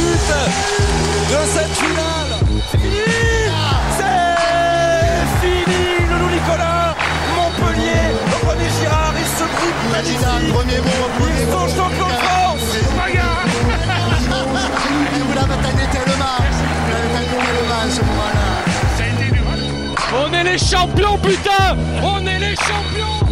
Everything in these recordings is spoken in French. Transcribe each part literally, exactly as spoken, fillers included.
but de cette finale. C'est fini. C'est fini. Loulou Nicolas, Montpellier, René Girard, ils se groupent magnifique. Premier mot, Ils sont champions de France. Bagarre. Et vous l'avez tellement, tellement, tellement à ce moment-là. On est les champions, putain. On est les champions.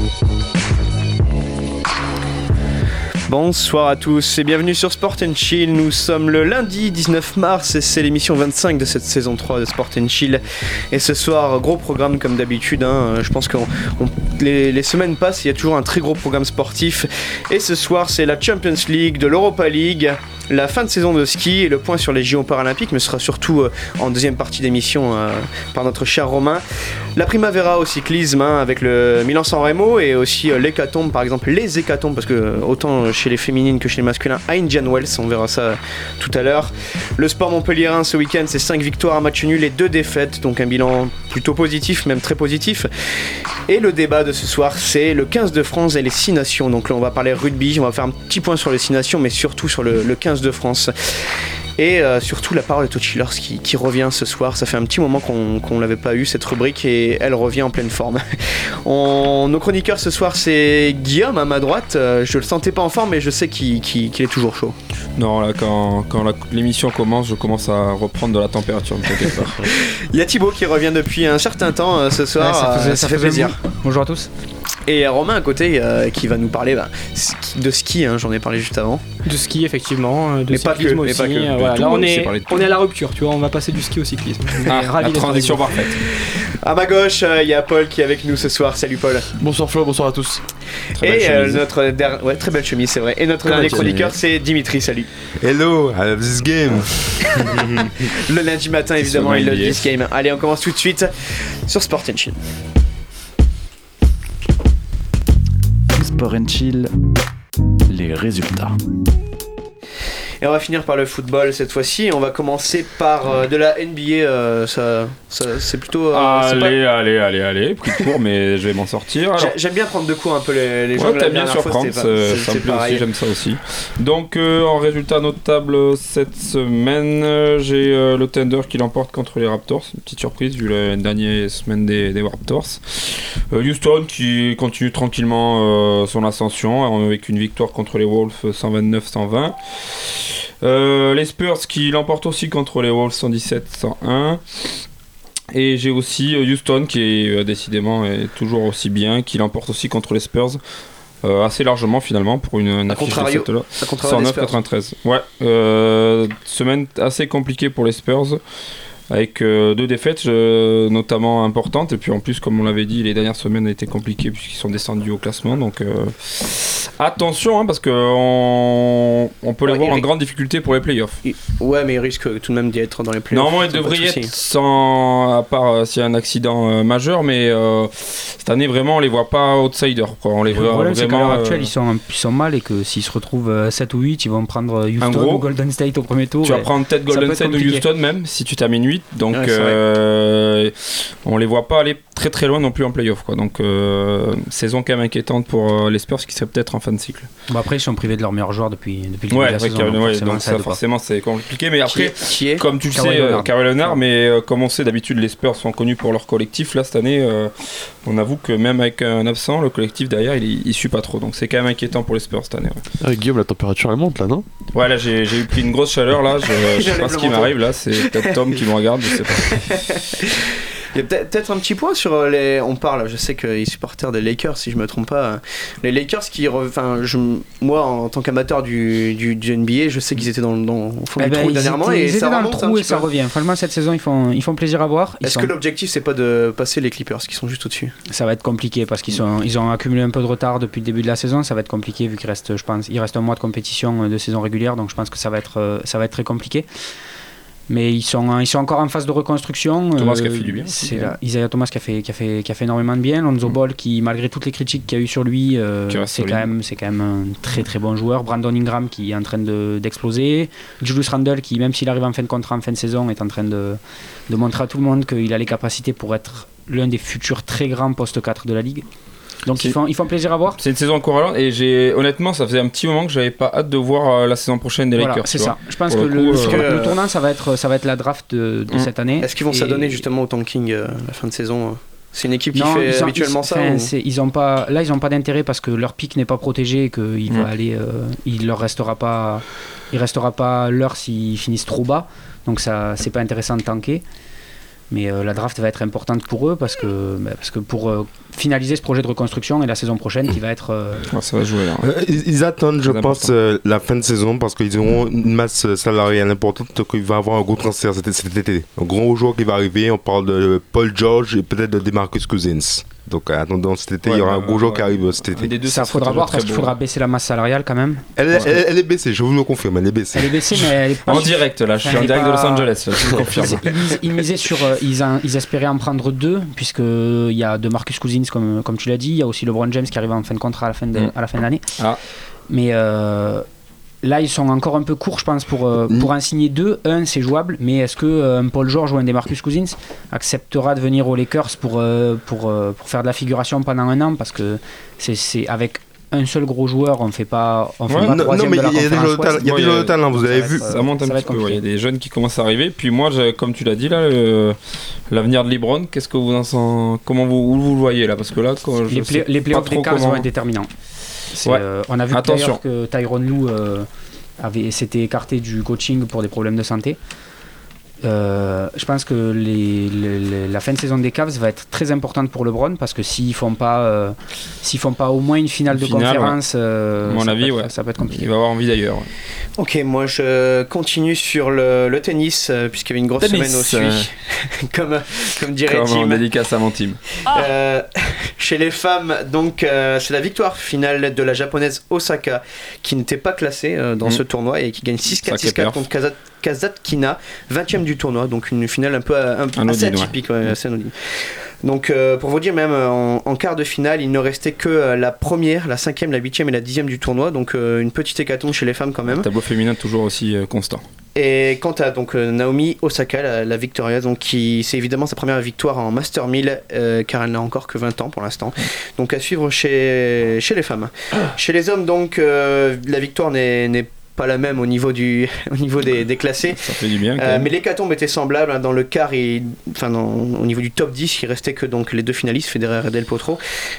Bonsoir à tous et bienvenue sur Sport and Chill. Nous sommes le lundi dix-neuf mars et c'est l'émission vingt-cinq de cette saison trois de Sport and Chill. Et ce soir, gros programme comme d'habitude, hein. Je pense que les, les semaines passent, il y a toujours un très gros programme sportif. Et ce soir, c'est la Champions League, de l'Europa League, la fin de saison de ski et le point sur les J O paralympiques, mais ce sera surtout euh, en deuxième partie d'émission euh, par notre cher Romain. La Primavera au cyclisme, hein, avec le Milan-San Remo et aussi euh, l'hécatombe, par exemple les hécatombes, parce que autant chez les féminines que chez les masculins à Indian Wells, on verra ça euh, tout à l'heure. Le sport montpelliérain ce week-end, c'est cinq victoires, un match nul et deux défaites, donc un bilan plutôt positif, même très positif. Et le débat de ce soir, c'est le quinze de France et les six nations. Donc là, on va parler rugby, on va faire un petit point sur les six nations, mais surtout sur le, le quinze de France. Et euh, surtout la parole de Tochilers qui, qui revient ce soir. Ça fait un petit moment qu'on qu'on l'avait pas eu cette rubrique et elle revient en pleine forme. On, nos chroniqueurs ce soir, c'est Guillaume à ma droite. Euh, je le sentais pas en forme, mais je sais qu'il, qu'il, qu'il est toujours chaud. Non, là quand, quand la, l'émission commence, je commence à reprendre de la température. Ne t'inquiète pas. Il y a Thibaut qui revient depuis un certain temps euh, ce soir. Ouais, ça, faisait, euh, ça, ça fait plaisir. Bon. Bonjour à tous. Et Romain à côté euh, qui va nous parler bah, de ski, hein, j'en ai parlé juste avant. De ski effectivement, de mais cyclisme pas que, aussi. Mais pas que. Euh, voilà, là on est, on est à la rupture, tu vois, on va passer du ski au cyclisme. Ah, la transition parfaite. À ma gauche, il euh, y a Paul qui est avec nous ce soir. Salut Paul. Bonsoir Flo, bonsoir à tous. Très Et euh, notre dernier, ouais, très belle chemise, c'est vrai. Et notre très dernier chroniqueur, c'est Dimitri. Salut. Hello, I love this game. Le lundi matin, évidemment, il love this game. Allez, on commence tout de suite sur Sport and Chill. Sport and Chill, les résultats. Et on va finir par le football cette fois-ci. On va commencer par euh, de la N B A. Euh, ça, ça, c'est plutôt. Euh, allez, c'est pas... allez, allez, allez. Pris de court, mais je vais m'en sortir. Alors... J'aime bien prendre de court un peu les, les ouais, joueurs. T'aimes bien surprendre, ça me plaît aussi, j'aime ça aussi. Donc, euh, en résultat notable cette semaine, j'ai euh, le Thunder qui l'emporte contre les Raptors. Une petite surprise vu la dernière semaine des, des Raptors. Euh, Houston qui continue tranquillement euh, son ascension avec une victoire contre les Wolves cent vingt-neuf à cent vingt. Euh, les Spurs qui l'emportent aussi contre les Wolves cent dix-sept à cent un. Et j'ai aussi Houston qui est euh, décidément est toujours aussi bien, qui l'emporte aussi contre les Spurs euh, assez largement finalement pour une, une affiche de cette là cent neuf à quatre-vingt-treize. Ouais, euh, semaine assez compliquée pour les Spurs avec euh, deux défaites euh, notamment importantes, et puis en plus comme on l'avait dit, les dernières semaines ont été compliquées puisqu'ils sont descendus au classement, donc euh, attention hein, parce qu'on on peut les ouais, voir en ri- grande difficulté pour les playoffs. Il... Ouais, mais ils risquent tout de même d'y être dans les playoffs. Normalement ils devraient y être sans, à part euh, s'il y a un accident euh, majeur, mais euh, cette année vraiment on les voit pas outsiders quoi. On les voit le problème vraiment, c'est qu'à l'heure actuelle euh... ils, sont, ils sont mal, et que s'ils se retrouvent euh, sept ou huit, ils vont prendre Houston gros, ou Golden State au premier tour. Tu vas prendre peut-être Golden State ou Houston même si tu termines huit. Donc ouais, euh, on les voit pas aller très très loin non plus en play-off quoi. Donc euh, saison quand même inquiétante pour euh, les Spurs qui seraient peut-être en fin de cycle. Bon, après ils sont privés de leur meilleur joueur depuis, depuis le début ouais, de la ouais, saison. Car- donc ouais, forcément, donc ça ça forcément c'est compliqué. Mais après, qui est, qui est comme tu le Kawhi sais, Leonard. Kawhi Leonard, mais euh, comme on sait d'habitude les Spurs sont connus pour leur collectif. Là cette année, euh, on avoue que même avec un absent, le collectif derrière il, il suit pas trop. Donc c'est quand même inquiétant pour les Spurs cette année. Ouais. Ah, Guillaume, la température elle monte là, non? Ouais, là j'ai, j'ai eu pris une grosse chaleur là. Je, je sais pas ce qui m'arrive là. C'est peut-être Tom qui me regarde, je sais pas. Il y a peut-être un petit point sur les. On parle, je sais qu'ils sont supporters des Lakers, si je me trompe pas. Les Lakers qui. Enfin, je... moi, en tant qu'amateur du, du, du N B A, je sais qu'ils étaient dans, dans, au fond eh du ben, trou ils dernièrement. Étaient, et ils ça étaient dans remonte le trou et ça peu. revient. Franchement, cette saison, ils font, ils font plaisir à voir. Ils Est-ce sont... que l'objectif, c'est pas de passer les Clippers qui sont juste au-dessus? Ça va être compliqué parce qu'ils sont, ils ont accumulé un peu de retard depuis le début de la saison. Ça va être compliqué vu qu'il reste, je pense, il reste un mois de compétition de saison régulière. Donc je pense que ça va être, ça va être très compliqué. Mais ils sont, ils sont encore en phase de reconstruction. Thomas euh, qui a fait du bien. C'est là, Isaiah Thomas qui a, fait, qui, a fait, qui a fait énormément de bien. Lonzo mmh. Ball qui, malgré toutes les critiques qu'il y a eu sur lui, euh, c'est, quand même, c'est quand même un très très bon joueur. Brandon Ingram qui est en train de, d'exploser. Julius Randle qui, même s'il arrive en fin de contrat, en fin de saison, est en train de, de montrer à tout le monde qu'il a les capacités pour être l'un des futurs très grands postes quatre de la ligue. Donc ils font, ils font plaisir à voir. C'est une saison encourageante et j'ai honnêtement ça faisait un petit moment que j'avais pas hâte de voir la saison prochaine des voilà, Lakers. C'est ça. Je pense Pour que le, coup, le, euh... le tournant ça va être ça va être la draft de, de mmh. cette année. Est-ce qu'ils vont et... s'adonner justement au tanking euh, la fin de saison? C'est une équipe qui non, fait ils ont, habituellement ils, ça enfin, ou... ils ont pas, là ils ont pas d'intérêt parce que leur pic n'est pas protégé et qu'il mmh. va aller, euh, il leur restera pas, il restera pas l'heure s'ils finissent trop bas. Donc ça c'est pas intéressant de tanker. Mais euh, la draft va être importante pour eux parce que, bah, parce que pour euh, finaliser ce projet de reconstruction et la saison prochaine qui va être... Euh... Ouais, ça va jouer là. Euh, ils, ils attendent, je pense, euh, la fin de saison parce qu'ils auront une masse salariale importante, donc il va y avoir un gros transfert cet, cet été. Un gros joueur qui va arriver, on parle de Paul George et peut-être de DeMarcus Cousins. Donc attendant cet été, ouais, il y aura un gros joueur ouais. qui arrive cet été. Deux, ça, ça faudra voir parce qu'il faudra baisser la masse salariale quand même. Elle, elle, elle, elle est baissée, je vous le confirme, elle est baissée. Elle est baissée, mais elle est pas... En direct, là, je suis en direct pas... de Los Angeles, là, je vous confirme. Ils, ils misaient sur, ils, a, ils espéraient en prendre deux, puisqu'il y a DeMarcus Cousins, comme, comme tu l'as dit, il y a aussi LeBron James qui arrive en fin de contrat à la fin de, mm. à la fin de l'année. Ah. Mais... Euh, là, ils sont encore un peu courts, je pense, pour, euh, pour en signer deux. Un, c'est jouable, mais est-ce que euh, Paul George ou un DeMarcus Cousins acceptera de venir aux Lakers pour, euh, pour, euh, pour faire de la figuration pendant un an? Parce que c'est, c'est avec un seul gros joueur, on ne fait pas, on fait ouais, pas non, troisième non, mais de la il y a des joueurs de talent, il y a des joueurs de talent, vous avez vu. Ça, ça monte un ça petit peu, il ouais, y a des jeunes qui commencent à arriver. Puis moi, comme tu l'as dit, là, euh, l'avenir de LeBron, qu'est-ce que vous en sentez, comment vous, où vous le voyez là? Parce que là, quand les, play, les playoffs des Cavs vont être déterminants. Ouais. Euh, on a vu d'ailleurs que Tyronn Lue euh, avait, s'était écarté du coaching pour des problèmes de santé. Euh, je pense que les, les, la fin de saison des Cavs va être très importante pour LeBron parce que s'ils font pas, euh, s'ils font pas au moins une finale une de finale, conférence, ouais. euh, à mon ça, avis, peut être, ouais. ça peut être compliqué. Il va avoir envie d'ailleurs. Ouais. Ok, moi je continue sur le, le tennis euh, puisqu'il y avait une grosse tennis, semaine aussi, euh... comme comme dirait comme Tim. On dédicace à mon team. Ah. Euh, chez les femmes, donc euh, c'est la victoire finale de la japonaise Osaka qui n'était pas classée euh, dans mmh. ce tournoi et qui gagne six quatre six quatre contre Kazat. Kasatkina, vingtième du tournoi, donc une finale un peu un, un, assez atypique, ouais. Ouais, assez anodine. Donc euh, pour vous dire, même en, en quart de finale, il ne restait que euh, la première, la cinquième, la huitième et la dixième du tournoi, donc euh, une petite hécatombe chez les femmes quand même. Le tableau féminin toujours aussi euh, constant. Et quant à donc euh, Naomi Osaka, la, la victorieuse, donc qui c'est évidemment sa première victoire en Master mille, euh, car elle n'a encore que vingt ans pour l'instant. Donc à suivre chez chez les femmes. Chez les hommes, donc euh, la victoire n'est n'est pas la même au niveau du au niveau des, des classés. Ça fait du bien quand euh, même. Mais l'hécatombe était semblable hein, dans le quart et enfin dans, au niveau du top dix, il restait que donc les deux finalistes, Federer et Del Potro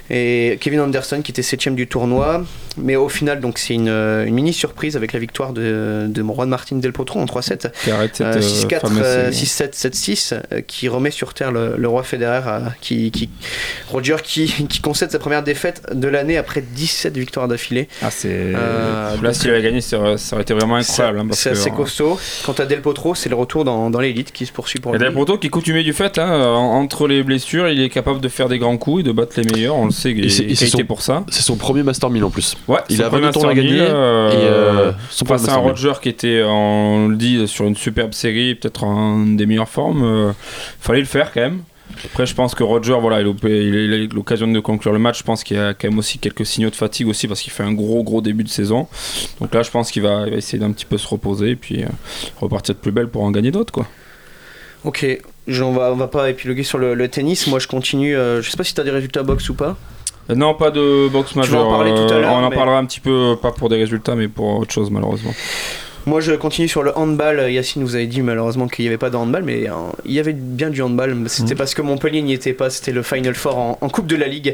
et Kevin Anderson qui était septième du tournoi. Mais au final donc c'est une, une mini surprise avec la victoire de de Juan Martín Del Potro en trois sept. Euh, six quatre, euh, six sept, sept six euh, qui remet sur terre le, le roi Federer euh, qui, qui Roger qui qui concède sa première défaite de l'année après dix-sept victoires d'affilée. Ah c'est euh, là s'il avait gagné c'est ça aurait été vraiment incroyable. Hein, c'est assez costaud. Quant à Del Potro, c'est le retour dans, dans l'élite qui se poursuit pour et lui. Del Potro qui est coutumé du fait, hein, entre les blessures, il est capable de faire des grands coups et de battre les meilleurs. On le sait, il est qualité pour ça. C'est son premier Master mille en plus. Ouais, il a vingt tours à gagner. Euh, et euh, son face à un Roger qui était, on le dit, sur une superbe série, peut-être en des meilleures formes. Euh, fallait le faire quand même. Après je pense que Roger voilà, il, a, il a eu l'occasion de conclure le match. Je pense qu'il y a quand même aussi quelques signaux de fatigue aussi parce qu'il fait un gros gros début de saison. Donc là je pense qu'il va, il va essayer d'un petit peu se reposer et puis euh, repartir de plus belle pour en gagner d'autres quoi. Ok, on va, on va pas épiloguer sur le, le tennis. Moi je continue, euh, je sais pas si tu as des résultats box ou pas. Euh, non, pas de boxe majeur. En parler tout à l'heure, on en mais... parlera un petit peu, pas pour des résultats mais pour autre chose malheureusement. Moi je continue sur le handball. Yacine vous avait dit malheureusement qu'il n'y avait pas de handball, mais euh, il y avait bien du handball. C'était mmh. parce que Montpellier n'y était pas. C'était le Final Four en, en Coupe de la Ligue.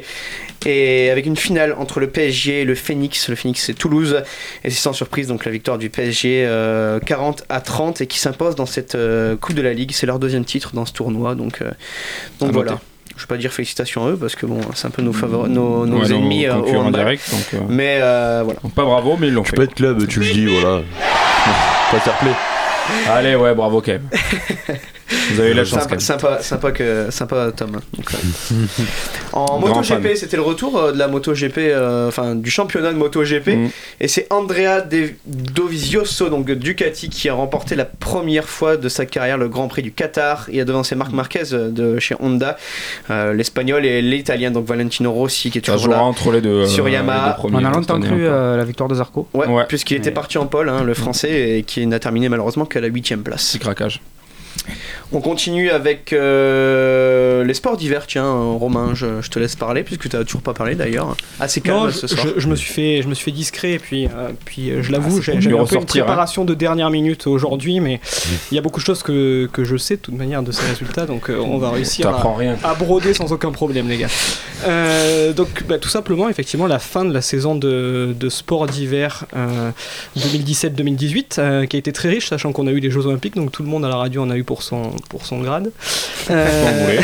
Et avec une finale entre le P S G et le Phoenix. Le Phoenix c'est Toulouse. Et c'est sans surprise donc la victoire du P S G euh, quarante à trente et qui s'impose dans cette euh, Coupe de la Ligue. C'est leur deuxième titre dans ce tournoi. Donc, euh, donc voilà. Noter. Je ne vais pas dire félicitations à eux parce que bon, c'est un peu nos, favori- nos, nos ouais, ennemis nos euh, au handball. Direct, donc, euh... Mais euh, voilà. Donc, pas bravo, mais ils l'ont fait. Tu peux être club, tu le dis, voilà. Pas fair play. Allez, ouais, bravo quand même. Vous avez eu la chance sympa, quand même. Sympa, sympa, que, sympa Tom. Donc, euh... en MotoGP, c'était le retour euh, de la MotoGP, euh, enfin du championnat de MotoGP, mm. et c'est Andrea Dovizioso, donc de Ducati, qui a remporté la première fois de sa carrière le Grand Prix du Qatar. Il a devancé Marc Marquez de chez Honda, euh, l'Espagnol et l'Italien, donc Valentino Rossi, qui est toujours là entre les deux, sur euh, Yamaha. On a longtemps cru euh, la victoire de Zarco. Ouais, ouais. Puisqu'il était parti en pole, hein, le Français, et qui n'a terminé malheureusement qu'à la huitième place. C'est craquage. On continue avec euh, les, sports d'hiver, tiens, Romain, je, je te laisse parler, puisque tu n'as toujours pas parlé d'ailleurs. Assez calme non, ce je, soir. Je, je, me suis fait, je me suis fait discret, et puis, euh, puis euh, je l'avoue, ah, j'ai, j'ai eu un peu une préparation hein. de dernière minute aujourd'hui, mais il y a beaucoup de choses que, que je sais de toute manière de ces résultats, donc euh, on va réussir à, à broder sans aucun problème, les gars. Euh, donc, bah, tout simplement, effectivement, la fin de la saison de, de sport d'hiver euh, deux mille dix-sept deux mille dix-huit, euh, qui a été très riche, sachant qu'on a eu les Jeux Olympiques, donc tout le monde à la radio en a eu pour son, pour son grade. Euh,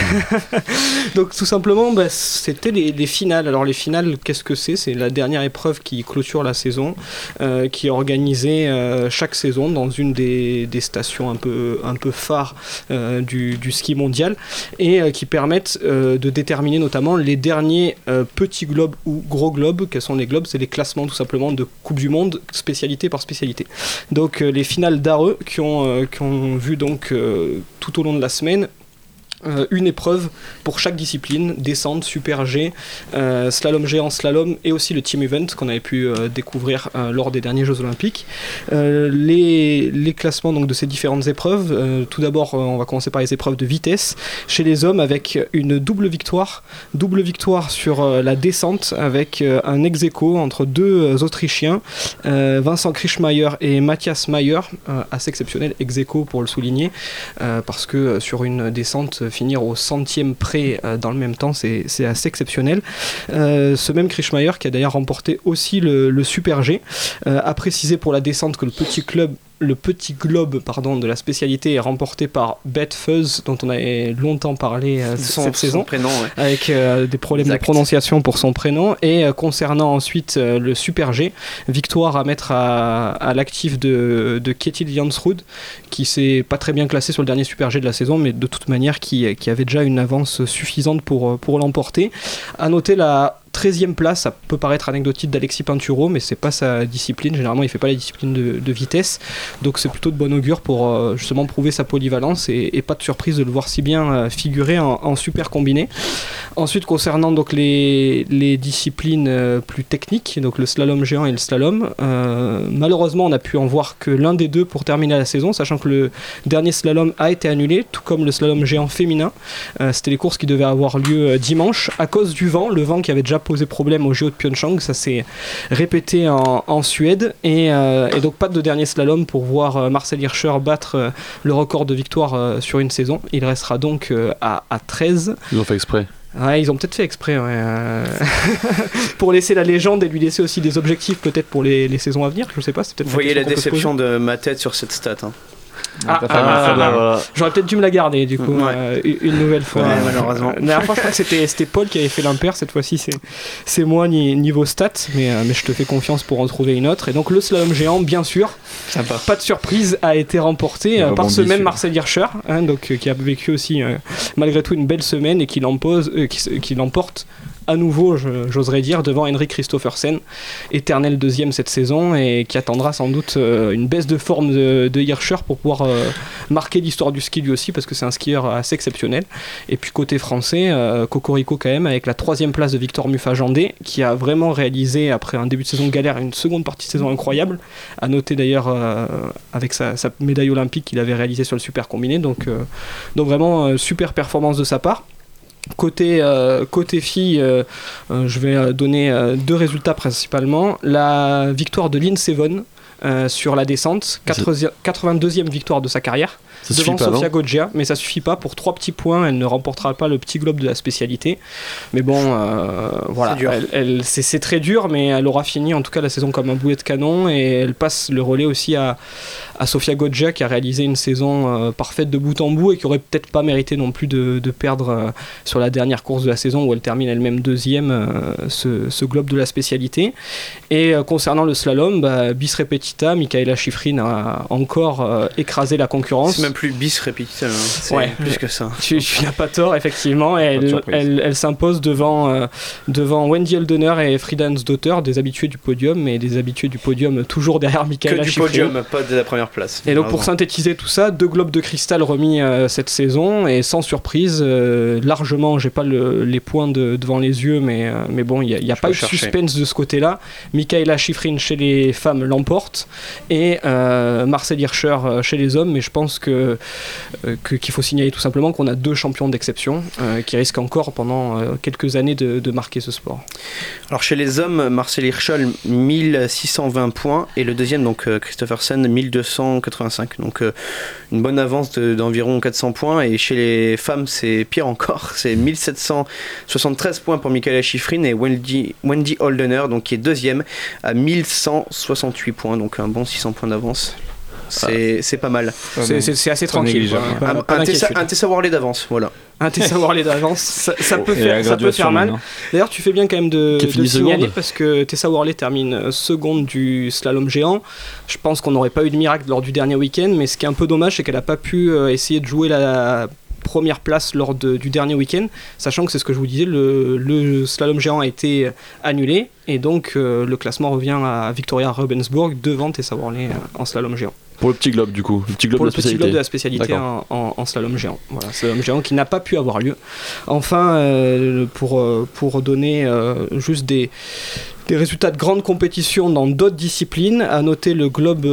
donc tout simplement bah, c'était les, les finales. Alors les finales, qu'est-ce que c'est ? C'est la dernière épreuve qui clôture la saison, euh, qui est organisée euh, chaque saison dans une des, des stations un peu, un peu phares euh, du, du ski mondial, et euh, qui permettent euh, de déterminer notamment les derniers euh, petits globes ou gros globes. Quels sont les globes ? C'est les classements tout simplement de Coupe du Monde, spécialité par spécialité. Donc euh, les finales d'Areux qui ont, euh, qui ont vu donc euh, tout au long de la semaine Euh, une épreuve pour chaque discipline, descente, super G, euh, slalom géant, slalom, et aussi le team event qu'on avait pu euh, découvrir euh, lors des derniers Jeux Olympiques. Euh, les, les classements donc, de ces différentes épreuves, euh, tout d'abord euh, on va commencer par les épreuves de vitesse chez les hommes, avec une double victoire, double victoire sur euh, la descente, avec euh, un ex-aequo entre deux euh, Autrichiens, euh, Vincent Krischmeier et Matthias Mayer, euh, assez exceptionnel, ex-aequo pour le souligner, euh, parce que euh, sur une descente finir au centième près euh, dans le même temps, c'est, c'est assez exceptionnel. Euh, ce même Krischmeier, qui a d'ailleurs remporté aussi le, le Super G, euh, a précisé pour la descente que le petit club le petit globe pardon, de la spécialité est remporté par Beth Fuzz, dont on avait longtemps parlé euh, son, cette son saison, prénom, ouais. avec euh, des problèmes exact. de prononciation pour son prénom. Et euh, concernant ensuite euh, le Super G, victoire à mettre à, à l'actif de, de Ketil Jansrud, qui s'est pas très bien classé sur le dernier Super G de la saison, mais de toute manière qui, qui avait déjà une avance suffisante pour, pour l'emporter. À noter la treizième place, ça peut paraître anecdotique, d'Alexis Pinturo, mais c'est pas sa discipline. Généralement, il fait pas les disciplines de, de vitesse, donc c'est plutôt de bon augure pour euh, justement prouver sa polyvalence, et, et pas de surprise de le voir si bien euh, figurer en, en super combiné. Ensuite, concernant donc les, les disciplines euh, plus techniques, donc le slalom géant et le slalom, euh, malheureusement, on a pu en voir que l'un des deux pour terminer la saison, sachant que le dernier slalom a été annulé, tout comme le slalom géant féminin. Euh, c'était les courses qui devaient avoir lieu euh, dimanche à cause du vent, le vent qui avait déjà posé problème au J O de Pyeongchang. Ça s'est répété en, en Suède, et, euh, et donc pas de dernier slalom pour voir euh, Marcel Hirscher battre euh, le record de victoire euh, sur une saison. Il restera donc euh, à, à treize. Ils ont fait exprès. Ouais, ils ont peut-être fait exprès, ouais. euh... pour laisser la légende et lui laisser aussi des objectifs peut-être pour les, les saisons à venir. Je sais pas, c'est peut-être. Vous voyez la déception de ma tête sur cette stat. Hein. Ah, ah, ah, ah, voilà. J'aurais peut-être dû me la garder du coup, ouais. euh, une nouvelle fois. Ouais, malheureusement. La dernière fois, je crois que c'était, c'était Paul qui avait fait l'impair. Cette fois-ci, c'est, c'est moi niveau stats, mais, euh, mais je te fais confiance pour en trouver une autre. Et donc, le slalom géant, bien sûr, sympa. Pas de surprise, a été remporté euh, par ce même Marcel Hirscher, hein, donc, euh, qui a vécu aussi, euh, malgré tout, une belle semaine, et qui, l'impose, euh, qui, qui l'emporte à nouveau, je, j'oserais dire, devant Henrik Christophersen, éternel deuxième cette saison, et qui attendra sans doute euh, une baisse de forme de, de Hirscher pour pouvoir euh, marquer l'histoire du ski lui aussi, parce que c'est un skieur assez exceptionnel. Et puis côté français, euh, Cocorico quand même, avec la troisième place de Victor Mufajandé, qui a vraiment réalisé, après un début de saison galère, une seconde partie de saison incroyable, à noter d'ailleurs euh, avec sa, sa médaille olympique qu'il avait réalisée sur le super combiné, donc, euh, donc vraiment euh, super performance de sa part. Côté, euh, côté filles, euh, euh, je vais donner euh, deux résultats principalement. La victoire de Lynn Seven euh, sur la descente, quatre-vingt-deuxième victoire de sa carrière, ça devant pas, Sofia Goggia, mais ça suffit pas. Pour trois petits points, elle ne remportera pas le petit globe de la spécialité. Mais bon, euh, voilà, c'est, elle, elle, c'est, c'est très dur, mais elle aura fini en tout cas la saison comme un boulet de canon, et elle passe le relais aussi à, à Sofia Goggia, qui a réalisé une saison euh, parfaite de bout en bout, et qui aurait peut-être pas mérité non plus de, de perdre euh, sur la dernière course de la saison, où elle termine elle-même deuxième euh, ce, ce globe de la spécialité. Et euh, concernant le slalom, bah, bis repetita, Michaela Schifrin a encore euh, écrasé la concurrence. C'est même plus bis repetita, hein. C'est ouais, plus que ça. Tu, tu n'as pas tort, effectivement. Elle, elle, elle s'impose devant, euh, devant Wendy Eldener et Frida Hansdotter, des habitués du podium, mais des habitués du podium toujours derrière Michaela Schifrin. Que du podium, pas de la première première place. Et donc pour synthétiser tout ça, deux globes de cristal remis euh, cette saison et sans surprise, euh, largement, j'ai pas le, les points de, devant les yeux, mais, euh, mais bon, il n'y a, a pas eu de suspense de ce côté-là. Mikaela Shiffrin chez les femmes l'emporte et euh, Marcel Hirscher chez les hommes, mais je pense que, euh, que, qu'il faut signaler tout simplement qu'on a deux champions d'exception euh, qui risquent encore pendant euh, quelques années de, de marquer ce sport. Alors chez les hommes, Marcel Hirscher mille six cent vingt points et le deuxième donc euh, Christophersen mille deux cent quatre-vingt-cinq, donc euh, une bonne avance de, d'environ quatre cents points. Et chez les femmes c'est pire encore, c'est mille sept cent soixante-treize points pour Mikaela Shiffrin et Wendy, Wendy Holdener donc qui est deuxième à mille cent soixante-huit points, donc un bon six cents points d'avance. C'est, c'est pas mal. C'est, c'est, c'est assez tranquille. Quoi. Un, un, un, Tessa, un Tessa Worley d'avance, voilà. Un Tessa Worley d'avance, ça, ça, peut, faire, ça peut faire mal. Maintenant. D'ailleurs, tu fais bien quand même de, de signaler parce que Tessa Worley termine seconde du slalom géant. Je pense qu'on n'aurait pas eu de miracle lors du dernier week-end, mais ce qui est un peu dommage, c'est qu'elle n'a pas pu essayer de jouer la première place lors de, du dernier week-end, sachant que c'est ce que je vous disais, le, le slalom géant a été annulé et donc euh, le classement revient à Victoria Rebensburg devant Tessa Worley euh, en slalom géant. Pour le petit globe du coup, le petit globe pour de le petit globe de la spécialité en, en, en slalom géant. Voilà, slalom géant qui n'a pas pu avoir lieu. Enfin, euh, pour, pour donner euh, juste des Des résultats de grandes compétitions dans d'autres disciplines, à noter le globe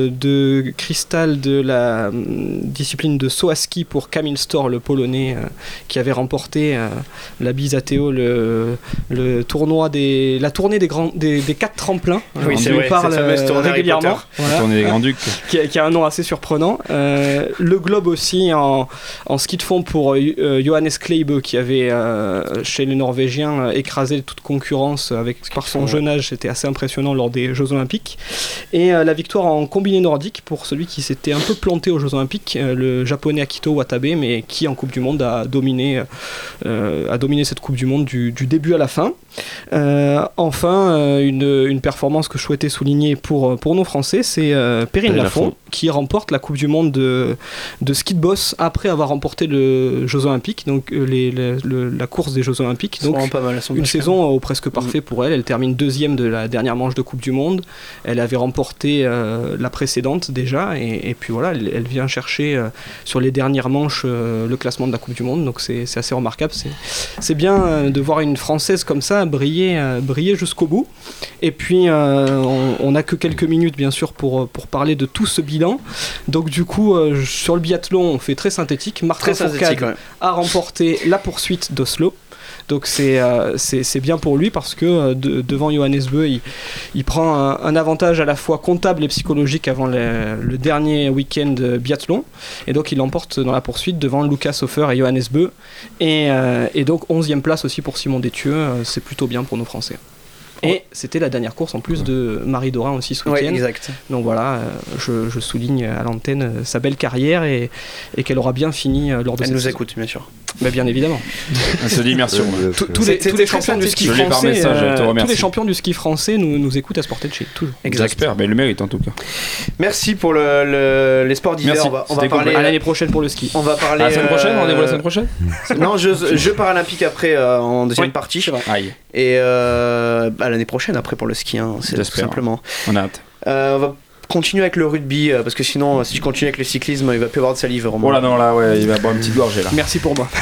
de cristal de la discipline de saut à ski pour Kamil Stor, le polonais, euh, qui avait remporté euh, la bise à Théo, le, le tournoi des, la tournée des, grands, des, des quatre tremplins. Oui, on c'est lui vrai, parle euh, régulièrement. Voilà. La tournée des Grands Ducs. Qui, a, qui a un nom assez surprenant. Euh, le globe aussi en, en ski de fond pour euh, Johannes Kleibe, qui avait, euh, chez les Norvégiens, écrasé toute concurrence avec, par son son jeune âge, c'était assez impressionnant lors des Jeux Olympiques. Et euh, la victoire en combiné nordique pour celui qui s'était un peu planté aux Jeux Olympiques, euh, le japonais Akito Watabe, mais qui en Coupe du Monde a dominé, euh, a dominé cette Coupe du Monde du, du début à la fin. Euh, enfin, euh, une, une performance que je souhaitais souligner pour, pour nos Français, c'est euh, Perrine Lafont qui remporte la Coupe du Monde de, de ski de boss après avoir remporté le Jeux Olympiques, donc euh, les, les, le, la course des Jeux Olympiques. Donc pas mal, une saison euh, presque parfait mmh. pour elle. Elle termine deuxième de la dernière manche de Coupe du Monde. Elle avait remporté euh, la précédente déjà, et, et puis voilà, elle, elle vient chercher euh, sur les dernières manches euh, le classement de la Coupe du Monde. Donc c'est, c'est assez remarquable. C'est, c'est bien euh, de voir une Française comme ça briller, euh, briller jusqu'au bout. Et puis euh, on n'a que quelques minutes bien sûr pour, pour parler de tout ce bilan. Donc du coup euh, sur le biathlon on fait très synthétique. Martin Fourcade ouais. a remporté la poursuite d'Oslo. Donc c'est, euh, c'est, c'est bien pour lui parce que euh, de, devant Johannes Bö, il, il prend un, un avantage à la fois comptable et psychologique avant le, le dernier week-end biathlon. Et donc il l'emporte dans la poursuite devant Lucas Hofer et Johannes Bö. Et, euh, et donc onzième place aussi pour Simon Détieux. Euh, c'est plutôt bien pour nos Français. Et c'était la dernière course en plus de Marie Dorin aussi ce week-end. Ouais, exact. Donc voilà, euh, je, je souligne à l'antenne euh, sa belle carrière et, et qu'elle aura bien fini euh, lors de Elle cette nous saison. écoute, bien sûr. Bah, bien évidemment. On se dit merci. Tous les, tous les champions du ski français, message, euh, tous les champions du ski français nous, nous écoutent à Sport and Chill, toujours. J'espère, mais le mérite en tout cas. Merci pour le, le, les sports d'hiver. Merci. On va, on va parler à l'année prochaine pour le ski. On va parler. À la semaine prochaine, euh, rendez-vous la semaine prochaine. Non, Jeux, Jeux paralympiques après euh, en deuxième oui, partie. Aïe. Et euh, bah, l'année prochaine après pour le ski, hein, c'est J'espère. tout simplement. On a hâte. Euh, on va continuer avec le rugby euh, parce que sinon, si tu continues avec le cyclisme, il va plus avoir de salive. Oh là non là, ouais, il va boire une petite gorgée là. Merci pour moi.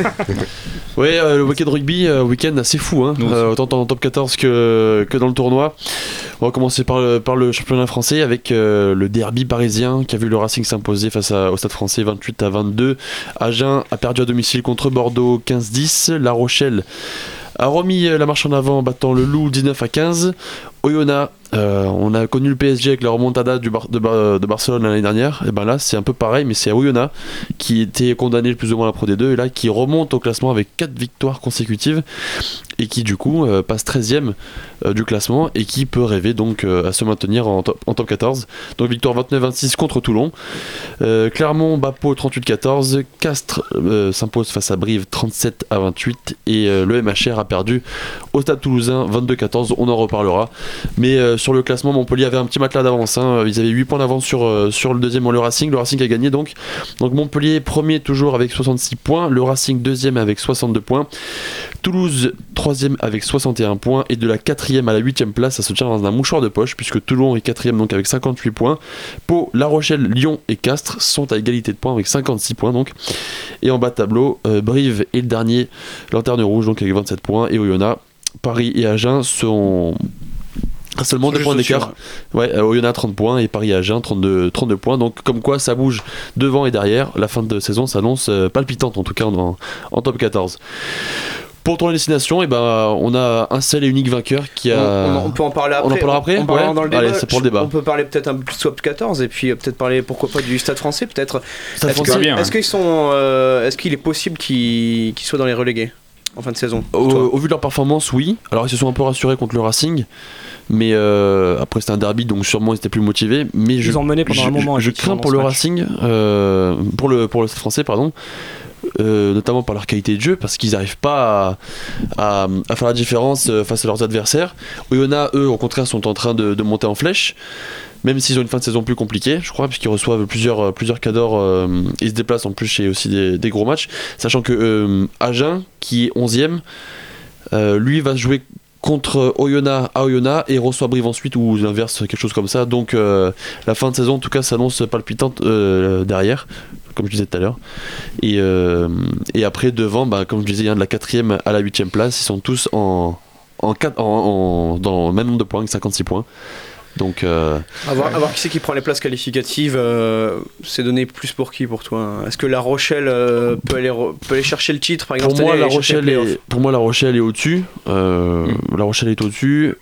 Ouais, euh, le week-end rugby, euh, week-end assez fou, hein, euh, autant dans le top quatorze que, que dans le tournoi. On va commencer par le, par le championnat français avec euh, le derby parisien qui a vu le Racing s'imposer face à, au Stade français vingt-huit à vingt-deux. Agen a perdu à domicile contre Bordeaux quinze dix. La Rochelle a remis la marche en avant en battant le Loup dix-neuf à quinze. Oyonnax, euh, on a connu le P S G avec la remontada du Bar- de, Bar- de Barcelone l'année dernière. Et ben là c'est un peu pareil, mais c'est Oyonnax qui était condamné plus ou moins à la Pro D deux et là qui remonte au classement avec quatre victoires consécutives et qui du coup euh, passe treizième euh, du classement et qui peut rêver donc euh, à se maintenir en top, en top quatorze. Donc victoire vingt-neuf vingt-six contre Toulon. Euh, Clermont bat Pau trente-huit quatorze. Castres euh, s'impose face à Brive trente-sept à vingt-huit et euh, le M H R a perdu au Stade Toulousain vingt-deux quatorze. On en reparlera. Mais euh, sur le classement, Montpellier avait un petit matelas d'avance. Hein. Ils avaient huit points d'avance sur, euh, sur le deuxième, le Racing. Le Racing a gagné donc. Donc Montpellier premier toujours avec soixante-six points. Le Racing deuxième avec soixante-deux points. Toulouse troisième avec soixante et un points. Et de la quatrième à la huitième place, ça se tient dans un mouchoir de poche puisque Toulon est quatrième donc avec cinquante-huit points. Pau, La Rochelle, Lyon et Castres sont à égalité de points avec cinquante-six points donc. Et en bas de tableau, euh, Brive est le dernier, Lanterne Rouge donc avec vingt-sept points. Et Oyonnax, Paris et Agen sont à seulement deux points d'écart. Ouais, euh, Oyonnax trente points et Paris et Agen trente-deux, trente-deux points. Donc comme quoi ça bouge devant et derrière. La fin de saison s'annonce euh, palpitante en tout cas en, en top quatorze. Pour tourner destination, eh ben, on a un seul et unique vainqueur qui a. On, on, on peut en parler après. On en parlera après. On, on ouais. dans le débat. Allez, c'est pour le débat. On peut parler peut-être un peu plus de top quatorze et puis euh, peut-être parler pourquoi pas du Stade Français peut-être. Stade est-ce, Français, que, bien, est-ce hein. qu'ils sont, euh, est-ce qu'il est possible qu'ils, qu'ils soient dans les relégués en fin de saison au, au vu de leur performance, oui. Alors ils se sont un peu rassurés contre le Racing. Mais euh, après c'était un derby donc sûrement ils étaient plus motivés. Mais ils je, ont mené pendant je, un moment. Je, je crains pour le match. Racing, euh, pour le pour le Stade Français pardon. Euh, notamment par leur qualité de jeu parce qu'ils n'arrivent pas à, à, à faire la différence face à leurs adversaires. Oyonnax eux au contraire sont en train de, de monter en flèche même s'ils ont une fin de saison plus compliquée je crois puisqu'ils reçoivent plusieurs, plusieurs cadors euh, et se déplacent en plus chez aussi des, des gros matchs sachant que euh, Agen qui est onzième euh, lui va jouer contre Oyonnax à Oyonnax et reçoit Brive ensuite ou l'inverse quelque chose comme ça donc euh, la fin de saison en tout cas s'annonce palpitante euh, derrière comme je disais tout à l'heure et, euh, et après devant bah, comme je disais hein, de la quatrième à la huitième place ils sont tous en, en, en, en, dans le même nombre de points cinquante-six points donc euh, à voir, à voir qui c'est qui prend les places qualificatives euh, c'est donné plus pour qui pour toi hein. Est-ce que La Rochelle euh, peut, aller re, peut aller chercher le titre par exemple pour moi, La Rochelle est, pour moi La Rochelle est au-dessus euh, mm. La Rochelle est au-dessus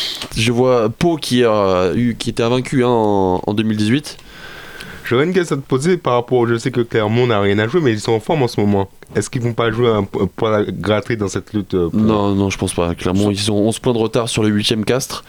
je vois Pau qui, a eu, qui était invaincu hein, en, en deux mille dix-huit. J'aurais une question à te poser par rapport, je sais que Clermont n'a rien à jouer, mais ils sont en forme en ce moment. Est-ce qu'ils vont pas jouer un point à gratter dans cette lutte pour... Non, non, je pense pas. Clermont, ils ont onze points de retard sur le huitième Castres.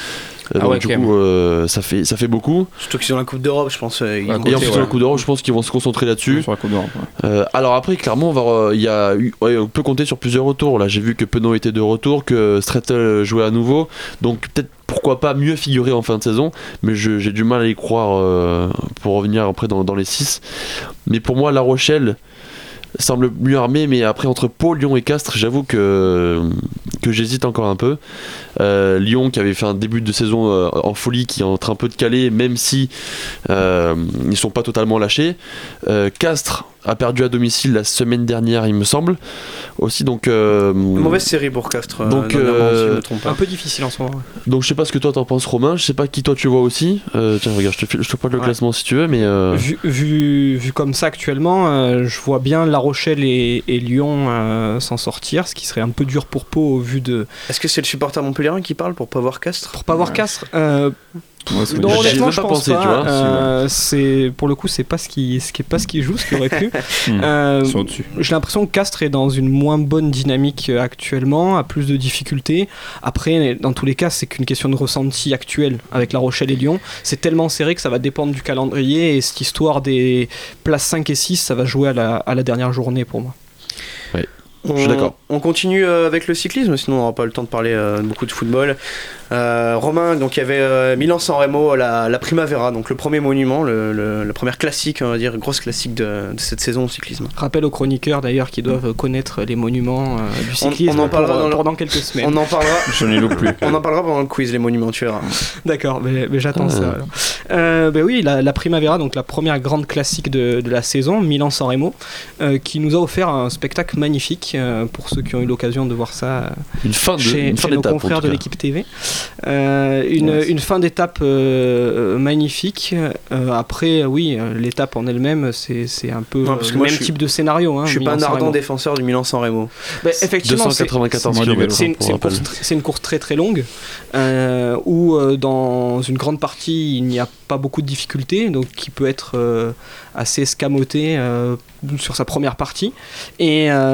Ah donc ouais, du coup, euh, ça, fait, ça fait beaucoup. Surtout qu'ils ont la Coupe d'Europe, je pense. Euh, et en plus, ouais. la Coupe d'Europe, je pense qu'ils vont se concentrer là-dessus. Sur la Coupe d'Europe, ouais. euh, alors après, clairement, on, va, y a, ouais, on peut compter sur plusieurs retours. Là, j'ai vu que Penaud était de retour, que Strettel jouait à nouveau. Donc peut-être pourquoi pas mieux figurer en fin de saison. Mais je, j'ai du mal à y croire euh, pour revenir après dans, dans les six. Mais pour moi, La Rochelle semble mieux armé, mais après entre Pau, Lyon et Castres, j'avoue que, que j'hésite encore un peu. Euh, Lyon qui avait fait un début de saison euh, en folie, qui est en train un peu de caler, même si euh, ils sont pas totalement lâchés. Euh, Castres a perdu à domicile la semaine dernière, il me semble. Aussi, donc. Euh, mauvaise série pour Castres. Donc, euh, si je me trompe pas. Un peu difficile en ce moment. Ouais. Donc, je sais pas ce que toi t'en penses, Romain. Je sais pas qui toi tu vois aussi. Euh, tiens, regarde, je te, je te pointe le ouais. classement si tu veux, mais. Euh... Vu, vu, vu comme ça actuellement, euh, je vois bien La Rochelle et, et Lyon euh, s'en sortir, ce qui serait un peu dur pour Pau au vu de. Est-ce que c'est le supporter montpelliérain qui parle pour pas voir Castres ? Pour pas voir ouais. Castres. Euh, Ouais, non, honnêtement, je pense pensé, pas. Tu vois, euh, c'est pour le coup, c'est pas ce qui, ce qui est pas ce qui joue, ce qui aurait pu. euh, j'ai l'impression que Castres est dans une moins bonne dynamique actuellement, a plus de difficultés. Après, dans tous les cas, c'est qu'une question de ressenti actuel avec La Rochelle et Lyon. C'est tellement serré que ça va dépendre du calendrier et cette histoire des places cinq et six, ça va jouer à la, à la dernière journée pour moi. Ouais. On, je suis d'accord. On continue avec le cyclisme, sinon on n'aura pas le temps de parler euh, beaucoup de football. Euh, Romain, donc il y avait euh, Milan-San Remo, la, la Primavera, donc le premier monument, le, le, la première classique, on va dire, grosse classique de, de cette saison au cyclisme. Rappel aux chroniqueurs d'ailleurs qui doivent connaître les monuments euh, du cyclisme. On, on en parlera pour, dans, pendant quelques semaines. On en parlera. Je n'ai plus. On en parlera pendant le quiz, les monuments, tu verras. D'accord, mais, mais j'attends ah. ça. Alors. Euh, ben oui, la, la Primavera, donc la première grande classique de, de la saison, Milan-San Remo, euh, qui nous a offert un spectacle magnifique euh, pour ceux qui ont eu l'occasion de voir ça une fin de, chez, une fin chez nos confrères de l'équipe T V. Euh, une, ouais, une fin d'étape euh, magnifique. Euh, après, oui, l'étape en elle-même, c'est, c'est un peu non, parce que le moi, même suis, type de scénario. Hein, je suis pas un ardent défenseur du Milan-San Remo. Bah, effectivement, deux cent quatre-vingt-quatorze kilomètres. C'est, c'est, c'est, une course, c'est une course très très longue euh, où euh, dans une grande partie, il n'y a pas beaucoup de difficultés, donc qui peut être euh, assez escamoté euh, sur sa première partie. Et euh, vraiment,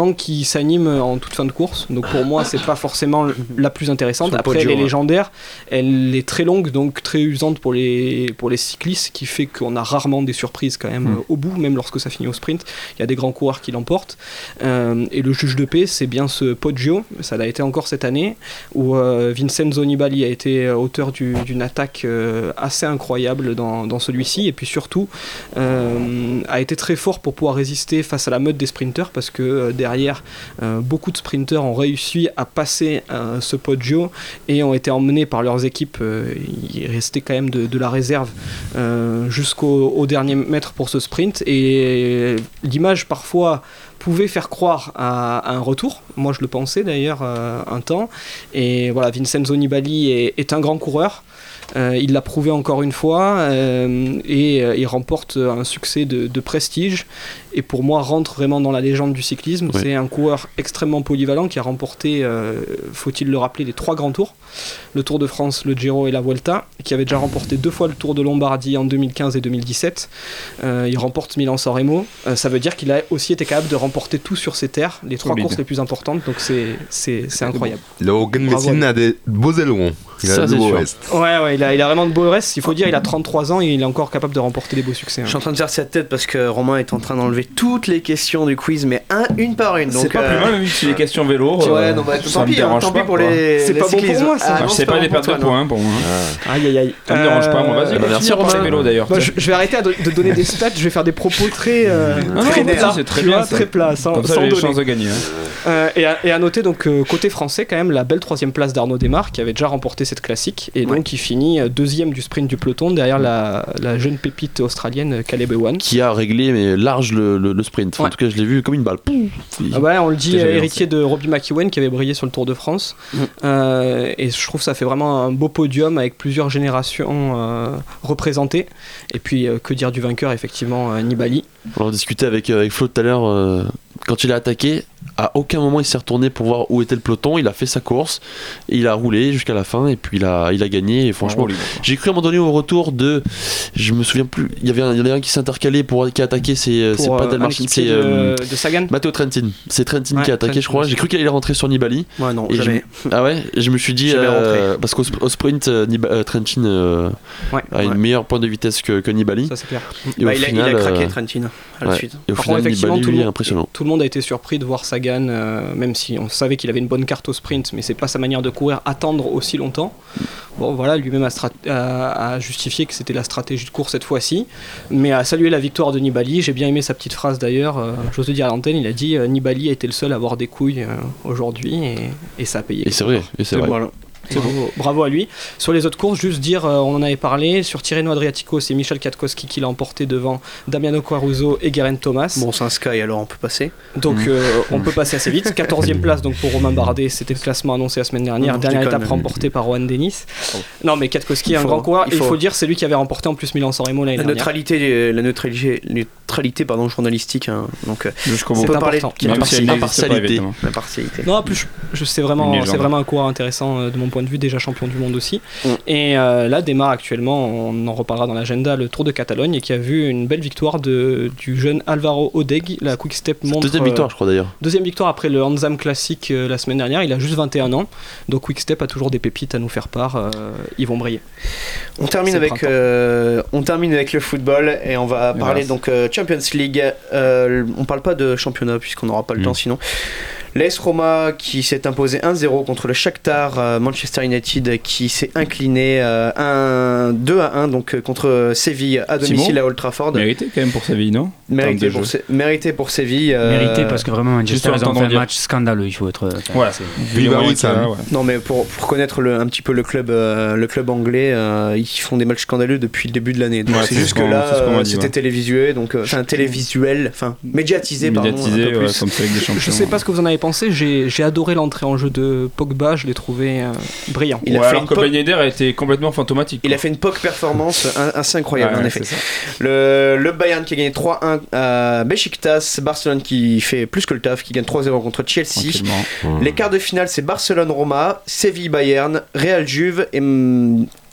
longue qui s'anime en toute fin de course. Donc pour moi, c'est pas forcément la plus intéressante. Après, elle est légendaire, elle est très longue, donc très usante pour les, pour les cyclistes, qui fait qu'on a rarement des surprises quand même mmh. au bout, même lorsque ça finit au sprint. Il y a des grands coureurs qui l'emportent. Euh, et le juge de paix, c'est bien ce Poggio, ça l'a été encore cette année, où euh, Vincenzo Nibali a été auteur du, d'une attaque euh, assez incroyable dans, dans celui-ci, et puis surtout euh, a été très fort pour pouvoir résister face à la meute des sprinteurs, parce que euh, derrière, euh, beaucoup de sprinteurs ont réussi à passer euh, ce Poggio et ont été emmenés par leurs équipes. Euh, il restait quand même de, de la réserve euh, jusqu'au au dernier mètre pour ce sprint, et l'image parfois pouvait faire croire à, à un retour. Moi je le pensais d'ailleurs euh, un temps, et voilà, Vincenzo Nibali est, est un grand coureur. Euh, il l'a prouvé encore une fois euh, et euh, il remporte un succès de, de prestige, et pour moi rentre vraiment dans la légende du cyclisme. Oui. C'est un coureur extrêmement polyvalent qui a remporté, euh, faut-il le rappeler, les trois grands tours, le Tour de France, le Giro et la Vuelta, qui avait déjà remporté deux fois le Tour de Lombardie en deux mille quinze et deux mille dix-sept. Euh, il remporte Milan-San Remo. Euh, ça veut dire qu'il a aussi été capable de remporter tout sur ses terres, les trois courses les plus importantes, donc c'est, c'est, c'est incroyable. Le Hogan Messine a des beaux ailerons. Il ça, a de beaux restes. Ouais, ouais, il a, il a vraiment de beaux restes. Il faut dire, il a trente-trois ans et il est encore capable de remporter des beaux succès. Hein. Je suis en train de faire cette tête parce que Romain est en train d'enlever toutes les questions du quiz, mais un, une par une. Donc, c'est pas euh... plus mal, vu que c'est les questions vélo. Ouais, euh, non, bah, tant pis, hein, tant pis pour les. C'est les pas bon pour moi, ça. Ah, je sais pas les pertes de points pour moi. Aïe, aïe, aïe. Ça me dérange pas, moi. Vas-y, merci Romain. Vélo d'ailleurs. Je vais arrêter de donner des stats, je vais faire des propos très. Très plats. C'est très bien. Très plats, sans donner. Comme ça, j'ai des chances de gagner. Et à noter, donc, côté français, quand même, la belle troisième place d'Arnaud Démare, qui avait déjà remporté cette classique, et donc qui finit deuxième du sprint du peloton derrière la, la jeune pépite australienne Caleb Ewan, qui a réglé mais large le, le, le sprint. Enfin, ouais. En tout cas, je l'ai vu comme une balle. Ah ouais, on le dit, héritier de Robbie McEwen qui avait brillé sur le Tour de France. Mmh. Euh, et je trouve que ça fait vraiment un beau podium avec plusieurs générations euh, représentées. Et puis, euh, que dire du vainqueur, effectivement, euh, Nibali. On en discutait avec, avec Flo tout à l'heure. Euh, quand il a attaqué, à aucun moment il s'est retourné pour voir où était le peloton. Il a fait sa course, et il a roulé jusqu'à la fin, et puis il a, il a gagné. Et franchement, oh, j'ai cru à un moment donné au retour de, je me souviens plus, il y avait un, il y en a un qui s'est intercalé pour qui a attaqué, c'est, c'est pas Del Marchini, c'est euh, de, de Sagan. Matteo Trentin. C'est Trentin ouais, qui a attaqué, Trentin, je crois. J'ai cru qu'il allait rentrer sur Nibali. Ouais, non, et jamais. Je, ah ouais, et je me suis dit euh, parce qu'au au sprint, euh, Nib- euh, Trentin euh, ouais, a ouais. une meilleure pointe de vitesse que, que Nibali. Ça c'est clair. Et bah, il, final, a, il a craqué Trentin à la ouais. suite. Et au final, Nibali, lui, est impressionnant. Tout le monde a été surpris de voir Sagan, euh, même si on savait qu'il avait une bonne carte au sprint, mais c'est pas sa manière de courir, attendre aussi longtemps. Bon voilà, lui-même a, strat- a, a justifié que c'était la stratégie de course cette fois-ci, mais a salué la victoire de Nibali. J'ai bien aimé sa petite phrase d'ailleurs, euh, j'ose le dire à l'antenne, il a dit euh, Nibali a été le seul à avoir des couilles euh, aujourd'hui, et, et ça a payé. Et c'est vrai, et c'est vrai. Voilà. Bravo, bravo à lui. Sur les autres courses, juste dire, euh, on en avait parlé, sur Tirreno Adriatico, c'est Michel Kwiatkowski qui l'a emporté devant Damiano Caruso et Geraint Thomas. Bon, c'est un Sky, alors on peut passer. Donc mmh. euh, on peut passer assez vite. quatorzième place donc pour Romain Bardet, c'était le classement annoncé la semaine dernière. Non, Dernière étape remportée par Rohan Dennis. Oh. Non, mais Kwiatkowski est un grand coureur. Il faut, il faut dire, c'est lui qui avait remporté en plus Milan-San Remo l'année la dernière. Neutralité, la neutralité, neutralité pardon, journalistique. Hein. Donc, euh, on peut parler l'impartialité. L'impartialité. Non, en plus, je, je, c'est, vraiment, c'est vraiment un coureur intéressant euh, de mon point de vue, déjà champion du monde aussi. Mm. Et euh, là démarre actuellement, on en reparlera dans l'agenda, le Tour de Catalogne, et qui a vu une belle victoire de, du jeune Alvaro Odeg. La Quick Step montre. Deuxième victoire, je crois d'ailleurs. Deuxième victoire après le Hansam Classic euh, la semaine dernière. Il a juste vingt et un ans. Donc Quick Step a toujours des pépites à nous faire part. Euh, ils vont briller. On termine, avec, euh, on termine avec le football et on va et parler voilà. donc euh, Champions League. Euh, on parle pas de championnat puisqu'on n'aura pas le mm. temps sinon. L'A S Roma qui s'est imposé un zéro contre le Shakhtar, euh, Manchester United qui s'est incliné euh, un, deux à un donc, euh, contre Séville à domicile Simon, à Old Trafford. Mérité quand même pour Séville, non? Mérité pour, Sé- mérité pour Séville. Euh... Mérité parce que vraiment Manchester ils ont fait un match scandaleux, il faut être... Voilà, c'est... Viva oui, ça, ouais. Non mais pour, pour connaître le, un petit peu le club, euh, le club anglais, euh, ils font des matchs scandaleux depuis le début de l'année. Donc ouais, c'est, c'est juste que là, euh, dit, c'était ouais. télévisuel, donc enfin télévisuel, enfin médiatisé, pardon. Médiatisé, un peu plus. Ouais, comme avec des champions. Je sais pas ce que vous en avez pensé, j'ai, j'ai adoré l'entrée en jeu de Pogba, je l'ai trouvé euh, brillant. Il ouais, a fait alors que po- Ben Yedder a été complètement fantomatique. Il quoi. a fait une Pog performance assez incroyable ouais, en effet. Le, le Bayern qui a gagné trois un à Beşiktaş, Barcelone qui fait plus que le taf, qui gagne trois zéro contre Chelsea. Mmh. Les quarts de finale c'est Barcelone-Roma, Séville-Bayern, Real-Juve et...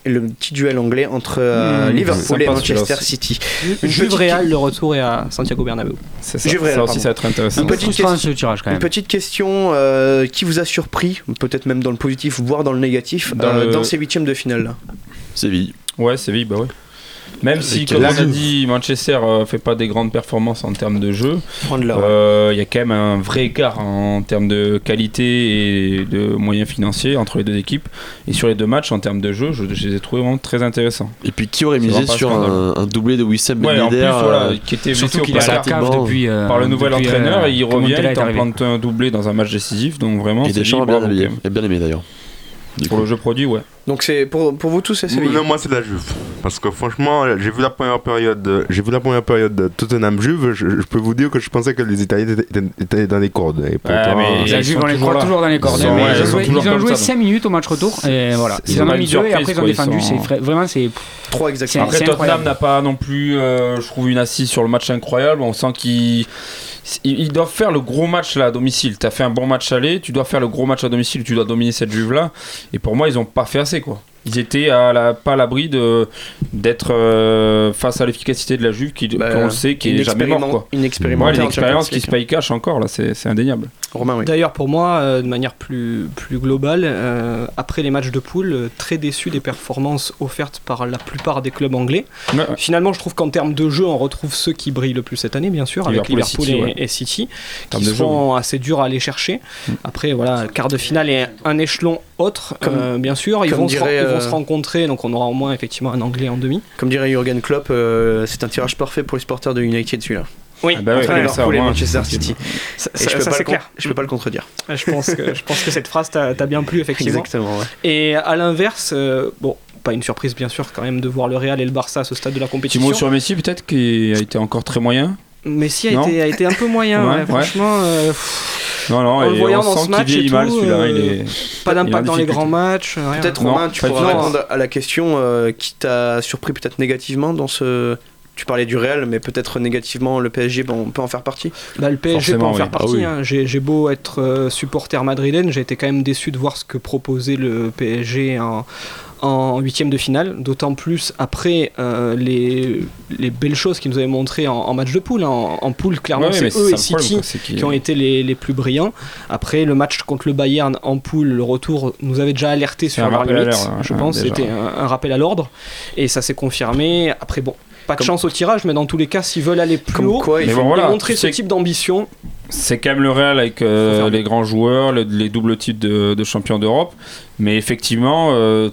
le petit duel anglais entre euh, mmh, Liverpool et Manchester City. Une Juve Real, le retour est à Santiago Bernabéu. C'est ça, Juve Real, ça aussi ça va être intéressant. Une petite, question, tirage, quand même. Une petite question euh, qui vous a surpris, peut-être même dans le positif, voire dans le négatif, dans, euh, le... dans ces huitièmes de finale là. Séville. Ouais, Séville, bah ouais. Même si, comme on a dit, Manchester euh, fait pas des grandes performances en termes de jeu, il euh, y a quand même un vrai écart en termes de qualité et de moyens financiers entre les deux équipes. Et sur les deux matchs, en termes de jeu, je, je les ai trouvés vraiment très intéressants. Et puis qui aurait misé sur un, un doublé de Wissam Ben Yedder, ouais, voilà, qui était blessé au placard depuis euh, par le nouvel depuis, entraîneur, euh, et il revient, il t'implante un doublé dans un match décisif, donc vraiment. Et Deschamps a bien, bien, bien aimé d'ailleurs. Pour le jeu produit, ouais. Donc c'est pour, pour vous tous, c'est Séville. Non, moi c'est la Juve. Parce que franchement, j'ai vu la première période, j'ai vu la première période de Tottenham Juve. Je, je peux vous dire que je pensais que les Italiens étaient, étaient dans les cordes. Et pourtant, ouais, mais la Juve, on les croit toujours dans les cordes. Ils, mais ouais, ils, joué, ils ont joué cinq minutes au match retour. Et voilà. Ils en ont mis deux et après ils ont défendu. Sont... C'est vraiment c'est trois exactement. Après Tottenham n'a pas non plus, euh, je trouve, une assise sur le match incroyable. On sent qu'ils ils doivent faire le gros match là à domicile. Tu as fait un bon match aller, tu dois faire le gros match à domicile, tu dois dominer cette Juve là. Et pour moi, ils n'ont pas fait assez quoi. Ils étaient à la, pas à l'abri de, d'être euh, face à l'efficacité de la Juve qui, bah, qu'on sait qui est jamais mort quoi. Une expérience, ouais, une expérience qui se paye cash encore là, c'est, c'est indéniable. Romain, oui. D'ailleurs pour moi, euh, de manière plus, plus globale, euh, après les matchs de poule, euh, très déçu des performances offertes par la plupart des clubs anglais. Ouais, ouais. Finalement, je trouve qu'en termes de jeu, on retrouve ceux qui brillent le plus cette année, bien sûr, avec Liverpool, Liverpool et, City, et, ouais. et City, qui sont jeu, assez durs à aller chercher. Mm. Après, voilà, quart de finale est un échelon autre, comme, euh, bien sûr. Ils vont, dirait, se, ils vont se rencontrer, donc on aura au moins effectivement un Anglais en demi. Comme dirait Jürgen Klopp, euh, c'est un tirage parfait pour les supporters de United celui-là. Oui, ah bah entre ouais, Liverpool et Manchester City. City. Ça, ça, je peux ça pas c'est le clair. Con- je peux pas le contredire. Je pense que, je pense que cette phrase t'a, t'a bien plu, effectivement. Exactement, ouais. Et à l'inverse, euh, bon, pas une surprise, bien sûr, quand même, de voir le Real et le Barça à ce stade de la compétition. Petit mot sur Messi, peut-être, qui a été encore très moyen. Messi a, été, a été un peu moyen, ouais, ouais, franchement. Euh, non, non, en le voyant dans ce match, il mal, celui-là, euh, il est... pas d'impact dans les grands matchs. Rien. Peut-être, non, Romain, tu pourras répondre à la question euh, qui t'a surpris peut-être négativement dans ce. Tu parlais du Real, mais peut-être négativement, le P S G bon, peut en faire partie. Bah, le P S G Forcément, peut en oui. faire partie. Ah, oui. hein. j'ai, j'ai beau être euh, supporter madrilène, j'ai été quand même déçu de voir ce que proposait le P S G en, en huitième de finale, d'autant plus après euh, les, les belles choses qu'ils nous avaient montrées en, en match de poule. En, en poule, clairement, ouais, c'est eux et City qui ont été les, les plus brillants. Après, le match contre le Bayern en poule, le retour nous avait déjà alerté sur leurs limites. Hein, je pense que c'était un, un rappel à l'ordre. Et ça s'est confirmé. Après, bon, pas de Comme... chance au tirage, mais dans tous les cas, s'ils veulent aller plus Comme haut, quoi, il faut bon, voilà, montrer ce type d'ambition. C'est quand même le Real avec euh, les grands joueurs, les, les doubles titres de, de champion d'Europe. Mais effectivement, euh,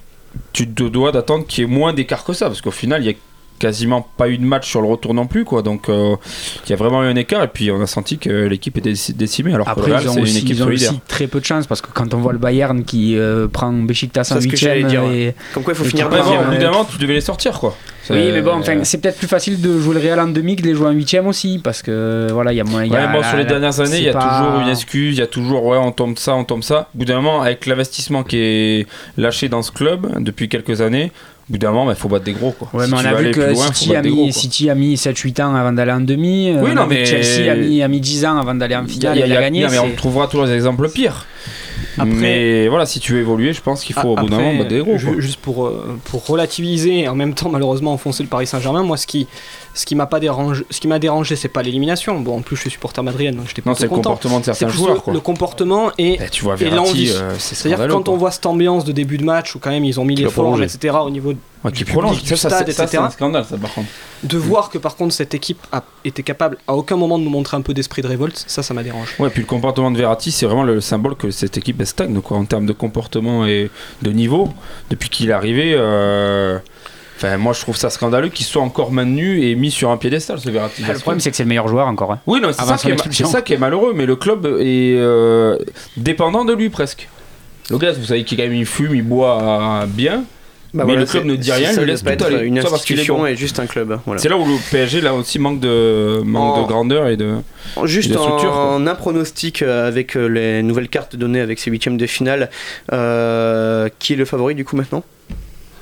tu te dois d'attendre qu'il y ait moins d'écart que ça, parce qu'au final, il y a quasiment pas eu de match sur le retour non plus quoi. Donc euh, il y a vraiment eu un écart et puis on a senti que l'équipe était décimée alors après, que le Real c'est aussi, une équipe ils ont solidaire. Aussi très peu de chance parce que quand on voit le Bayern qui euh, prend Beşiktaş en huitième et... ouais. Comme quoi il faut finir par bon, évidemment tu devais les sortir quoi. C'est... Oui mais bon enfin c'est peut-être plus facile de jouer le Real en demi que de les jouer en huitième aussi parce que voilà il y a moins. Ouais, bon, sur les dernières années il y a pas... toujours une excuse, il y a toujours ouais on tombe ça on tombe ça. Au bout d'un moment avec l'investissement qui est lâché dans ce club depuis quelques années. Au bout d'un moment, il bah, faut battre des gros. Quoi. Ouais, si mais on a vu que loin, City, a mis, gros, City a mis sept huit ans avant d'aller en demi. Oui, non, mais Chelsea a mis, a mis dix ans avant d'aller en finale et de la gagner. Non, mais on trouvera toujours des exemples pires. Après, mais voilà, si tu veux évoluer, je pense qu'il faut au bout d'un moment battre des gros. Quoi. Juste pour, pour relativiser et en même temps, malheureusement, enfoncer le Paris Saint-Germain, moi, ce qui, ce qui m'a pas dérangé, ce qui m'a dérangé, c'est pas l'élimination. Bon, en plus, je suis supporter madrilène, donc j'étais pas content. Non, c'est le comportement de certains c'est joueurs. Le, quoi. le comportement et, et, tu vois, Verratti, et l'envie. Euh, c'est C'est-à-dire que quand quoi. on voit cette ambiance de début de match où quand même ils ont mis les formes, et cetera, au niveau ouais, qui prolonge, du stade, ça, et cetera. C'est un scandale, ça, par contre. De voir que par contre cette équipe a été capable à aucun moment de nous montrer un peu d'esprit de révolte, ça, ça m'a dérangé. Ouais, puis le comportement de Verratti, c'est vraiment le symbole que cette équipe stagne, quoi, en termes de comportement et de niveau. Depuis qu'il est arrivé, euh... enfin, moi je trouve ça scandaleux qu'il soit encore maintenu et mis sur un piédestal, ce Verratti. Ah, le problème, c'est que c'est le meilleur joueur encore. Hein. Oui, non, c'est, ça qui, est, c'est ça qui est malheureux, mais le club est euh, dépendant de lui presque. Le gars, vous savez qu'il quand même il fume, il boit bien. Bah mais voilà, le club ne dit rien, il lui laisse tout aller. Une institution bon. Et juste un club. Voilà. C'est là où le P S G là aussi manque de manque en, de grandeur et de juste et de structure. En, en un pronostic avec les nouvelles cartes données avec ces huitièmes de finale, euh, qui est le favori du coup maintenant?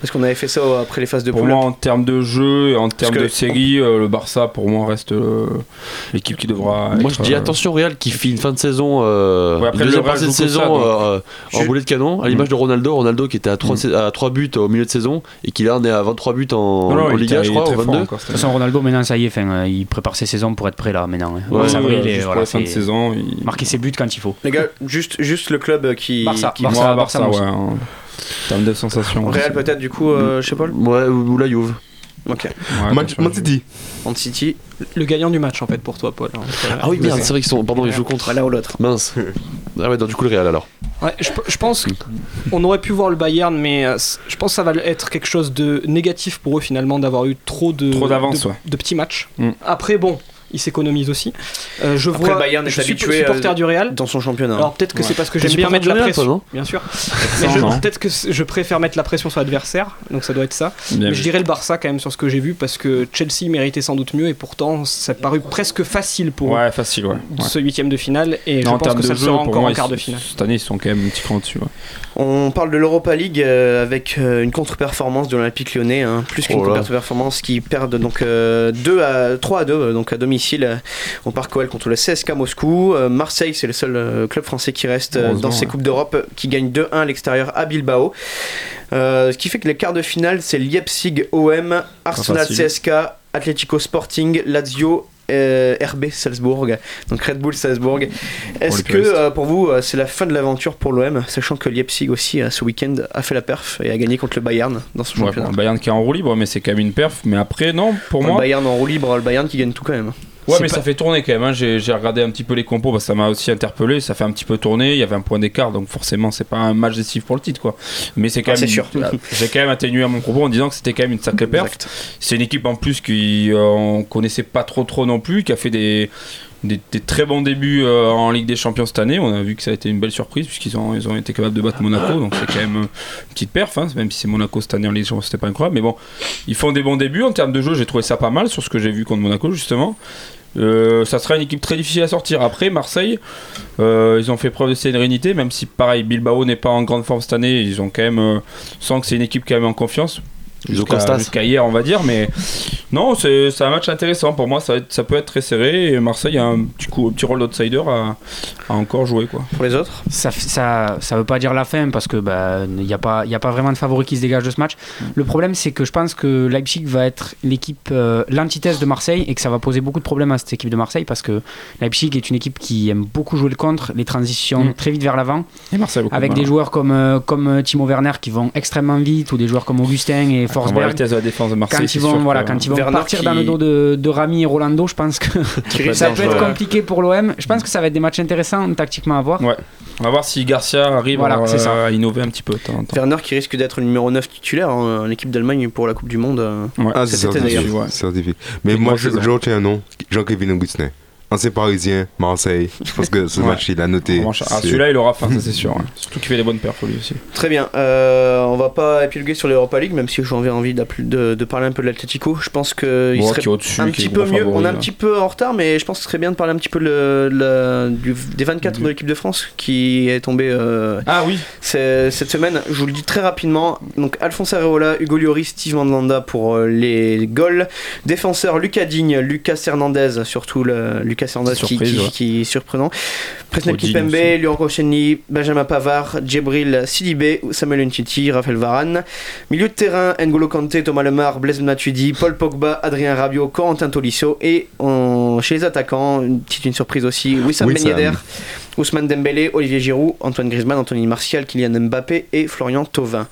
Parce qu'on avait fait ça après les phases de poule. Pour moi, en termes de jeu et en termes de série, euh, le Barça, pour moi, reste euh, l'équipe qui devra. Moi, être, je dis euh... attention, Real qui fait une fin de saison, euh, ouais, après, deuxième partie de saison ça, euh, en boulet de canon, à l'image mmh. de Ronaldo. Ronaldo qui était à trois, mmh. à trois buts au milieu de saison et qui là, on est à vingt-trois buts en, non, non, en Liga, je crois, ou vingt-deux. De toute façon, Ronaldo, maintenant, ça y est, fin, il prépare ses saisons pour être prêt là, maintenant. Ouais, ouais, avril, ouais, et voilà, la fin de saison. Il... Marquer ses buts quand il faut. Les gars, juste, juste le club qui. Barça, qui... Barça, Barça, Barça, ouais. En termes de sensations. Real peut-être du coup, euh, je sais pas. Ouais, ou la Juve. Ok. Ouais, Man, Man City. Man City. Le gagnant du match en fait pour toi, Paul. Ah oui, merde, c'est vrai qu'ils sont. Pardon, ils jouent contre. L'un ou l'autre. Mince. Ah ouais, donc du coup le Real alors. Ouais, je, je pense qu'on aurait pu voir le Bayern, mais euh, je pense que ça va être quelque chose de négatif pour eux finalement d'avoir eu trop de, trop d'avance, de, ouais. de petits matchs. Mm. Après, bon. Il s'économise aussi. Euh, je Après, vois, le Bayern est je suis habitué supporter euh, du Real dans son championnat. Alors peut-être que ouais. c'est parce que T'es j'aime bien mettre la Real, pression, toi, non bien sûr. Mais je, peut-être que je préfère mettre la pression sur l'adversaire, donc ça doit être ça. Bien mais vu. je dirais le Barça quand même sur ce que j'ai vu parce que Chelsea méritait sans doute mieux et pourtant ça a paru presque facile pour ouais, facile, ouais. ouais. ce huitième de finale et non, je pense que ça le sera encore moi, en quart de finale. Cette année, ils sont quand même un petit cran dessus. Ouais. On parle de l'Europa League euh, avec euh, une contre-performance de l'Olympique Lyonnais, hein, plus qu'une oh contre-performance qui perdent donc euh, deux à, trois à deux euh, donc à domicile euh, au Parc O L contre le C S K A Moscou. Euh, Marseille, c'est le seul euh, club français qui reste euh, dans ces ouais. Coupes d'Europe, qui gagne deux un à l'extérieur à Bilbao. Euh, ce qui fait que les quarts de finale, c'est Leipzig O M, Arsenal C S K, Atlético Sporting, Lazio. Euh, R B Salzbourg, donc Red Bull Salzbourg. Est-ce que euh, pour vous euh, c'est la fin de l'aventure pour l'O M, sachant que Leipzig aussi euh, ce week-end a fait la perf et a gagné contre le Bayern dans son ouais, championnat. Bon, le Bayern qui est en roue libre, mais c'est quand même une perf. Mais après, non, pour bon, moi. Le Bayern en roue libre, le Bayern qui gagne tout quand même. Ouais, c'est mais pas... ça fait tourner quand même. Hein. J'ai, j'ai regardé un petit peu les compos parce que ça m'a aussi interpellé. Ça fait un petit peu tourner. Il y avait un point d'écart, donc forcément, c'est pas un match décisif pour le titre, quoi. Mais c'est quand ah, même. C'est sûr. J'ai quand même atténué à mon propos en disant que c'était quand même une sacrée perf. Exact. C'est une équipe en plus qu'on euh, connaissait pas trop trop non plus, qui a fait des. Des, des très bons débuts euh, en Ligue des Champions cette année. On a vu que ça a été une belle surprise puisqu'ils ont, ils ont été capables de battre Monaco, donc c'est quand même une petite perf, hein, même si c'est Monaco cette année en Ligue des Champions, c'était pas incroyable, mais bon, ils font des bons débuts. En termes de jeu, j'ai trouvé ça pas mal sur ce que j'ai vu contre Monaco justement. Euh, ça sera une équipe très difficile à sortir. Après Marseille, euh, ils ont fait preuve de sérénité, même si pareil Bilbao n'est pas en grande forme cette année. Ils ont quand même euh, sent que c'est une équipe quand même en confiance. Jusqu'à, jusqu'à hier on va dire, mais non, c'est, c'est un match intéressant pour moi. Ça, ça peut être très serré et Marseille a un petit, coup, un petit rôle d'outsider à, à encore jouer, quoi. Pour les autres, ça, ça, ça veut pas dire la fin parce que bah, y a pas, y a pas vraiment de favori qui se dégage de ce match. Mm. Le problème c'est que je pense que Leipzig va être l'équipe, euh, l'antithèse de Marseille et que ça va poser beaucoup de problèmes à cette équipe de Marseille parce que Leipzig est une équipe qui aime beaucoup jouer le contre, les transitions mm. très vite vers l'avant, et Marseille avec mal. des joueurs comme, euh, comme Timo Werner qui vont extrêmement vite ou des joueurs comme Augustin et Forsberg. La vitesse de la défense de Marseille, quand ils vont, voilà, quand ils vont partir qui... dans le dos de, de Rami et Rolando, je pense que ça peut être compliqué pour l'O M. Je pense que ça va être des matchs intéressants tactiquement à voir. Ouais. On va voir si Garcia arrive voilà, à, à innover un petit peu. Temps, temps. Werner qui risque d'être le numéro neuf titulaire en équipe d'Allemagne pour la Coupe du Monde. Ouais. Ah, c'est certifié. Ouais. Mais moi, je, je retiens un nom, Jean-Kévin Augustin. Ancien parisien, Marseille. Je pense que ce ouais. match, il a noté. Ah, celui-là, il aura faim, ça c'est sûr. Hein. Surtout qu'il fait des bonnes perfs lui aussi. Très bien. Euh, on va pas épiloguer sur l'Europa League, même si j'ai envie de, de, de parler un peu de l'Atlético. Je pense qu'il bon, serait au-dessus, un petit peu mieux. Favori, on est un petit peu en retard, mais je pense que ce serait bien de parler un petit peu le, le, du, des vingt-quatre mmh. de l'équipe de France qui est tombé euh, ah, oui. cette semaine. Je vous le dis très rapidement. Donc, Alphonse Areola, Hugo Lloris, Steve Mandanda pour euh, les goals. Défenseur Lucas Digne, Lucas Hernandez, surtout le, Lucas Hernandez qui, qui, qui est surprenant. Presnel Kimpembe, Lior Koscielny, Benjamin Pavard, Djibril Sidibé, Samuel Umtiti, Raphaël Varane. Milieu de terrain, N'Golo Kanté, Thomas Lemar, Blaise Matuidi, Paul Pogba, Adrien Rabiot, Corentin Tolisso. Et on, chez les attaquants, une petite une surprise aussi, Wissam Ben Yedder, Ousmane Dembélé, Olivier Giroud, Antoine Griezmann, Anthony Martial, Kylian Mbappé et Florian Thauvin.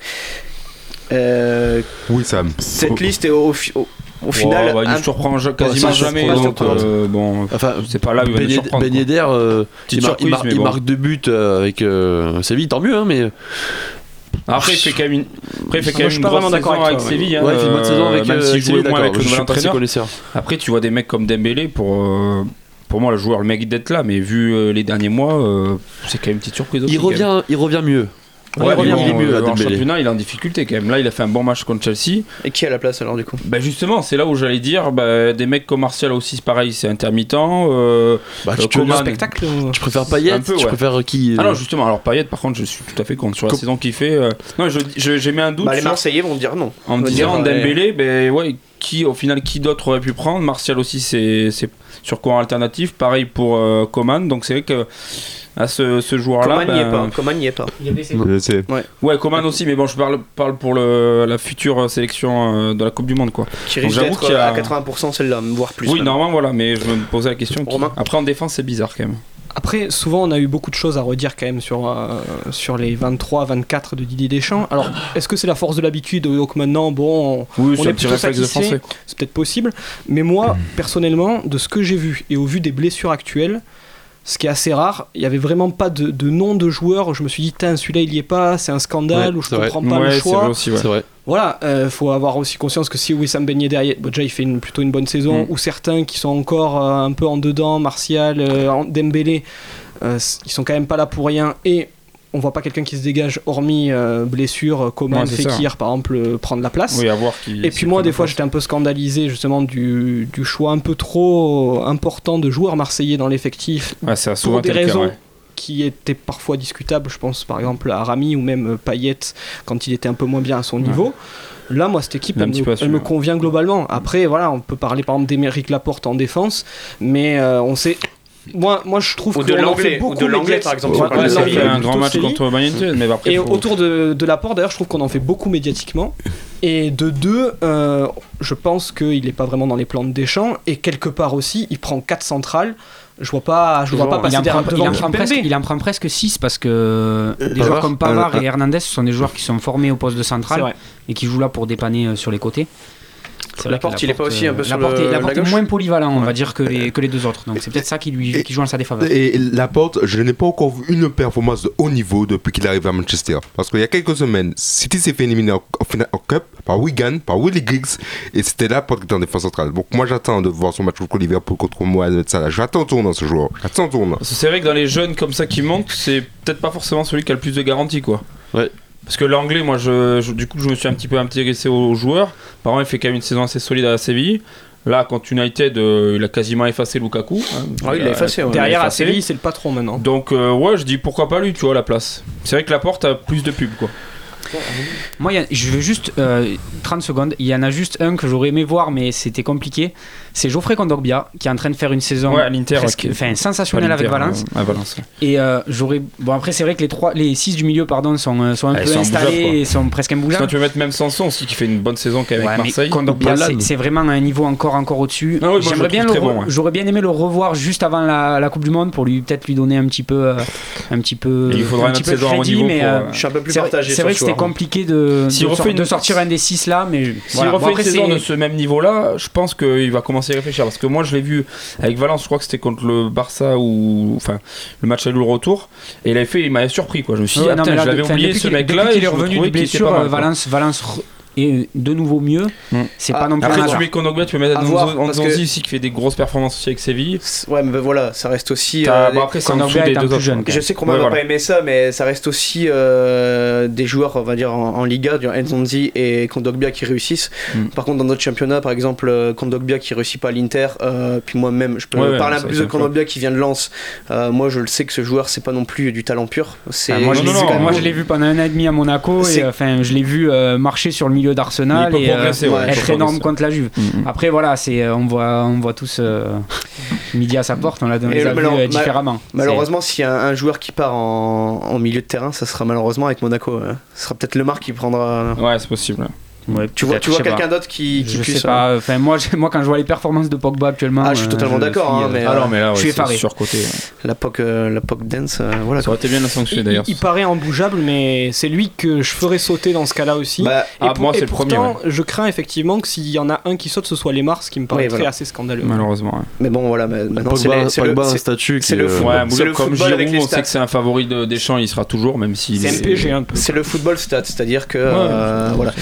Euh, oui, Sam. Cette oh. liste est au, au Au final, oh, bah, il ne un... surprend quasiment oh, jamais. Donc, euh, bon, enfin, c'est pas là où il va nous surprendre. Ben Yedder, euh, il, mar- il, mar- il bon. marque deux buts euh, avec euh, Séville, tant mieux, hein, mais. Après, il fait quand même une, Après, il fait quand même une grosse saison avec, avec Séville. Ouais, il fait une bonne saison avec même euh, s'il jouait moins avec le nouvel entraîneur. Connaisseur. Après, tu vois des mecs comme Dembélé pour. Euh, Pour moi, le joueur, le mec d'être là, mais vu euh, les derniers mois, euh, c'est quand même une petite surprise aussi. Il revient, il revient mieux. Ouais, il, il est mieux euh, en championnat, il est en difficulté quand même. Là, il a fait un bon match contre Chelsea. Et qui est à la place alors du coup? Bah justement, c'est là où j'allais dire, bah, des mecs comme Martial aussi, c'est pareil, c'est intermittent. Euh, bah, tu, euh, veux spectacle, tu préfères Payet? Tu ouais. préfères qui? Alors justement, alors Payet, par contre, je suis tout à fait contre sur la Com- saison qu'il fait. Euh... Non, je, je, j'ai mis un doute. Bah, les sur... Marseillais vont dire non. En me disant Dembélé, ben bah, ouais, qui au final qui d'autre aurait pu prendre? Martial aussi, c'est, c'est sur courant alternatif. Pareil pour euh, Coman. Donc c'est vrai que à ce, ce joueur-là. Coman n'y ben... est pas. Coman n'y est pas. Il est blessé. Ouais. ouais, Coman aussi, mais bon, je parle, parle pour le, la future sélection de la Coupe du Monde, quoi. Qui risque d'être qu'il y a... à quatre-vingts pour cent celle-là, voire plus. Oui, normalement, voilà, mais je me posais la question. Qui... Après, en défense, c'est bizarre quand même. Après, souvent, on a eu beaucoup de choses à redire quand même sur, euh, sur les vingt-trois vingt-quatre de Didier Deschamps. Alors, est-ce que c'est la force de l'habitude? Donc maintenant, bon, on, oui, on c'est est plutôt satisfait. C'est peut-être possible. Mais moi, personnellement, de ce que j'ai vu et au vu des blessures actuelles, ce qui est assez rare, il n'y avait vraiment pas de, de nom de joueur où je me suis dit, celui-là, il n'y est pas, c'est un scandale, ouais, ou je ne comprends pas ouais, le choix. C'est vrai aussi, ouais. C'est vrai. Voilà, il euh, faut avoir aussi conscience que si Wissam Ben Yedder, bon, déjà il fait une, plutôt une bonne saison, mm. ou certains qui sont encore euh, un peu en dedans, Martial, euh, Dembélé, euh, ils sont quand même pas là pour rien, et on voit pas quelqu'un qui se dégage hormis euh, blessure, Coman, ouais, Fekir par exemple, euh, prendre la place. Oui, à voir qui, et puis moi des fois j'étais un peu scandalisé justement du, du choix un peu trop important de joueurs marseillais dans l'effectif, ouais, c'est pour des raisons cas, ouais. qui étaient parfois discutables, je pense par exemple à Rami ou même Payet quand il était un peu moins bien à son ouais. niveau. Là, moi, cette équipe, elle, me, elle me convient globalement. Après, voilà, on peut parler par exemple d'Émeric Laporte en défense, mais euh, on sait... Moi, moi, je trouve qu'on en fait beaucoup. De l'anglais, par exemple. Ouais, ouais, il fait un grand match contre Bayern. Mais après, et faut... autour de, de Laporte, d'ailleurs, je trouve qu'on en fait beaucoup médiatiquement. Et de deux, euh, je pense qu'il n'est pas vraiment dans les plans de Deschamps. Et quelque part aussi, il prend quatre centrales. Je vois pas, je vois pas passer derrière devant Kimpembe. Il en prend presque six parce que des Pavard, joueurs comme Pavard euh, et Hernandez sont des joueurs qui sont formés au poste de central et qui jouent là pour dépanner sur les côtés. C'est la porte, il est pas aussi un peu sur Laporte, le, la porte la est moins polyvalent, on ouais. va dire, que les, que les deux autres. Donc c'est peut-être ça qui lui et, qui joue en sa défaveur. Et Laporte, je n'ai pas encore vu une performance de haut niveau depuis qu'il arrive à Manchester. Parce qu'il y a quelques semaines, City s'est fait éliminer en, en, en Cup par Wigan, par Willy Giggs, et c'était Laporte qui était en défense centrale. Donc moi j'attends de voir son match contre Liverpool contre Mohamed Salah. J'attends tournant ce joueur. J'attends tournant. C'est vrai que dans les jeunes comme ça qui montent, c'est peut-être pas forcément celui qui a le plus de garantie, quoi. Ouais. Parce que l'anglais, moi, je, je, du coup, je me suis un petit peu intéressé aux, aux joueurs. Par exemple, il fait quand même une saison assez solide à la Séville. Là, contre United, euh, il a quasiment effacé Lukaku. Hein. Ah, il l'a effacé. Ouais. Derrière, à Séville, c'est le patron maintenant. Donc, euh, ouais, je dis pourquoi pas lui, tu vois, à la place. C'est vrai que Laporte a plus de pub, quoi. Moi, y a, je veux juste euh, trente secondes. Il y en a juste un que j'aurais aimé voir, mais c'était compliqué. C'est Geoffrey Kondogbia qui est en train de faire une saison ouais, à l'Inter, presque, okay. sensationnelle avec Valence. Euh, à Valence ouais. Et euh, j'aurais. Bon, après, c'est vrai que les trois, les six du milieu, pardon, sont, sont un Elles peu sont installés et sont presque imbougeables. Sinon, tu veux mettre même Sanson aussi qui fait une bonne saison quand même ouais, avec Marseille. Kondogbia, c'est, c'est vraiment un niveau encore, encore au-dessus. Ah, oui, J'aimerais bien le re- bon, ouais. J'aurais bien aimé le revoir juste avant la, la Coupe du Monde pour lui peut-être lui donner un petit peu, euh, un petit peu. Et il faudra un petit peu de crédit, mais je suis un peu plus partagé. C'est vrai que c'était compliqué de. Si de, refait sor- une... de sortir un des six là, mais s'il voilà. refait bon, après, une saison c'est... de ce même niveau là, je pense qu'il va commencer à réfléchir parce que moi je l'ai vu avec Valence, je crois que c'était contre le Barça ou enfin le match aller ou le retour et il avait fait, il m'avait surpris quoi. Je me suis dit ouais, ah, putain, là, je l'avais oublié ce mec là et il est revenu de blessure. Valence, Valence. Et de nouveau mieux, mmh. c'est ah, pas non plus. Après, tu mets Kondogbia, tu peux mettre Nzonzi aussi qui fait des grosses performances aussi avec Séville. Ouais, mais voilà, ça reste aussi. Euh, bon, après, c'est en dessous des deux autres. Jeune, je sais qu'on ouais, va voilà. pas aimer ça, mais ça reste aussi euh, des joueurs, on va dire, en, en Liga, Nzonzi et Kondogbia qui réussissent. Mmh. Par contre, dans notre championnat, par exemple, Kondogbia qui réussit pas à l'Inter, euh, puis moi-même, je peux ouais, parler ouais, un peu plus de Kondogbia qui vient de Lens. Euh, moi, je le sais que ce joueur, c'est pas non plus du talent pur. C'est, ah, moi, je, non, non, moi je l'ai vu pendant un an et demi à Monaco, et enfin, je l'ai vu marcher sur le milieu d'Arsenal. Et euh, ouais, être énorme contre la Juve. Mm-hmm. Après voilà, c'est on voit on voit tous euh, midi à sa porte, on l'a donné euh, différemment. Malheureusement, c'est... s'il y a un, un joueur qui part en, en milieu de terrain, ça sera malheureusement avec Monaco. Hein. Ce sera peut-être Lemar qui prendra. Ouais, c'est possible. Ouais, tu vois, tu vois quelqu'un pas. d'autre qui, qui je puisse. sais pas. Enfin, moi, moi, quand je vois les performances de Pogba actuellement, ah, je suis totalement euh, d'accord. Je hein, suis, mais, ah non, mais là, ouais, je suis effaré. Surcoté. Ouais. La Pog, euh, la Pog dance, euh, voilà. Ça aurait été bien la sanctionner d'ailleurs. Il, il paraît imbougeable, mais c'est lui que je ferais sauter dans ce cas-là aussi. Bah, et ah, pour, moi, et c'est pourtant, le premier. Ouais. Je crains effectivement que s'il y en a un qui saute, ce soit Lemar, ce qui me paraît oui, voilà. assez scandaleux. Malheureusement. Ouais. Mais bon, voilà. Maintenant, Pogba, c'est, les, c'est Pogba, le un statut. C'est le football. Comme Giroud, on sait que c'est un favori de Deschamps, il sera toujours, même si. C'est M P G un peu. C'est le football stat, c'est-à-dire que voilà.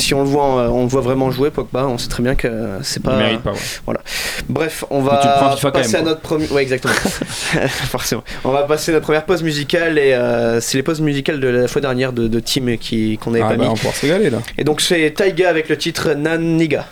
si on le voit, on le voit vraiment jouer, Pogba, on sait très bien que c'est pas. Il mérite pas. Ouais. Voilà. Bref, on va passer à même, notre premier. Ouais, exactement. Forcément. On va passer à notre première pause musicale et euh, c'est les pauses musicales de la fois dernière de, de Team qui qu'on avait ah, pas bah, mis. On va pouvoir se régaler là. Et donc c'est Taiga avec le titre Naniga.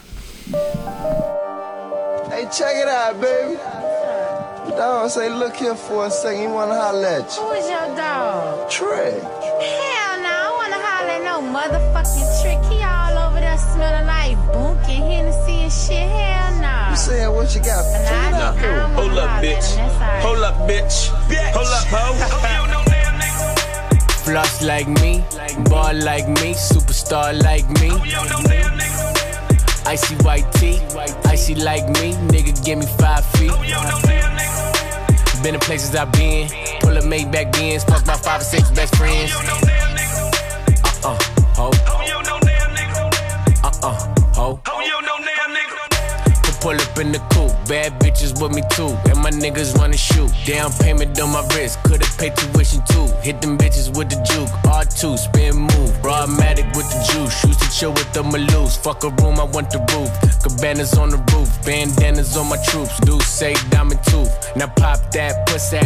Hey, check it out, baby. Dog, say, look here for a second. You wanna holler at you? Who is your dog? Trick. Hell no, I wanna holler at no motherfucking Trick. He all over there smelling like Boonk and Hennessy and shit. Hell no. You saying what you got? Nah, nah. Hold up, bitch. Hold up, bitch. Hold up, ho. Floss like me, ball like me, superstar like me. Icy white tee, icy like me, nigga give me five feet. Been in places I've been, pull up Maybach Benz, fuck my five or six best friends. Uh-uh, ho. Uh-uh, ho. Pull up in the coupe, bad bitches with me too, and my niggas wanna shoot. Down payment on my wrist, could've paid tuition too. Hit them bitches with the juke, R two, spin move. Broadmatic with the juice, used to chill with the Maloose. Fuck a room, I want the roof. Cabanas on the roof, bandanas on my troops. Do say diamond tooth, now pop that pussy.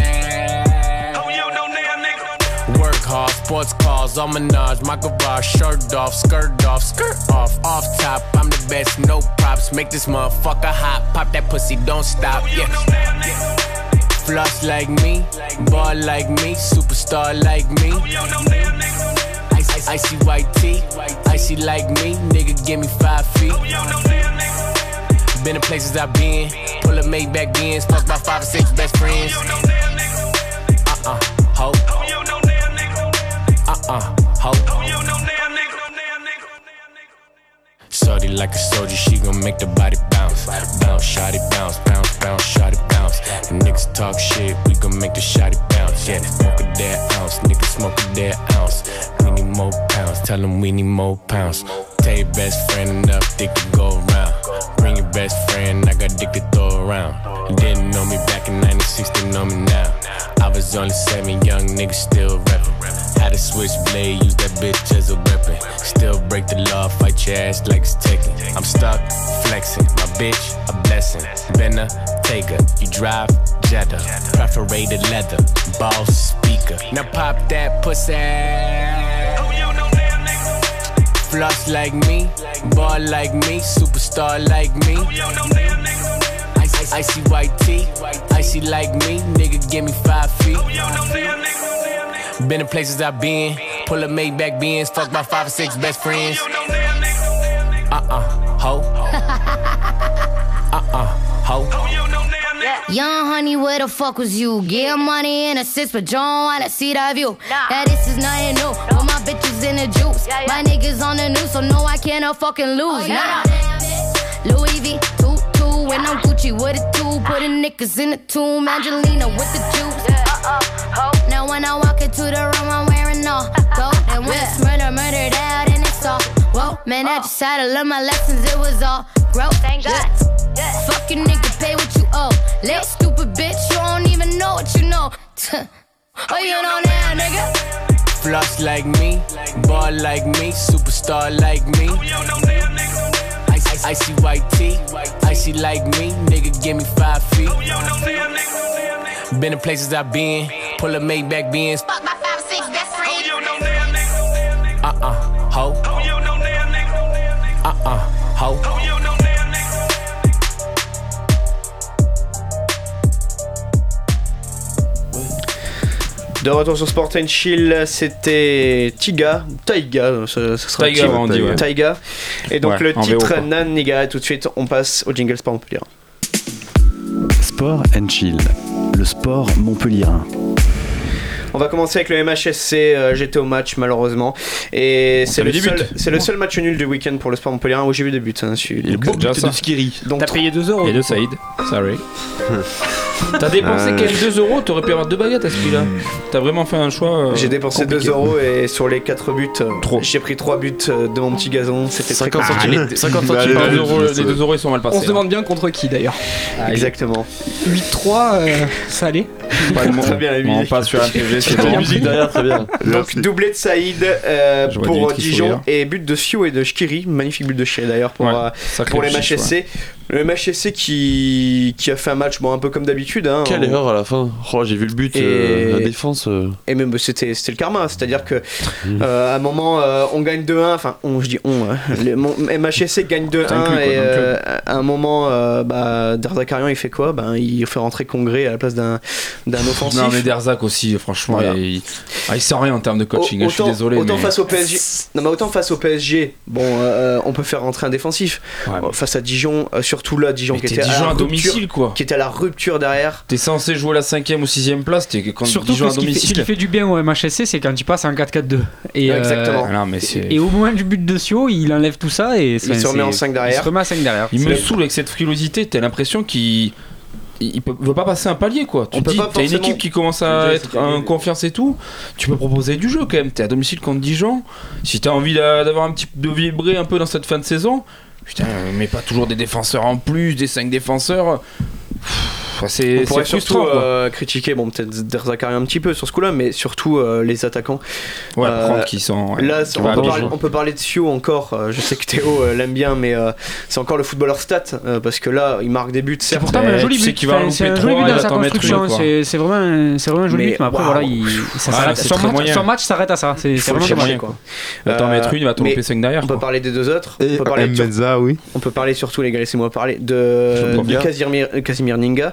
Work hard, sports cars, all menage, my garage, shirt off, skirt off, skirt off, off top, I'm the best, no props, make this motherfucker hot, pop that pussy, don't stop, yeah. Floss like me, ball like me, superstar like me. Icy, icy white tee, icy like me, nigga give me five feet. Been in places I've been, pull up Maybach Benz, fuck my five or six best friends. Uh-uh, ho. Uh-uh, ho. Shorty like a soldier, she gon' make the body bounce. Bounce, shawty bounce, bounce, bounce, shawty bounce. The niggas talk shit, we gon' make the shawty bounce. Yeah, smoke a dead ounce, niggas smoke a dead ounce. We need more pounds, tell them we need more pounds. Tell your best friend enough dick to go around. Bring your best friend, I got dick to throw around. You didn't know me back in ninety-six, they know me now. I was only seven, young niggas still rapping. Had a switchblade, use that bitch as a weapon. Still break the law, fight your ass like it's Tekken. I'm stuck, flexing, my bitch, a blessing. Been a taker, you drive Jetta. Perforated leather, boss speaker. Now pop that pussy. Floss like me, ball like me, superstar like me. Icy, icy white tee, icy like me, nigga give me five feet. Been in places I've been, pull up Maybach Benz, fuck my five or six best friends. Uh-uh, ho. Uh-uh, ho. Young honey, where the fuck was you? Get money in assists, but you don't wanna see the view. Now this is nothing new, all my bitches in the juice. My niggas on the news, so no, I cannot fucking lose. Nah. Louis V, two, two, when I'm Gucci with a two. Putting niggas in the tomb, Angelina with the juice. Now when I walk into the room, I'm wearing all gold. And when it's murder, murdered out, and it's all whoa. Man, I just had to learn my lessons, it was all growth. Thank God. Fuck your nigga, pay what you owe. Little stupid bitch, you don't even know what you know. Oh, you know that, nigga? Floss like me, ball like me, superstar like me. Icy, icy white tee, icy like me, nigga give me five feet. Been in places I've been, pull up Maybach Benz. Fuck my five or six best friends. Uh-uh, ho. Uh-uh, ho. De retour sur Sport and Chill, c'était Tiga, Taiga, ça, ça sera Taiga, on dit, ouais. Taiga. Et donc ouais, le titre Naniga, tout de suite on passe au jingle Sport Montpellier. Sport and Chill, le sport montpelliérain. On va commencer avec le M H S C, euh, j'étais au match malheureusement et c'est le, seul, c'est le seul match nul du week-end pour le Sport Montpellier où j'ai vu des buts. Hein, il est beau but de Skiri. T'as payé deux euros. Et de Saïd, sorry. T'as dépensé euh... quand même deux euros, t'aurais pu avoir deux baguettes à ce prix-là. T'as vraiment fait un choix. Euh, j'ai dépensé compliqué. deux euros et sur les quatre buts, trop. J'ai pris trois buts de mon petit gazon. C'était cinquante très centimes. cinquante centimes. Les deux euros ils sont mal passés. On se demande bien contre qui d'ailleurs. Ah, exactement. huit trois, euh, ça allait. Pas de très bien la musique. On passe sur M P G, c'est bon. La musique derrière, très bien. Donc doublé de Saïd euh, pour Dijon et but de Sio et de Shkiri, magnifique but de Shkiri d'ailleurs pour, ouais, euh, pour les M H S C. Ouais. Le M H S C qui, qui a fait un match bon, un peu comme d'habitude. Hein, Quelle on... erreur à la fin. Oh, j'ai vu le but, et... euh, la défense. Euh... Et même c'était, c'était le karma, c'est-à-dire que mmh. euh, à un moment euh, on gagne deux un, enfin on, je dis on, euh, le M H S C gagne deux un et euh, à un moment euh, bah, Derzakarian il fait quoi bah, il fait rentrer Congré à la place d'un, d'un offensif. Non mais Derzak aussi franchement voilà. il, il, ah, il sent rien en termes de coaching, autant, je suis désolé. Autant mais... face au P S G, non mais autant face au P S G, bon euh, on peut faire rentrer un défensif. Ouais, mais... Face à Dijon, euh, surtout là Dijon mais qui était Dijon à, à domicile quoi. Qui était à la rupture derrière. T'es censé jouer la cinquième ou sixième place, t'es quand surtout Dijon à domicile. Surtout ce qui fait du bien au M H S C, c'est quand tu passes en quatre quatre deux. Et ouais, exactement. Euh, non, mais c'est... Et au moins du but de Sio, il enlève tout ça et il se remet en cinq derrière. Il se remet à cinq derrière. Il me saoule avec cette frilosité. T'as l'impression qu'il il peut, veut pas passer un palier quoi. Tu on te dis, t'as forcément... une équipe qui commence à être en confiance et tout, tu peux proposer du jeu quand même. T'es à domicile contre Dijon. Si t'as envie d'avoir un petit de vibrer un peu dans cette fin de saison, putain, mais pas toujours des défenseurs en plus, des cinq défenseurs. Enfin, c'est, on pourrait c'est surtout euh, critiquer, bon peut-être Derzakarian un petit peu sur ce coup-là, mais surtout euh, les attaquants. Ouais, euh, prendre qui sont. Ouais, là, on peut, parler, on peut parler de Sio encore. Euh, je sais que Théo euh, l'aime bien, mais euh, c'est encore le footballeur stat euh, parce que là, il marque des buts. C'est pourtant un joli but. Qui va enfin, c'est un joli but dans sa construction. C'est, c'est vraiment, un, c'est vraiment un joli mais, but. Mais après, wow, voilà, il, ça ah, s'arrête. Son match, son match s'arrête à ça. C'est, c'est vraiment moyen quoi. Il va t'en mettre une, il va t'en louper cinq derrière. On peut parler des deux autres. On peut parler de Benza, oui. On peut parler surtout, les gars, laissez-moi parler de Casimir Ninga.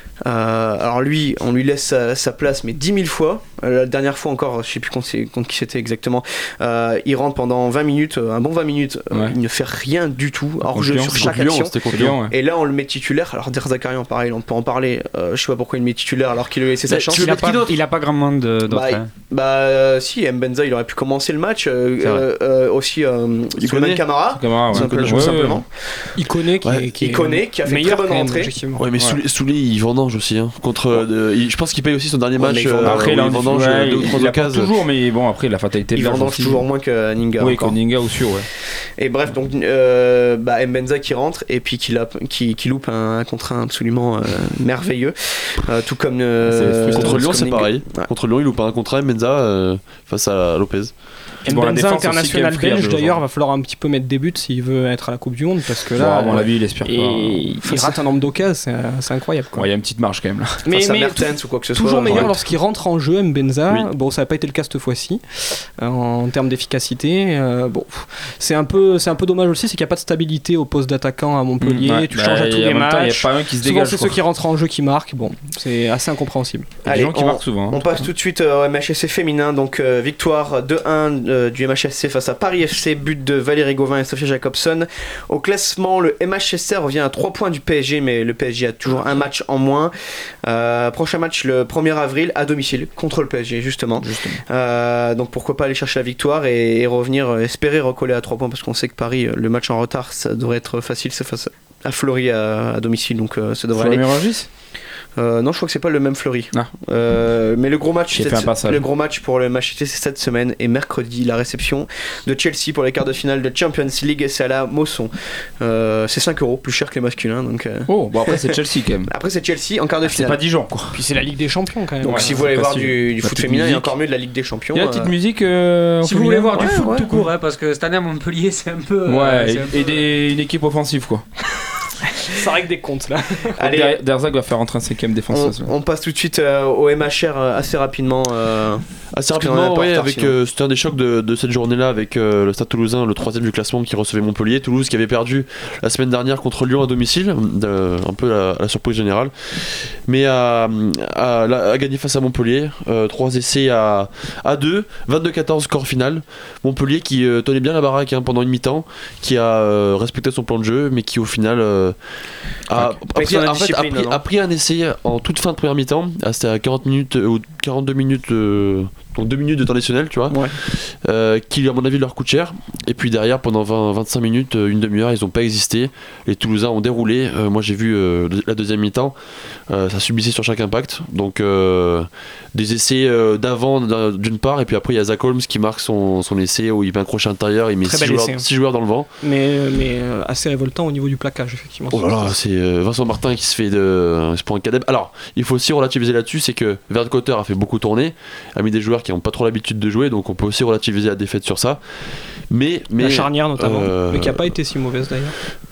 Euh, alors lui, on lui laisse sa, sa place, mais dix mille fois. Euh, la dernière fois encore, je sais plus contre, contre qui c'était exactement. Euh, il rentre pendant vingt minutes, un bon vingt minutes. Ouais. Euh, il ne fait rien du tout hors jeu sur chaque action. Lyon, ouais. Et là, on le met titulaire. Alors Derzakarian, pareil, on peut en parler. Euh, je sais pas pourquoi il le met titulaire alors qu'il a laissé sa chance. Il a, pas, il a pas grand monde d'autres. Bah, hein. bah euh, si, Mbenza, il aurait pu commencer le match. Euh, euh, aussi, euh, Souleymane Camara, Camara ouais, simplement. Ouais, simplement. Il connaît, qui, ouais. qui, il connaît, qui a fait une très bonne entrée. Ouais, mais ouais. Soulé, il vendange aussi. Hein, contre, ouais. euh, il, je pense qu'il paye aussi son dernier match. Euh, après, il vendange deux ou trois occasions. Toujours, mais bon, après, la fatalité. Il vendange toujours moins que Ninga. Oui, que Ninga ou sûr, ouais. Et bref, donc euh, bah, Mbenza qui rentre et puis qui, la, qui, qui loupe un, un contre un absolument euh, merveilleux. Euh, tout comme. Euh, contre Lyon, c'est Ninga. Pareil. Ouais. Contre Lyon, il loupe un contre un Mbenza euh, face à Lopez. Mbenza international belge d'ailleurs, va falloir un petit peu mettre des buts s'il veut être à la Coupe du Monde parce que là, à mon avis, il espère pas. Il rate un nombre d'occasions, c'est, c'est incroyable. Il ouais, y a une petite marge quand même là. Mais, mais Mertens ou quoi que ce soit. Toujours meilleur lorsqu'il rentre en jeu, Mbenza. Oui. Bon, ça n'a pas été le cas cette fois-ci euh, en termes d'efficacité. Euh, bon, c'est un peu, c'est un peu dommage aussi, c'est qu'il n'y a pas de stabilité au poste d'attaquant à Montpellier. Mmh, ouais. Tu bah, changes à tous les matchs. Temps, y a pas un qui se souvent, dégage, c'est ceux qui rentrent en jeu qui marquent. Bon, c'est assez incompréhensible. Allez, on, qui marquent souvent. On passe tout de suite au M H S C féminin. Donc euh, victoire deux un euh, du M H S C face à Paris F C, but de Valérie Gauvin et Sophia Jacobson. Au classement, le M H S C revient à trois points du P S G, mais le P S G a toujours un match en moins. Euh, prochain match le premier avril à domicile contre le P S G justement. justement. Euh, donc pourquoi pas aller chercher la victoire et, et revenir, espérer recoller à trois points parce qu'on sait que Paris, le match en retard, ça devrait être facile, c'est face à Fleury à, à domicile, donc euh, ça devrait Fleury aller. Euh, non, je crois que c'est pas le même Fleury. Ah. Euh, mais le gros match, cette, le gros match pour le match c'est cette semaine et mercredi la réception de Chelsea pour les quarts de finale de Champions League. C'est à la Mosson. Euh, c'est cinq euros, plus cher que les masculins. Donc. Euh... Oh, bon après c'est Chelsea quand même. Après c'est Chelsea en quart de ah, finale. C'est pas Dijon quoi. Puis c'est la Ligue des Champions quand même. Donc ouais, si vous voulez voir du, du foot féminin, il y a encore mieux de la Ligue des Champions. Il y a la petite musique. Euh, si vous voulez voir ouais, du foot ouais, tout court, ouais. hein, parce que cette année à Montpellier c'est un peu. Ouais. Euh, et, un peu... et des, une équipe offensive quoi. Ça règle des comptes là. Allez, Derzak va faire rentrer un cinquième défenseuse. On, on passe tout de suite euh, au M H R euh, assez rapidement. Euh, assez rapidement, oui. Avec euh, c'était un des chocs de, de cette journée-là avec euh, le Stade Toulousain, le troisième du classement qui recevait Montpellier. Toulouse qui avait perdu la semaine dernière contre Lyon à domicile, de, un peu la, la surprise générale, mais a, a, a, a gagné face à Montpellier. Euh, trois essais à, à deux, vingt-deux quatorze score final. Montpellier qui euh, tenait bien la baraque hein, pendant une mi-temps, qui a euh, respecté son plan de jeu, mais qui au final euh, a, a, pris, en fait, a, pris, a pris un essai en toute fin de première mi-temps, c'était à quarante minutes ou quarante-deux minutes, euh, donc deux minutes de temps additionnel, tu vois, ouais. euh, qui à mon avis leur coûte cher. Et puis derrière, pendant vingt à vingt-cinq minutes, une demi-heure, ils n'ont pas existé. Les Toulousains ont déroulé. Euh, moi j'ai vu euh, la deuxième mi-temps, euh, ça subissait sur chaque impact. Donc euh, des essais euh, d'avant d'une part, et puis après il y a Zach Holmes qui marque son, son essai où il met un crochet intérieur, il met six joueurs, six joueurs dans le vent. Mais, mais euh, assez révoltant au niveau du plaquage, effectivement. Oh là là, c'est euh, Vincent Martin qui se fait de. Se prend un cadeb. Alors, il faut aussi relativiser là-dessus, c'est que Vert Cotter a fait beaucoup tourner, a mis des joueurs qui n'ont pas trop l'habitude de jouer, donc on peut aussi relativiser la défaite sur ça. Mais, mais la charnière notamment, euh... mais qui n'a pas été si mauvaise d'ailleurs.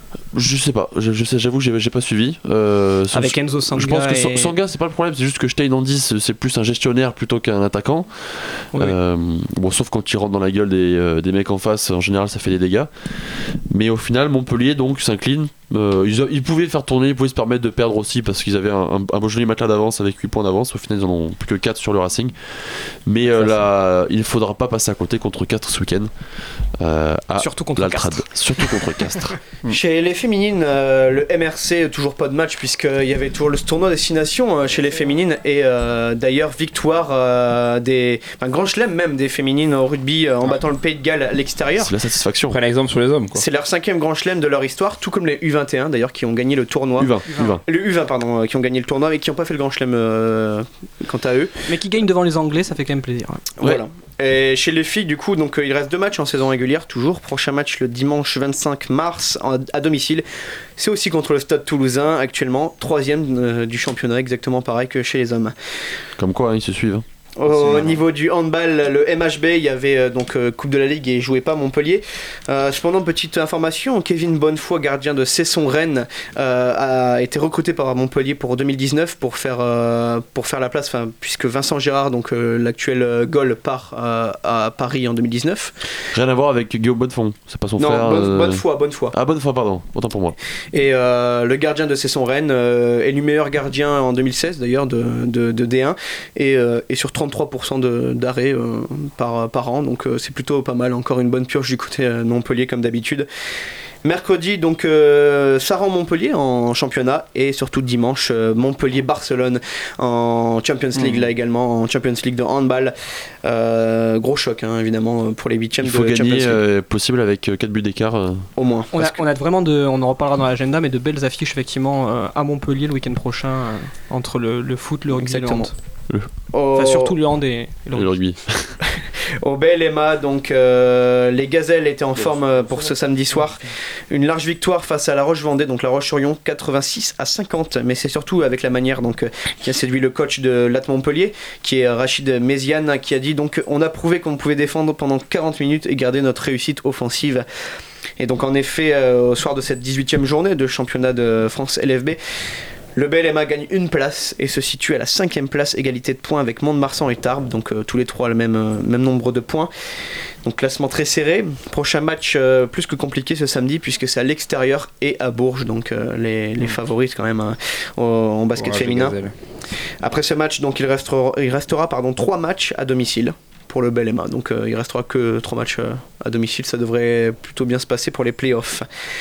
Je sais pas, je, je sais, j'avoue que j'ai, j'ai pas suivi. Euh, Avec son, Enzo Sanga. Je pense que et... Sanga, c'est pas le problème, c'est juste que Stein en dix, c'est plus un gestionnaire plutôt qu'un attaquant. Oui. Euh, bon, sauf quand il rentre dans la gueule des, euh, des mecs en face, en général ça fait des dégâts. Mais au final, Montpellier donc s'incline. Euh, ils, ils pouvaient faire tourner, ils pouvaient se permettre de perdre aussi parce qu'ils avaient un, un, un joli matelas d'avance avec huit points d'avance. Au final, ils en ont plus que quatre sur le Racing. Mais euh, là, il ne faudra pas passer à côté contre Castres ce week-end. Euh, Surtout contre Castres. Surtout contre Castres. Chez les féminines, euh, le M R C, toujours pas de match puisqu'il y avait toujours le tournoi destination euh, chez les féminines et euh, d'ailleurs victoire euh, des, enfin, grand chelem même des féminines au rugby euh, en battant le Pays de Galles à l'extérieur. C'est la satisfaction. Après l'exemple sur les hommes, quoi. C'est leur cinquième grand chelem de leur histoire, tout comme les U vingt et un d'ailleurs qui ont gagné le tournoi. U vingt, U vingt. Le U vingt pardon, euh, qui ont gagné le tournoi mais qui n'ont pas fait le grand chelem euh, quant à eux. Mais qui gagnent devant les Anglais, ça fait quand même plaisir. Ouais. Voilà. Et chez les filles, du coup, donc, euh, il reste deux matchs en saison régulière, toujours. Prochain match le dimanche vingt-cinq mars en, à domicile. C'est aussi contre le Stade Toulousain, actuellement troisième euh, du championnat, exactement pareil que chez les hommes. Comme quoi, hein, ils se suivent. Au niveau du handball, le M H B, il y avait euh, donc euh, Coupe de la Ligue et il jouait pas Montpellier. Euh, cependant, petite information, Kevin Bonnefoy, gardien de Cesson-Rennes, euh, a été recruté par Montpellier pour deux mille dix-neuf pour faire, euh, pour faire la place, puisque Vincent Gérard, donc euh, l'actuel euh, goal, part euh, à Paris en deux mille dix-neuf. Rien à voir avec Guillaume Bonnefoy, c'est pas son non, frère. Non, euh... Bonnefoy, Bonnefoy. Ah, Bonnefoy, pardon, autant pour moi. Et euh, le gardien de Cesson-Rennes, euh, élu meilleur gardien en deux mille seize d'ailleurs de, de, de D un et, euh, et sur trente-trois pour cent de d'arrêt euh, par, par an, donc euh, c'est plutôt pas mal, encore une bonne pioche du côté euh, Montpellier comme d'habitude. Mercredi, donc euh, Saran-Montpellier en championnat et surtout dimanche euh, Montpellier-Barcelone en Champions League, mmh. là également en Champions League de handball. Euh, gros choc hein, évidemment pour les huitièmes de Champions League. Il faut gagner euh, possible avec quatre buts d'écart. Euh. Au moins. On a, on a vraiment de, on en reparlera dans l'agenda, mais de belles affiches effectivement euh, à Montpellier le week-end prochain euh, entre le, le foot, le rugby et le hand. Le... Oh. Enfin surtout le hand et, et le rugby. rugby. Au B L M A, donc euh, les Gazelles étaient en forme euh, pour ce samedi soir. Une large victoire face à la Roche-Vendée, donc la Roche-sur-Yon, quatre-vingt-six à cinquante. Mais c'est surtout avec la manière donc, euh, qui a séduit le coach de l'A T Montpellier, qui est Rachid Méziane, qui a dit donc on a prouvé qu'on pouvait défendre pendant quarante minutes et garder notre réussite offensive. Et donc en effet, euh, au soir de cette dix-huitième journée de championnat de France L F B, le B L M A gagne une place et se situe à la cinquième place, égalité de points avec Mont-de-Marsan et Tarbes, donc euh, tous les trois le même, euh, même nombre de points. Donc classement très serré. Prochain match euh, plus que compliqué ce samedi puisque c'est à l'extérieur et à Bourges, donc euh, les, les favoris quand même hein, au, en basket ouais, féminin. Après ce match, donc il restera, il restera pardon, trois matchs à domicile pour le B L M A, donc euh, il restera que trois matchs euh, à domicile, ça devrait plutôt bien se passer pour les playoffs.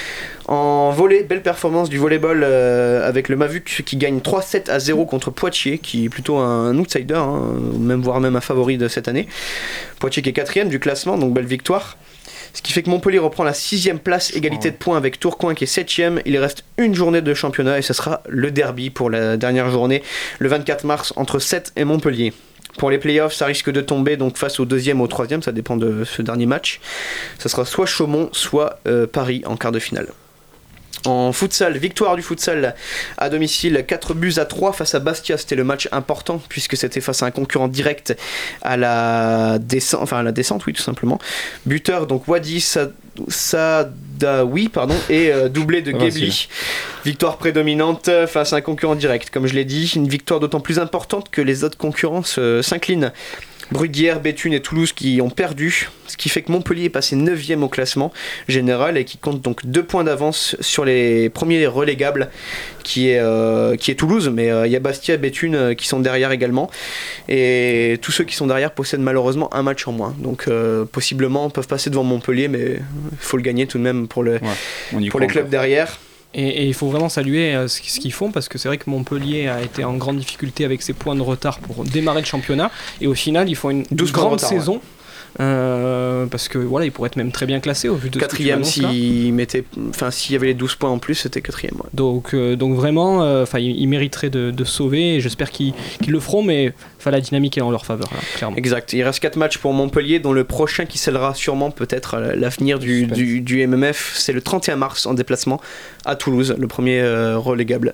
En volley, belle performance du volleyball euh, avec le Mavuc qui gagne trois sept à zéro contre Poitiers, qui est plutôt un outsider, hein, même, voire même un favori de cette année. Poitiers qui est quatrième du classement, donc belle victoire. Ce qui fait que Montpellier reprend la sixième place, égalité de points avec Tourcoing qui est septième. Il reste une journée de championnat et ce sera le derby pour la dernière journée, le vingt-quatre mars, entre Sète et Montpellier. Pour les playoffs, ça risque de tomber donc face au deuxième ou au troisième, ça dépend de ce dernier match. Ça sera soit Chaumont, soit euh, Paris en quart de finale. En futsal, victoire du futsal à domicile, quatre buts à trois face à Bastia. C'était le match important puisque c'était face à un concurrent direct à la descente, enfin à la descente, oui tout simplement. Buteur donc Wadi Sadawi pardon et euh, doublé de Gebli. Victoire prédominante face à un concurrent direct. Comme je l'ai dit, une victoire d'autant plus importante que les autres concurrents euh, s'inclinent. Bruguière, Béthune et Toulouse qui ont perdu, ce qui fait que Montpellier est passé neuvième au classement général et qui compte donc deux points d'avance sur les premiers relégables qui est, euh, qui est Toulouse, mais il euh, y a Bastia et Béthune euh, qui sont derrière également et tous ceux qui sont derrière possèdent malheureusement un match en moins, donc euh, possiblement peuvent passer devant Montpellier, mais il faut le gagner tout de même pour, le, ouais, pour les clubs derrière. Et il faut vraiment saluer euh, ce, ce qu'ils font, parce que c'est vrai que Montpellier a été en grande difficulté avec ses points de retard pour démarrer le championnat, et au final ils font une grande retard, saison. Ouais. Euh, parce que voilà, il pourrait être même très bien classé au vu de quatrième s'il mettait, enfin s'il y avait les douze points en plus, c'était quatrième. Ouais. Donc, euh, donc vraiment, enfin, euh, ils, ils mériteraient de, de sauver. Et j'espère qu'ils, qu'ils le feront, mais enfin, la dynamique est en leur faveur là, clairement. Exact. Il reste quatre matchs pour Montpellier, dont le prochain qui scellera sûrement peut-être l'avenir du, du, du M M F, c'est le trente et un mars en déplacement à Toulouse, le premier euh, relégable.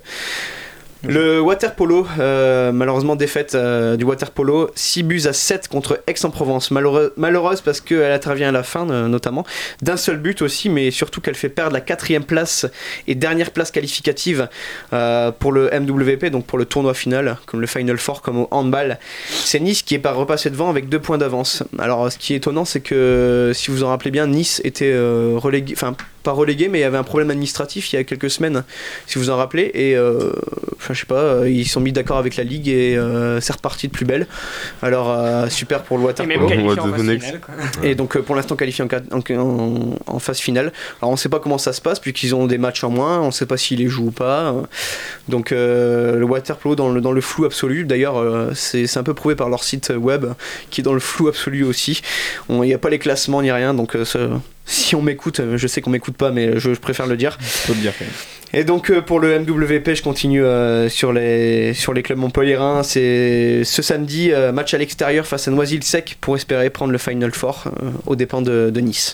Le water-polo, euh, malheureusement défaite euh, du water-polo, six buts à sept contre Aix-en-Provence. Malheureux, malheureuse parce qu'elle intervient à la fin, euh, notamment, d'un seul but aussi, mais surtout qu'elle fait perdre la quatrième place et dernière place qualificative euh, pour le M W P, donc pour le tournoi final, comme le Final Four, comme au handball. C'est Nice qui est pas repassé devant avec deux points d'avance. Alors ce qui est étonnant, c'est que, si vous vous en rappelez bien, Nice était euh, relégué, enfin pas relégué, mais il y avait un problème administratif il y a quelques semaines, si vous en rappelez, et euh, enfin je sais pas, ils sont mis d'accord avec la ligue et euh, c'est reparti de plus belle. Alors euh, super pour le water-polo. Et même qualifié en phase finale, quoi. Et donc euh, pour l'instant qualifié en, en, en, en phase finale. Alors on sait pas comment ça se passe puisqu'ils ont des matchs en moins, on sait pas s'ils les jouent ou pas. Donc euh, le water-polo dans le, dans le flou absolu. D'ailleurs euh, c'est, c'est un peu prouvé par leur site web qui est dans le flou absolu aussi. Il n'y a pas les classements ni rien, donc euh, ça, si on m'écoute, je sais qu'on m'écoute pas, mais je, je préfère le dire. Je peux le dire quand même. Et donc euh, pour le M W P, je continue euh, sur, les, sur les clubs montpelliérains. C'est ce samedi, euh, match à l'extérieur face à Noisy-le-Sec pour espérer prendre le Final Four euh, aux dépens de, de Nice.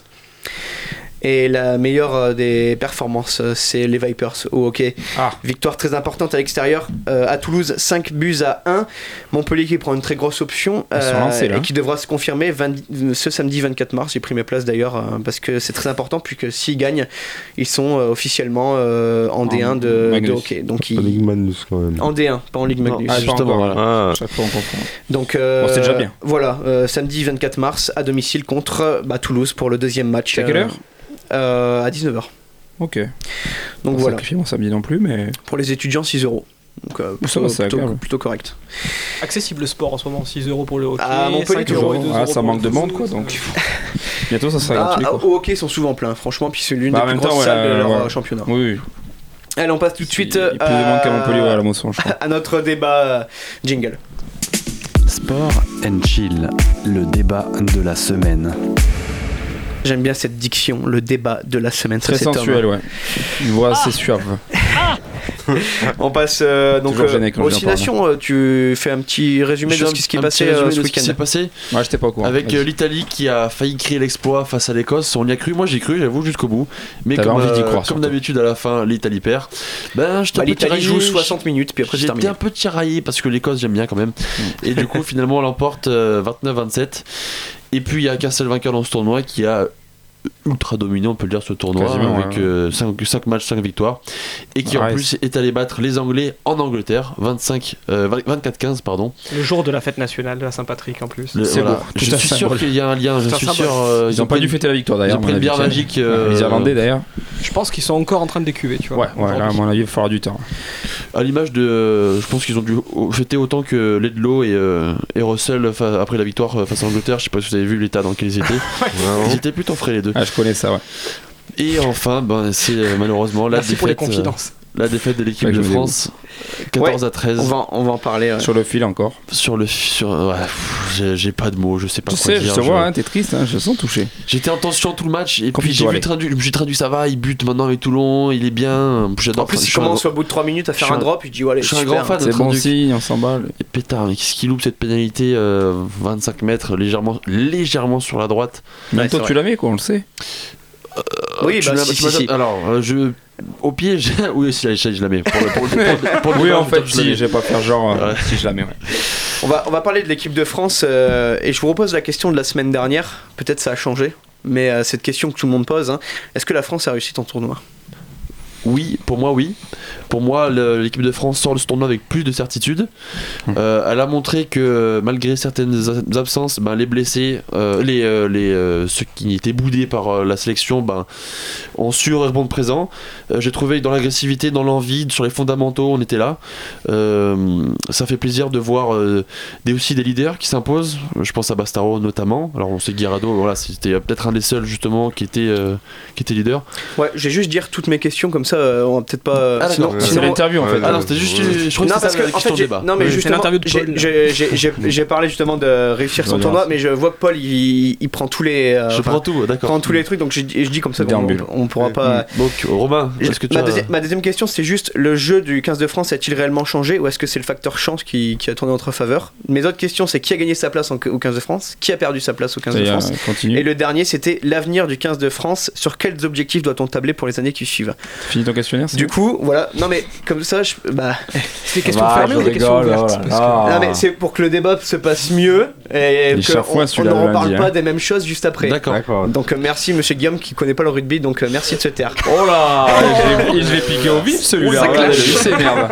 Et la meilleure des performances, c'est les Vipers au hockey. Ah. Victoire très importante à l'extérieur euh, à Toulouse, cinq buts à un. Montpellier qui prend une très grosse option euh, lancés, et qui devra se confirmer vingt, ce samedi vingt-quatre mars. J'ai pris mes places d'ailleurs euh, parce que c'est très important, puisque s'ils gagnent, ils sont euh, officiellement euh, en D un de, de hockey. Donc ils... En Ligue Magnus quand même. En D un, pas en Ligue Magnus. Ah, justement, voilà. Ah. Chaque fois on comprend. Donc euh, bon, c'est déjà bien. Voilà, euh, samedi vingt-quatre mars à domicile contre bah, Toulouse pour le deuxième match. C'est à quelle heure ? Euh, à dix-neuf heures. Ok. Donc voilà. Sacrifié mon samedi non plus, mais. Pour les étudiants, six euros. Donc euh, plutôt, ça va, plutôt, plutôt correct. Accessible sport en ce moment, six euros pour le hockey. Ah, Montpellier toujours. Ah, ça manque de monde quoi, donc. Bientôt ça sera ah, gratuit. Quoi. Au hockey, ils sont souvent pleins, franchement, puis c'est l'une bah, des plus grosses temps, salles ouais, de leur ouais. championnat. Oui, oui. Allez, on passe tout de suite. Il y a plus de monde qu'à Montpellier à la moisson, je crois. À notre débat jingle. Sport and Chill, le débat de la semaine. J'aime bien cette diction, le débat de la semaine. Très sensuel, ouais. Une voix assez suave. On passe euh, donc euh, aux Six Nations. Euh, tu fais un petit résumé Je de ce qui est passé euh, ce week-end. Ce qui s'est passé. Ouais, j'étais pas au courant. Avec euh, l'Italie qui a failli créer l'exploit face à l'Écosse. On y a cru. Moi, j'ai cru, j'avoue, jusqu'au bout. Mais T'avais comme, envie d'y euh, croire, comme d'habitude, à la fin, l'Italie perd. Ben, je bah, l'Italie joue soixante minutes, puis après c'est terminé. J'étais un peu tiraillé parce que l'Écosse, j'aime bien quand même. Et du coup, finalement, on l'emporte euh, vingt-neuf vingt-sept. Et puis, il y a qu'un seul vainqueur dans ce tournoi qui a ultra dominé, on peut le dire, ce tournoi. Quasiment, avec ouais. euh, cinq matchs, cinq victoires, et qui en plus est allé battre les Anglais en Angleterre vingt-cinq, euh, vingt-quatre quinze pardon. Le jour de la fête nationale de la Saint-Patrick en plus. Le, c'est voilà. Je suis sûr symbole. Qu'il y a un lien. Je suis sûr. Euh, ils n'ont pas dû fêter la victoire d'ailleurs. Ils ont pris une bière magique. Euh, les Irlandais d'ailleurs. Je pense qu'ils sont encore en train de décuver, tu vois. Ouais, ouais là, à mon avis, il va falloir du temps. À l'image de, je pense qu'ils ont dû fêter autant que Ledlow et, euh, et Russell fa- après la victoire face à l'Angleterre. Je sais pas si vous avez vu l'état dans lequel ils étaient. Ils étaient plutôt frais les deux. Ah, je connais ça, ouais. Et enfin, ben, c'est euh, malheureusement la Merci défaite, pour les confidences. Euh, la défaite de l'équipe ouais, de France, quatorze à treize. On va, on va en parler. Ouais. Sur le fil encore. Sur le sur, ouais, pff, j'ai, j'ai pas de mots, je sais pas tu quoi sais, dire. Je te vois, hein, t'es triste, hein, je sens touché. J'étais en tension tout le match et puis j'ai vu traduit, j'ai traduit ça va, il bute maintenant avec Toulon, il est bien. J'adore. En plus, il commence au bout de trois minutes à faire un drop, il dit allez, je suis un grand fan. C'est bon signe, on s'emballe. Et pétard, mais qu'est-ce qu'il loupe cette pénalité euh, vingt-cinq mètres légèrement, légèrement sur la droite. Même toi, tu l'avais quoi, on le sait. Euh, oui, bah, si, si, si. Alors, euh, je. Au pied, oui, si je la mets. Pour le, pour le, pour le, pour le oui, en fait, si, je vais pas faire genre euh, ouais. si je la mets. Ouais. On va, on va parler de l'équipe de France euh, et je vous repose la question de la semaine dernière. Peut-être ça a changé, mais euh, cette question que tout le monde pose, hein, est-ce que la France a réussi ton tournoi ? Oui, pour moi, oui. Pour moi, le, l'équipe de France sort de ce tournoi avec plus de certitude. Euh, elle a montré que malgré certaines absences, ben, les blessés, euh, les, euh, les, euh, ceux qui étaient boudés par euh, la sélection, ben, ont su répondre présent. Euh, j'ai trouvé que dans l'agressivité, dans l'envie, sur les fondamentaux, on était là. Euh, ça fait plaisir de voir euh, des, aussi des leaders qui s'imposent. Je pense à Bastaro notamment. Alors on sait que Guirado, voilà, c'était peut-être un des seuls justement qui était, euh, qui était leader. Ouais, je vais juste dire toutes mes questions comme ça, euh, on va peut-être pas. Ah, sinon, c'est l'interview en fait. Ah non, c'était juste. Je crois non, que parce c'était que, la en question fait, de débat. non, mais oui, justement, j'ai, j'ai, j'ai, j'ai parlé justement de réussir son tournoi, mais je vois que Paul il, il prend tous les. Euh, je prends tout, d'accord. Prend tous les trucs, donc je, je dis comme ça, on, on pourra pas. Donc Romain, est-ce que tu ma, as... deuxi- ma deuxième question, c'est juste le jeu du quinze de France a-t-il réellement changé ou est-ce que c'est le facteur chance qui, qui a tourné en notre faveur? Mes autres questions, c'est qui a gagné sa place en, au quinze de France, qui a perdu sa place au quinze de France, euh, et le dernier, c'était l'avenir du quinze de France. Sur quels objectifs doit-on tabler pour les années qui suivent? Fini ton questionnaire. Du coup, voilà. Non mais comme ça, je, bah. C'est des questions bah, fermées ou des questions ouvertes? Que... Ah. Non mais c'est pour que le débat se passe mieux et qu'on on ne reparle pas hein. des mêmes choses juste après. D'accord. D'accord. Donc euh, merci Monsieur Guillaume qui connaît pas le rugby, donc euh, merci de se taire. Oh là, je l'ai piqué au vif celui-là. Oh, c'est énerve.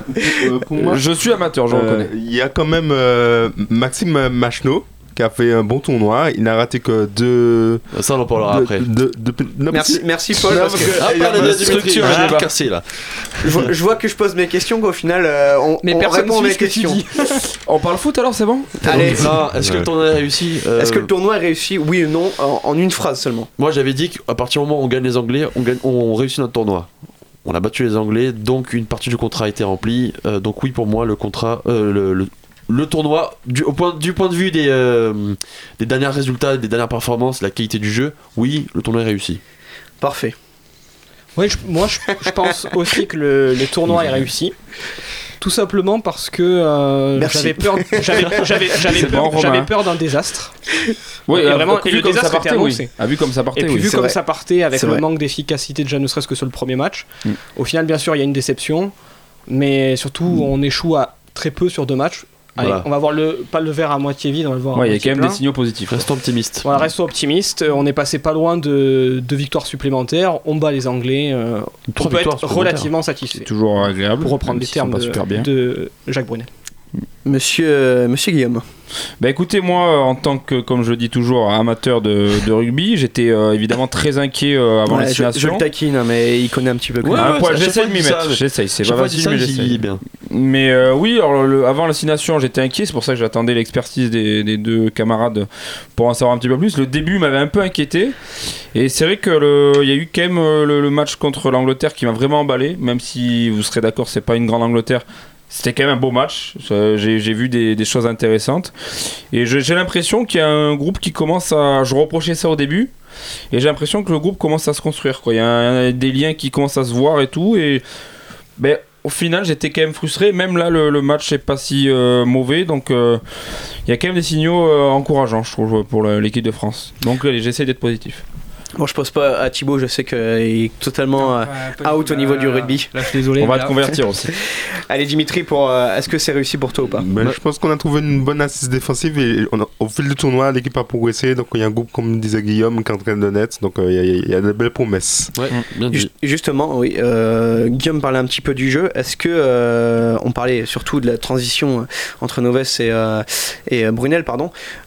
Je suis amateur, je euh, reconnais. Il y a quand même euh, Maxime Machno qui a fait un bon tournoi, il n'a raté que deux. Ça on en parlera de, après. De, de, de, non, merci, merci Paul. Non, parce que ah, il y a une structure, je l'ai cassé là. Je vois, je vois que je pose mes questions, qu'au final euh, on, mais on répond à mes questions. On parle foot alors, c'est bon? Allez. Non, est-ce que le tournoi est réussi? euh... Est-ce que le tournoi est réussi? Oui ou non, en, en une phrase seulement. Moi j'avais dit qu'à partir du moment où on gagne les Anglais, on, gagne, on réussit notre tournoi. On a battu les Anglais, donc une partie du contrat a été remplie. Euh, donc oui, pour moi, le contrat, euh, le, le, le tournoi, du, au point, du point de vue des, euh, des derniers résultats, des dernières performances, la qualité du jeu, oui, le tournoi est réussi. Parfait. Oui, je, moi je, je pense aussi que le, le tournoi est réussi. Tout simplement parce que euh, j'avais peur, j'avais, j'avais, j'avais peur, bon, j'avais peur d'un désastre. Oui, et vraiment, et le désastre était annoncé. Oui. Ah, vu comme ça partait, et puis oui. vu c'est comme vrai. ça partait, avec c'est le vrai. manque d'efficacité déjà ne serait-ce que sur le premier match. Mm. Au final, bien sûr, il y a une déception, mais surtout, mm. on échoue à très peu sur deux matchs. Allez, voilà. On va voir le, pas le verre à moitié vide, on va le voir. Ouais, il y a quand même plein. des signaux positifs. Restons optimistes. Voilà, restons optimistes. On est passé pas loin de, de victoires supplémentaires. On bat les Anglais. Euh, on peut être relativement satisfait. C'est toujours agréable. Pour reprendre les termes de, de Jacques Brunel. Monsieur, euh, Monsieur Guillaume. Bah écoutez, moi en tant que, comme je le dis toujours, amateur de, de rugby, j'étais euh, évidemment très inquiet euh, avant ouais, l'assignation. Je, je le taquine, mais il connaît un petit peu. Ouais, ouais, ouais, j'essaie de m'y mettre. Ça, j'essaye, c'est pas facile, mais j'essaye. Bien. Mais euh, oui, alors, le, avant l'assignation, j'étais inquiet, c'est pour ça que j'attendais l'expertise des, des deux camarades pour en savoir un petit peu plus. Le début m'avait un peu inquiété, et c'est vrai que il y a eu quand même le, le match contre l'Angleterre qui m'a vraiment emballé, même si vous serez d'accord, c'est pas une grande Angleterre. C'était quand même un beau match, j'ai, j'ai vu des, des choses intéressantes et je, j'ai l'impression qu'il y a un groupe qui commence à... Je reprochais ça au début et j'ai l'impression que le groupe commence à se construire, quoi. Il y a, il y a des liens qui commencent à se voir et tout et ben, au final j'étais quand même frustré, même là le, le match n'est pas si euh, mauvais donc euh, il y a quand même des signaux euh, encourageants je trouve pour le, l'équipe de France, donc allez, j'essaie d'être positif. Bon, je pose pas à Thibaut, je sais qu'il est totalement euh, out au niveau du rugby. Là, je suis désolé. On va te convertir aussi. Allez, Dimitri, pour, euh, est-ce que c'est réussi pour toi ou pas? ben, Je pense qu'on a trouvé une bonne assise défensive et on a, au fil du tournoi, l'équipe a progressé. Donc il y a un groupe, comme disait Guillaume, qui est en train de naître. Donc il euh, y, y, y a de belles promesses. Ouais, bien dit. Justement, oui. Euh, Guillaume parlait un petit peu du jeu. Est-ce que euh, on parlait surtout de la transition entre Noves et, euh, et Brunel, pardon.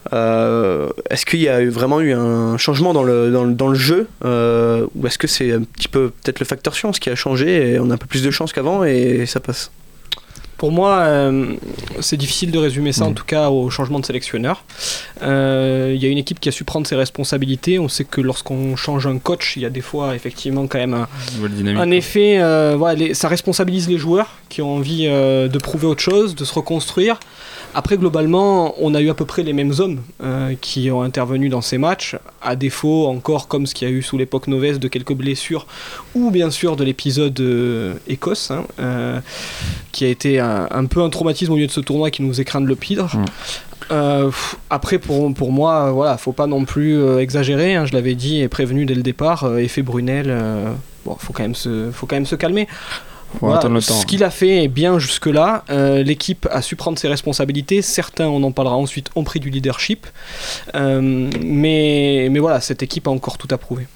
Euh, est-ce qu'il y a eu, vraiment eu un changement dans le, dans le, dans le jeu euh, ou est-ce que c'est un petit peu peut-être le facteur chance qui a changé et on a un peu plus de chance qu'avant et ça passe? Pour moi, euh, c'est difficile de résumer ça, mmh. en tout cas au changement de sélectionneur. Il euh, y a une équipe qui a su prendre ses responsabilités. On sait que lorsqu'on change un coach, il y a des fois effectivement quand même un, un effet. Euh, voilà, les, ça responsabilise les joueurs qui ont envie euh, de prouver autre chose, de se reconstruire. Après, globalement, on a eu à peu près les mêmes hommes euh, qui ont intervenu dans ces matchs, à défaut encore, comme ce qu'il y a eu sous l'époque Noves, de quelques blessures, ou bien sûr de l'épisode euh, Écosse, hein, euh, qui a été un, un peu un traumatisme au milieu de ce tournoi qui nous faisait craindre le pire. Mmh. Euh, après, pour, pour moi, voilà, faut pas non plus euh, exagérer, hein, je l'avais dit et prévenu dès le départ, euh, effet Brunel, euh, bon, faut quand même se, faut quand même se calmer. Voilà, le temps. Ce qu'il a fait est bien jusque-là. Euh, l'équipe a su prendre ses responsabilités. Certains, on en parlera ensuite, ont pris du leadership. Euh, mais, mais voilà, cette équipe a encore tout à prouver.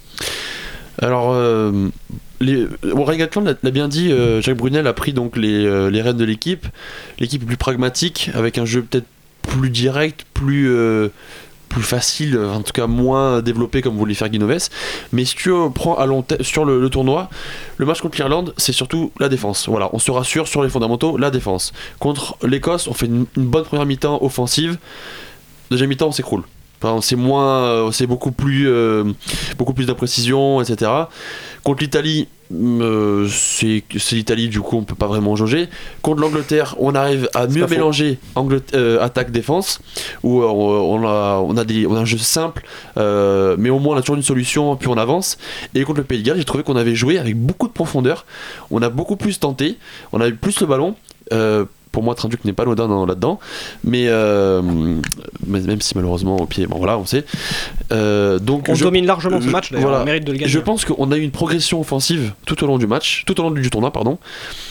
Alors, euh, les, Ryan Gatland l'a, l'a bien dit, euh, Jacques Brunel a pris donc les, euh, les rênes de l'équipe. L'équipe est plus pragmatique, avec un jeu peut-être plus direct, plus... Euh, plus facile, en tout cas moins développé comme voulait faire Guinoves. Mais si tu prends à long terme sur le, le tournoi, le match contre l'Irlande, c'est surtout la défense. Voilà, on se rassure sur les fondamentaux, la défense. Contre l'Écosse, on fait une, une bonne première mi-temps offensive. Deuxième mi-temps, on s'écroule. Enfin, c'est moins, c'est beaucoup plus, euh, beaucoup plus d'imprécision, et cetera. Contre l'Italie, euh, c'est, c'est l'Italie, du coup, on peut pas vraiment jauger. Contre l'Angleterre, on arrive à mieux mélanger euh, attaque-défense, où euh, on, a, on, a des, on a un jeu simple, euh, mais au moins on a toujours une solution, puis on avance. Et contre le Pays de Galles, j'ai trouvé qu'on avait joué avec beaucoup de profondeur. On a beaucoup plus tenté, on a eu plus le ballon. Euh, Pour moi, Traduc n'est pas l'odin là-dedans, mais euh, même si malheureusement au pied, bon voilà, on sait. Euh, donc on je, domine largement ce match, d'ailleurs, voilà, on mérite de le gagner. Je pense qu'on a eu une progression offensive tout au long du match, tout au long du tournoi, pardon.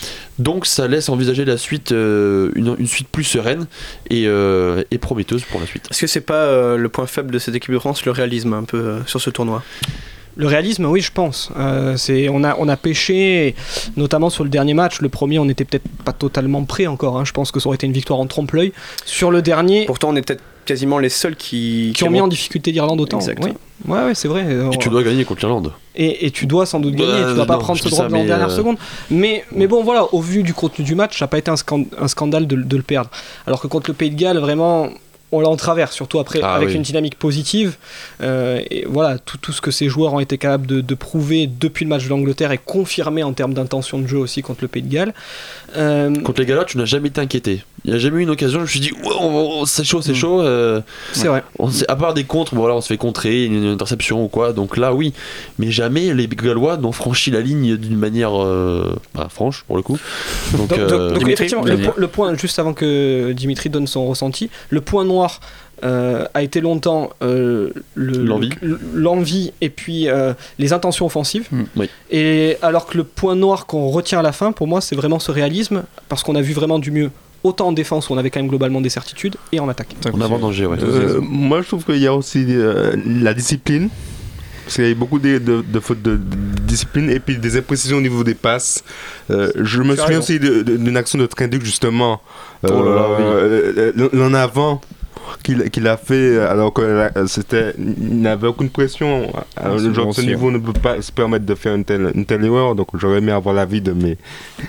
Donc ça laisse envisager la suite, euh, une, une suite plus sereine et, euh, et prometteuse pour la suite. Est-ce que c'est pas euh, le point faible de cette équipe de France, le réalisme un peu euh, sur ce tournoi ? Le réalisme, oui, je pense. Euh, c'est, on, a, on a pêché, notamment sur le dernier match. Le premier, on n'était peut-être pas totalement prêt encore. Hein. Je pense que ça aurait été une victoire en trompe-l'œil. Sur le dernier... Pourtant, on est peut-être quasiment les seuls qui... Qui, qui ont mis en difficulté l'Irlande autant. Exactement. Oui. Ouais, ouais, c'est vrai. Et tu dois gagner contre l'Irlande. Et, et tu dois sans doute gagner. Euh, tu dois non, pas prendre ce drop dans la dernière euh... seconde. Mais, mais bon, voilà, au vu du contenu du match, ça n'a pas été un, scand- un scandale de, de le perdre. Alors que contre le Pays de Galles, vraiment... on l'a en travers, surtout après, ah, avec oui. une dynamique positive. Euh, et voilà, tout, tout ce que ces joueurs ont été capables de, de prouver depuis le match de l'Angleterre est confirmé en termes d'intention de jeu aussi contre le Pays de Galles. Euh... Contre les Gallois, tu n'as jamais été inquiété. Il n'y a jamais eu une occasion, je me suis dit, ouais, on, on, c'est chaud, c'est mmh. chaud. Euh, c'est vrai. On, à part des contres, bon, voilà, on se fait contrer, une, une interception ou quoi, donc là, oui. Mais jamais les Gallois n'ont franchi la ligne d'une manière euh, bah, franche, pour le coup. Donc, donc, euh, donc, donc effectivement, le, le point, juste avant que Dimitri donne son ressenti, le point noir Euh, a été longtemps euh, le, l'envie. Le, l'envie et puis euh, les intentions offensives. Mmh, oui. Et alors que le point noir qu'on retient à la fin, pour moi, c'est vraiment ce réalisme, parce qu'on a vu vraiment du mieux, autant en défense où on avait quand même globalement des certitudes, et en attaque. On a avant danger, ouais. Euh, moi, je trouve qu'il y a aussi euh, la discipline. Parce qu'il y a eu beaucoup de, de, de fautes de, de discipline et puis des imprécisions au niveau des passes. Euh, je me souviens aussi de, de, d'une action de Trainduc, justement. Euh, oh là là, oui. euh, l'en avant. Qu'il, qu'il a fait alors que c'était, il n'avait aucune pression. Ah, le joueur de ce niveau ne peut pas se permettre de faire une telle, une telle erreur, donc j'aurais aimé avoir l'avis de mes.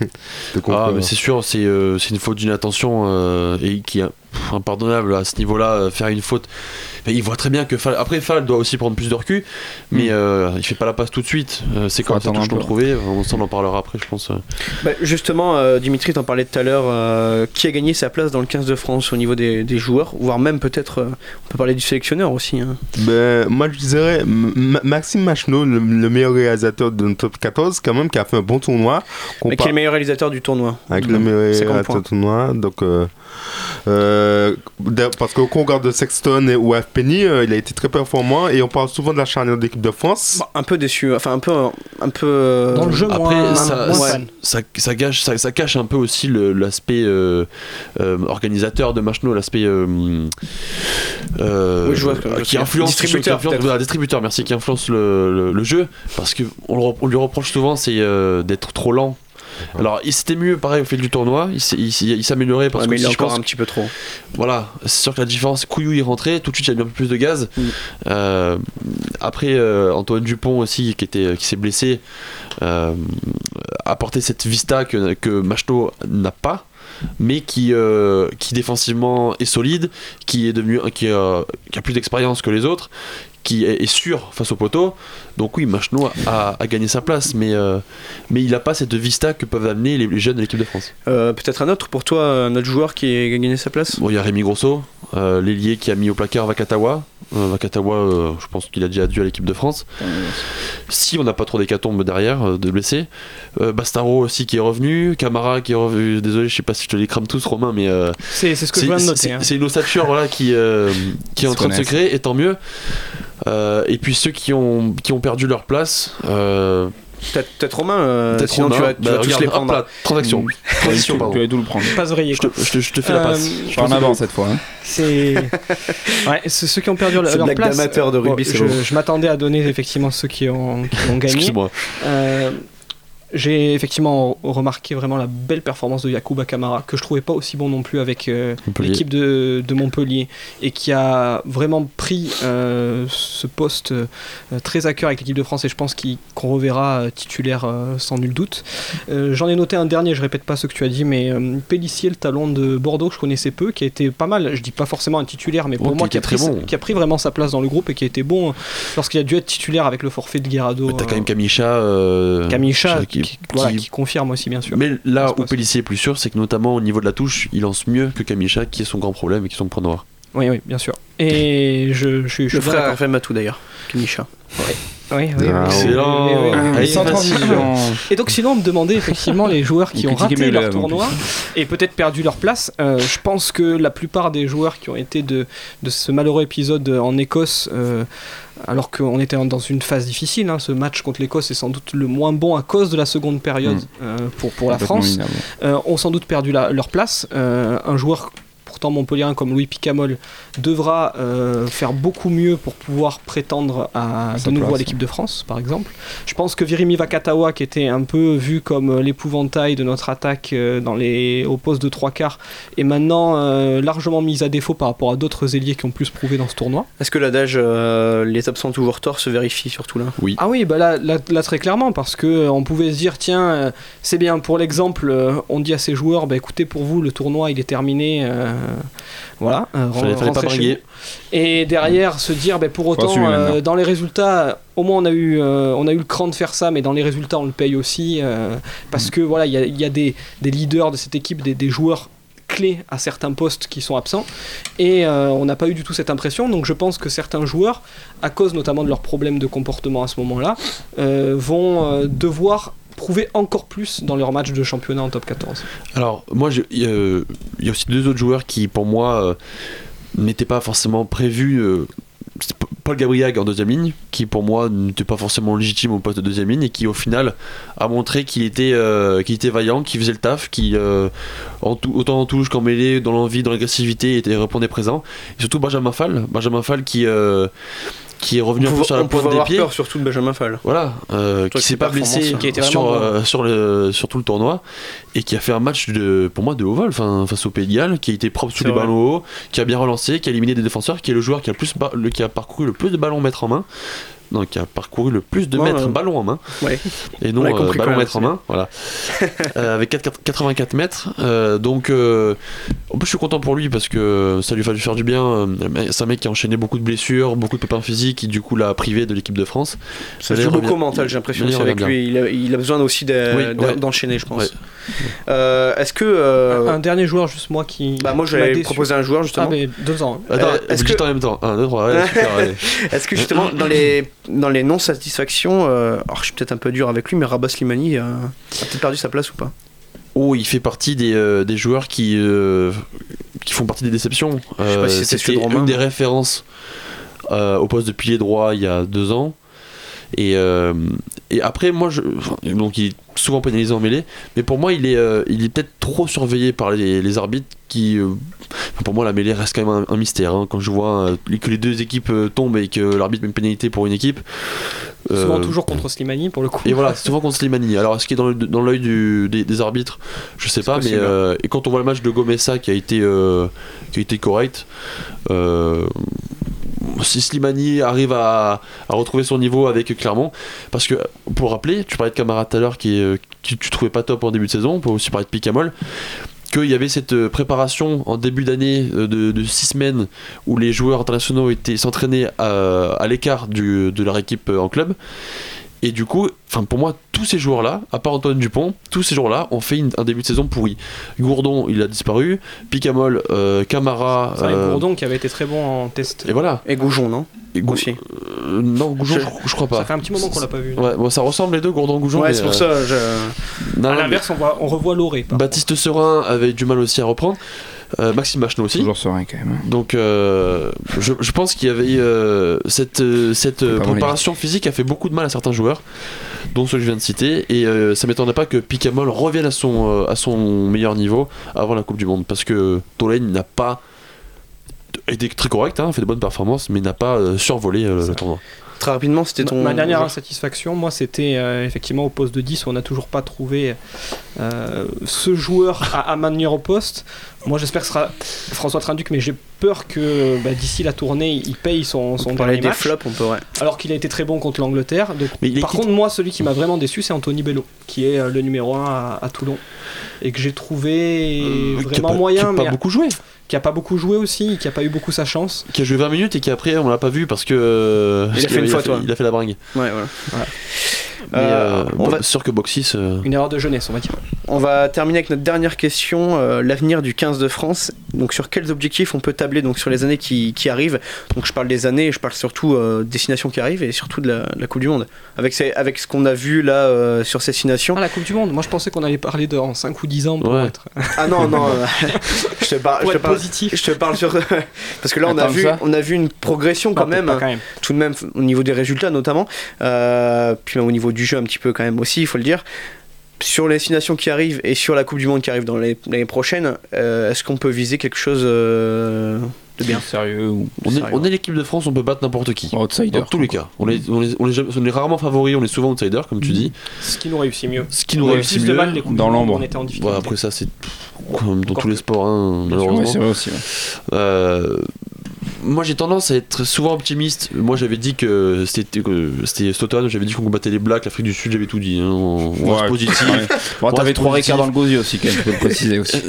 de ah, mais c'est sûr, c'est, euh, c'est une faute d'inattention euh, et qui est impardonnable à ce niveau-là. Euh, faire une faute, mais il voit très bien que Fall, après Fall doit aussi prendre plus de recul, mais mm. euh, il fait pas la passe tout de suite. Euh, c'est quand ça touche non trouvé. On s'en en parlera après, je pense. Bah, justement, euh, Dimitri t'en parlait tout à l'heure. Euh, qui a gagné sa place dans le quinze de France au niveau des, des joueurs, voire même peut-être, euh, on peut parler du sélectionneur aussi. Hein. Ben, moi je dirais M- Maxime Machenaud, le, le meilleur réalisateur de notre top quatorze, quand même, qui a fait un bon tournoi. Mais qui est le meilleur réalisateur du tournoi. Avec mmh. le meilleur réalisateur du tournoi, donc. Euh, euh, parce que quand on regarde Sexton ou Halfpenny, euh, il a été très performant et on parle souvent de la charnière de l'équipe de France. Bah, un peu déçu, enfin un peu, un peu. Dans le jeu, après, moins, ça, moins ça, ça, ça, gâche, ça, ça cache un peu aussi le, l'aspect euh, euh, organisateur de Machenaud, l'aspect euh, euh, oui, je vois que, qui influence, distributeur, qui influence, voilà, distributeur, merci, qui influence le, le, le jeu, parce que on, on lui reproche souvent, c'est euh, d'être trop lent. Alors, il c'était mieux, pareil, au fil du tournoi, il, il, il, il s'améliorait parce ouais, que mais il est si encore je pense, un petit peu trop. Voilà, c'est sûr que la différence, Couillou il rentrait, tout de suite il y avait un peu plus de gaz. Mm. Euh, après, euh, Antoine Dupont aussi, qui, était, qui s'est blessé, euh, a apporté cette vista que, que Machenaud n'a pas, mais qui, euh, qui défensivement est solide, qui est devenu, qui, euh, qui a plus d'expérience que les autres, qui est, est sûr face au poteau. Donc oui, Machenaud a, a gagné sa place, mais, euh, mais il n'a pas cette vista que peuvent amener les, les jeunes de l'équipe de France. Euh, peut-être un autre pour toi, un autre joueur qui a gagné sa place. Bon, il y a Rémi Grosso, euh, l'ailier qui a mis au placard Vakatawa. Euh, Vakatawa, euh, je pense qu'il a déjà dû à l'équipe de France. Mmh. Si on n'a pas trop d'hécatombes derrière, euh, de blessés. Euh, Bastaro aussi qui est revenu, Camara qui est revenu. Désolé, je sais pas si je te les crame tous, Romain, mais euh, c'est, c'est ce que c'est, je viens de noter. C'est, hein. c'est une ossature voilà, qui, euh, qui est en train de se créer, et tant mieux. Euh, et puis ceux qui ont, qui ont perdu leur place. Euh, Peut-être, peut-être Romain, euh, peut-être sinon Romain. tu vas, tu bah, vas tous regarde, les prendre. Hop, transaction. Mmh. Transaction, pardon. Tu vas tout le prendre. Passe vrillé. Je te, je, te, je te fais la passe. Je suis en avant cette fois. Hein. C'est... Ouais, c'est ceux qui ont perdu leur, leur place. De rugby, bon, je, je m'attendais à donner effectivement ceux qui ont, qui ont gagné. Excuse-moi. Euh, J'ai effectivement remarqué vraiment la belle performance de Yacouba Camara, que je trouvais pas aussi bon non plus avec euh, l'équipe de, de Montpellier, et qui a vraiment pris euh, ce poste euh, très à cœur avec l'équipe de France, et je pense qu'il, qu'on reverra euh, titulaire euh, sans nul doute. Euh, j'en ai noté un dernier, je répète pas ce que tu as dit, mais euh, Pélissier, le talon de Bordeaux, que je connaissais peu, qui a été pas mal, je dis pas forcément un titulaire, mais pour oh, moi qui a, pris, bon. qui a pris vraiment sa place dans le groupe et qui a été bon lorsqu'il a dû être titulaire avec le forfait de Guirado. T'as euh, quand même Kamicha, euh, Kamicha qui, qui, voilà, qui confirme aussi bien sûr. Mais là où Pélissier est plus sûr, c'est que notamment au niveau de la touche, il lance mieux que Kamicha, qui est son grand problème et qui est son point noir. Oui, oui, bien sûr. Et je, je, je le frère Hervé Matou d'ailleurs, Kamicha. Ouais. Oui, oui, ah, oui, excellent. Oui, oui, oui, oui. Sans transition. Et donc sinon on me demandait effectivement les joueurs qui ont raté leur tournoi et peut-être perdu leur place. Euh, je pense que la plupart des joueurs qui ont été de, de ce malheureux épisode en Écosse, euh, alors qu'on était dans une phase difficile, hein, ce match contre l'Écosse est sans doute le moins bon à cause de la seconde période mmh. euh, pour, pour la France, euh, ont sans doute perdu la, leur place. Euh, un joueur pourtant montpelliérain comme Louis Picamol devra euh, faire beaucoup mieux pour pouvoir prétendre à, de nouveau place, à l'équipe de France par exemple. Je pense que Virimi Vakatawa, qui était un peu vu comme l'épouvantail de notre attaque euh, dans les, au poste de trois quarts, est maintenant euh, largement mis à défaut par rapport à d'autres ailiers qui ont plus prouvé dans ce tournoi. Est-ce que l'adage euh, les absents toujours tort se vérifie surtout là ? Oui. Ah oui, bah là, là, là très clairement, parce qu'on euh, pouvait se dire tiens, euh, c'est bien pour l'exemple, euh, on dit à ces joueurs bah, écoutez, pour vous le tournoi il est terminé, euh, voilà, euh, fallait, fallait pas briller. Et derrière se dire bah, pour autant euh, dans les résultats au moins on a eu euh, on a eu le cran de faire ça, mais dans les résultats on le paye aussi euh, parce mmh. que voilà il y a, y a des, des leaders de cette équipe, des, des joueurs clés à certains postes qui sont absents, et euh, on n'a pas eu du tout cette impression. Donc je pense que certains joueurs, à cause notamment de leurs problèmes de comportement à ce moment-là, euh, vont euh, devoir prouver encore plus dans leur match de championnat en top quatorze. Alors moi il euh, y a aussi deux autres joueurs qui pour moi euh, n'étaient pas forcément prévus. euh, Paul Gabriag en deuxième ligne, qui pour moi n'était pas forcément légitime au poste de deuxième ligne, et qui au final a montré qu'il était, euh, qu'il était vaillant, qu'il faisait le taf, qui euh, en tout, autant en touche qu'en mêlée, dans l'envie, dans l'agressivité, était répondait présent. Et surtout Benjamin Fall, Benjamin Fall qui euh, qui est revenu un peu sur la pointe des pieds. Peur surtout de Benjamin Fall. Voilà, euh, qui s'est pas blessé sur, euh, sur, le, sur tout le tournoi, et qui a fait un match de, pour moi de haut vol face au Pays de Galles, qui a été propre sous les ballons hauts, qui a bien relancé, qui a éliminé des défenseurs, qui est le joueur qui a, le plus ba- le, qui a parcouru le plus de ballons mètres en main. Non, qui a parcouru le plus de ouais, mètres euh... ballon en main, ouais. et non euh, ballon mètre en main, voilà. euh, avec quatre-vingt-quatre mètres. Euh, donc, euh, en plus, je suis content pour lui parce que ça lui a dû faire du bien. Euh, c'est un mec qui a enchaîné beaucoup de blessures, beaucoup de pépins physiques, qui du coup l'a privé de l'équipe de France. Ça joue beaucoup au mental, j'ai l'impression aussi avec lui. Il a, il a besoin aussi de, oui, de, ouais. d'enchaîner, je pense. Ouais. Euh, est-ce que euh... un, un dernier joueur, juste moi qui. Bah moi, j'avais proposé un joueur justement. Ah mais deux ans. Attends, euh, est-ce que en même temps, un, deux, trois. Ouais, super, allez. Est-ce que justement dans les dans les non-satisfactions, euh, alors je suis peut-être un peu dur avec lui, mais Rabah Slimani euh, a peut-être perdu sa place ou pas ? Oh, il fait partie des, euh, des joueurs qui, euh, qui font partie des déceptions. Euh, je sais pas si c'était, c'était Romain, une des références euh, au poste de pilier droit il y a deux ans. Et, euh, et après, moi, je, donc il est souvent pénalisé en mêlée, mais pour moi, il est, euh, il est peut-être trop surveillé par les, les arbitres qui. Euh, pour moi, la mêlée reste quand même un, un mystère. Hein, quand je vois euh, que les deux équipes euh, tombent et que l'arbitre met une pénalité pour une équipe. Euh, souvent toujours contre Slimani pour le coup. Et voilà, souvent contre Slimani. Alors, est-ce qu'il est dans, le, dans l'œil du, des, des arbitres ? Je sais c'est pas, mais euh, et quand on voit le match de Gomessa qui a été, euh, qui a été correct. Euh, si Slimani arrive à, à retrouver son niveau avec Clermont, parce que pour rappeler, tu parlais de Camara tout à l'heure qui, qui tu trouvais pas top en début de saison, on peut aussi parler de Picamol, qu'il y avait cette préparation en début d'année de, de six semaines où les joueurs internationaux étaient s'entraînaient à, à l'écart du, de leur équipe en club. Et du coup, enfin pour moi, tous ces joueurs-là, à part Antoine Dupont, tous ces joueurs-là ont fait une, un début de saison pourri. Gourdon, il a disparu. Picamol, euh, Camara. C'est euh... Gourdon qui avait été très bon en test. Et voilà. Et Goujon, non et Gou... aussi. Euh, non, Goujon, je... je crois pas. Ça fait un petit moment qu'on l'a pas vu. Ouais, bon, ça ressemble les deux, Gourdon, Goujon. Ouais, c'est pour euh... ça. Je... Non, à l'inverse, on, voit, on revoit Loré. Baptiste Serin avait du mal aussi à reprendre. Euh, Maxime Bachenot aussi. Toujours serein quand même. Donc euh, je, je pense qu'il y avait euh, cette, cette euh, préparation physique a fait beaucoup de mal à certains joueurs, dont ceux que je viens de citer, et euh, ça m'étonnerait pas que Picamol revienne à son, euh, à son meilleur niveau avant la Coupe du Monde, parce que Tolaine n'a pas été très correct, hein, fait de bonnes performances, mais n'a pas euh, survolé euh, le tournoi. Très rapidement, c'était ton... Ma dernière insatisfaction, moi, c'était euh, effectivement au poste de dix où on n'a toujours pas trouvé euh, ce joueur à, à maintenir au poste. Moi, j'espère que ce sera François Trinduc, mais j'ai peur que bah, d'ici la tournée, il paye son, son dernier match. Des flops, on peut, ouais. Alors qu'il a été très bon contre l'Angleterre. Donc, par contre, moi, celui qui m'a vraiment déçu, c'est Anthony Bello, qui est euh, le numéro un à, à Toulon. Et que j'ai trouvé euh, vraiment qui moyen. Qui n'a pas mais beaucoup joué. Qui a pas beaucoup joué aussi, qui a pas eu beaucoup sa chance. Qui a joué vingt minutes et qui après, on l'a pas vu parce que. Euh, il a fait une faute, il a fait la bringue. Ouais, voilà. voilà. Mais euh, euh, on va... sûr que Boxis. Euh... Une erreur de jeunesse, on va dire. On va terminer avec notre dernière question, euh, l'avenir du quinze de France. Donc sur quels objectifs on peut tabler donc sur les années qui, qui arrivent. Donc je parle des années, je parle surtout euh, des destinations qui arrivent et surtout de la, de la Coupe du Monde. Avec, ces, avec ce qu'on a vu là euh, sur ces destinations. Ah, la Coupe du Monde, moi je pensais qu'on allait parler de en cinq ou dix ans pour ouais. être. Ah non, non, euh, je te parle, je te parle, positif. Je te parle sur. Parce que là on a, vu, on a vu une progression quand, non, même, quand même, tout de même au niveau des résultats notamment, euh, puis au niveau du jeu un petit peu quand même aussi, il faut le dire. Sur les destinations qui arrivent et sur la Coupe du Monde qui arrive dans l'année, l'année prochaine, euh, est-ce qu'on peut viser quelque chose euh, de bien sérieux ou... on, est, sérieux. on est l'équipe de France, on peut battre n'importe qui. Outsider. Dans tous les cas. On est, on, est, on, est, on est rarement favoris, on est souvent outsider, comme tu dis. Ce qui nous réussit mieux. Ce qui nous réussit mieux. Mal, dans l'ombre. On était en difficulté. Ouais, après ça, c'est comme dans Encore tous les sports, hein, malheureusement. Ouais, c'est vrai aussi. Ouais. Euh, moi j'ai tendance à être souvent optimiste. Moi j'avais dit que c'était, que c'était cet automne, j'avais dit qu'on combattait les Blacks, l'Afrique du Sud, j'avais tout dit. Hein. On, on ouais, reste positif. Ouais. Bon, t'avais trois Ricard dans le gosier aussi, quand même, je peux le préciser aussi.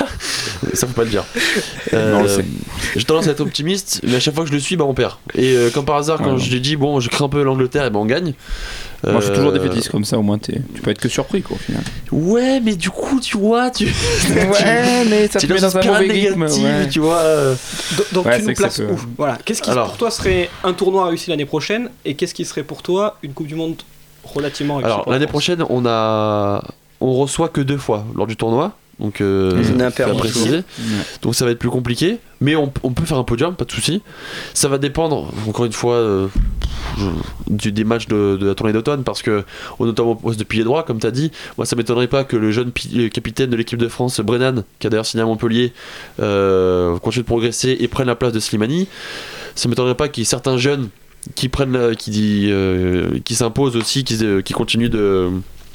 Ça faut pas le dire. Euh, non, j'ai tendance à être optimiste, mais à chaque fois que je le suis, bah on perd. Et euh, comme par hasard, quand ouais, je l'ai dit, bon, je crains un peu l'Angleterre, et ben on gagne. Moi je suis toujours défaitiste comme ça, au moins t'es... tu peux être que surpris quoi au final. Ouais, mais du coup, tu vois, tu. Ouais, mais ça te met dans un mauvais rythme. Ouais. Tu vois. Euh... Donc ouais, tu nous places où ? Voilà. Qu'est-ce qui Alors... pour toi serait un tournoi réussi l'année prochaine et qu'est-ce qui serait pour toi une Coupe du Monde relativement réussie ? Alors l'année prochaine, on a, on reçoit que deux fois lors du tournoi. Donc, euh, c'est à préciser. Ouais. Donc, ça va être plus compliqué. Mais on, on peut faire un podium, pas de souci. Ça va dépendre, encore une fois, euh, du, des matchs de, de la tournée d'automne. Parce que, notamment au poste de pilier droit, comme tu as dit, moi, ça m'étonnerait pas que le jeune pi- capitaine de l'équipe de France, Brennan, qui a d'ailleurs signé à Montpellier, euh, continue de progresser et prenne la place de Slimani. Ça m'étonnerait pas qu'il y ait certains jeunes qui, prennent, qui, euh, qui s'imposent aussi, qui, qui continuent de.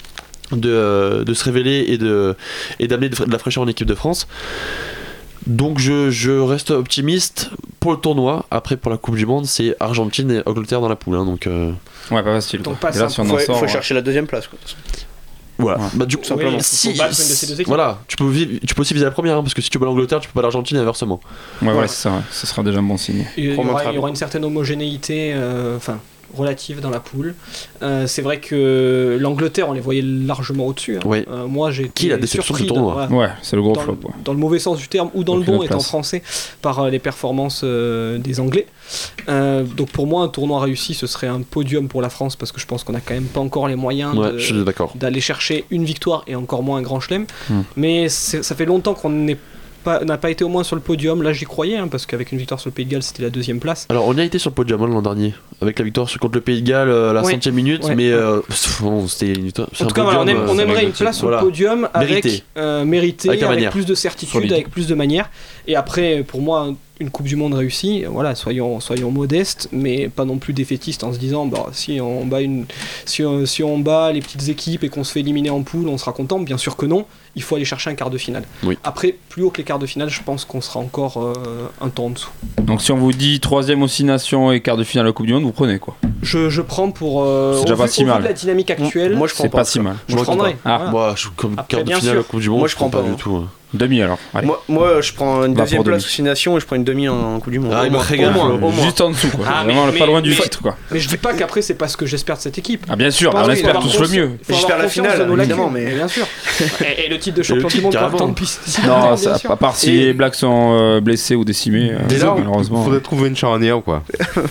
De, de se révéler et, de, et d'amener de la fraîcheur en équipe de France. Donc je, je reste optimiste pour le tournoi. Après pour la Coupe du Monde, c'est Argentine et Angleterre dans la poule. Hein, donc euh... ouais, pas facile. Donc pas là, si on en sort, faut ouais. chercher la deuxième place. Quoi. Voilà. Ouais. Bah, du coup, simplement. Oui, si, si, voilà, tu peux, vivre, tu peux aussi viser la première, hein, parce que si tu bats l'Angleterre, tu peux pas l'Argentine et inversement. Ouais, ouais, ouais c'est ça. Ouais. Ce sera déjà un bon signe. Il y, aura, il y aura une certaine homogénéité. Enfin. Euh, relative dans la poule. Euh, c'est vrai que l'Angleterre, on les voyait largement au-dessus. Hein. Oui. Euh, moi, j'ai qui la déception du tournoi. Ouais, c'est le gros dans, flop. Ouais. Dans le mauvais sens du terme ou dans donc le bon, étant français, par euh, les performances euh, des Anglais. Euh, donc pour moi, un tournoi réussi, ce serait un podium pour la France parce que je pense qu'on n'a quand même pas encore les moyens ouais, de, je suis d'accord. d'aller chercher une victoire et encore moins un grand chelem. Hmm. Mais ça fait longtemps qu'on n'est Pas, n'a pas été au moins sur le podium. Là j'y croyais hein, parce qu'avec une victoire sur le Pays de Galles c'était la deuxième place. Alors on a été sur le podium hein, l'an dernier avec la victoire contre le Pays de Galles à la ouais. centième minute ouais. mais euh, bon, c'était une, en tout cas voilà, on, aime, on aimerait une place sur voilà. le podium avec mérité, euh, mérité avec, avec plus de certitude, solide. Avec plus de manière et après pour moi une Coupe du Monde réussie, voilà, soyons, soyons modestes, mais pas non plus défaitistes en se disant bah, si, on bat une, si, on, si on bat les petites équipes et qu'on se fait éliminer en poule, on sera content. Bien sûr que non, il faut aller chercher un quart de finale. Oui. Après, plus haut que les quarts de finale, je pense qu'on sera encore euh, un temps en dessous. Donc si on vous dit troisième oscillation et quart de finale à la Coupe du Monde, vous prenez quoi ? Je, je prends pour euh, c'est déjà au pas vu, si mal. De la dynamique actuelle. Moi je prends c'est pas, pas si mal. Je, je prendrais. Ah. Voilà. Moi, je, comme après, quart de finale à la Coupe du Monde, moi je prends pas, pas du tout. Hein. Demi alors. Moi, moi je prends une deuxième place oscillation et je prends une demi en, en Coupe du Monde. Ah, au, moins, au, moins, au moins. Juste en dessous quoi. Ah, vraiment mais, pas loin mais, du mais, titre quoi. Mais je dis pas qu'après c'est pas ce que j'espère de cette équipe. Ah bien sûr, on espère tous le mieux. J'espère la finale évidemment mais bien sûr. Et le titre de champion du monde tant de piste. Non, à part si les Blacks sont blessés ou décimés malheureusement. Il faudrait trouver une charnière quoi.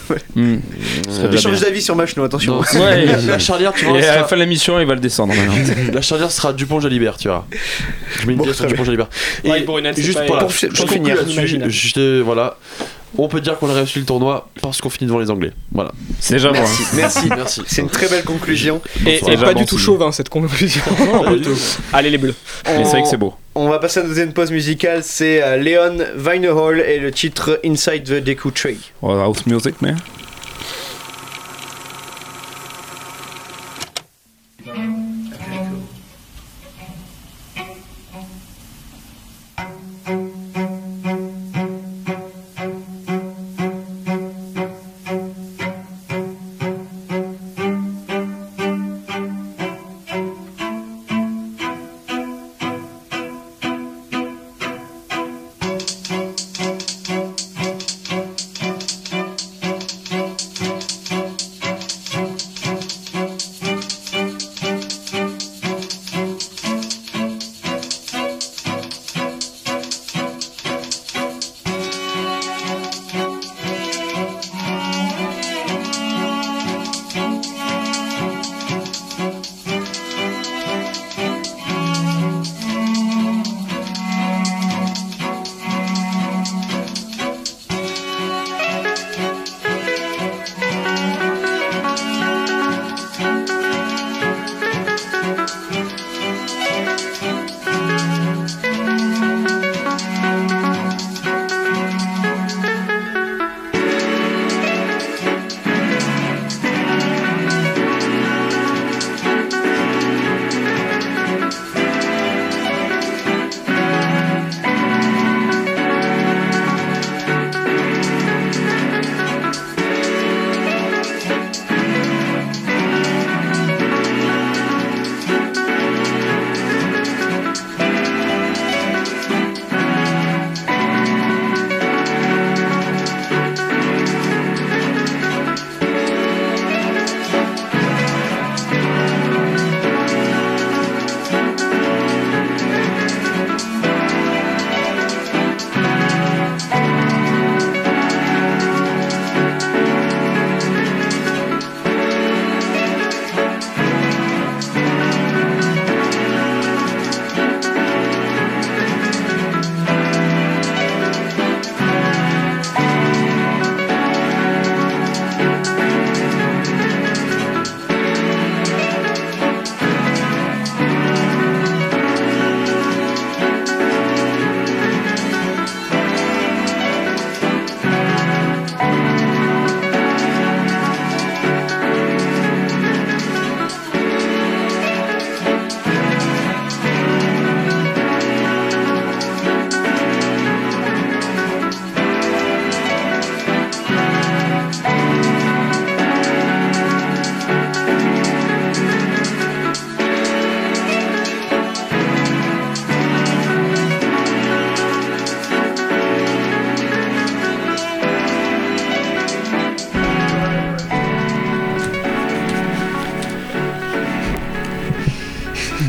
Échange d'avis sur match nous attention. Ouais, la charnière tu vois. Et à la fin de l'émission, il va le descendre maintenant. La charnière sera Dupont-Jalibert, tu vois. Je mets une pièce sur Dupont-Jalibert. Et juste pour pour finir là-dessus, voilà. On peut dire qu'on a réussi le tournoi parce qu'on finit devant les Anglais. Voilà. C'est déjà bon. Merci, merci, merci. C'est une très belle conclusion. Et, et pas du tout chauvin cette conclusion. Non, pas du tout. Allez les Bleus. On... Mais c'est vrai que c'est beau. On va passer à notre deuxième pause musicale. C'est euh, Leon Weinehall et le titre Inside the Deku Tree. Oh, house music, man.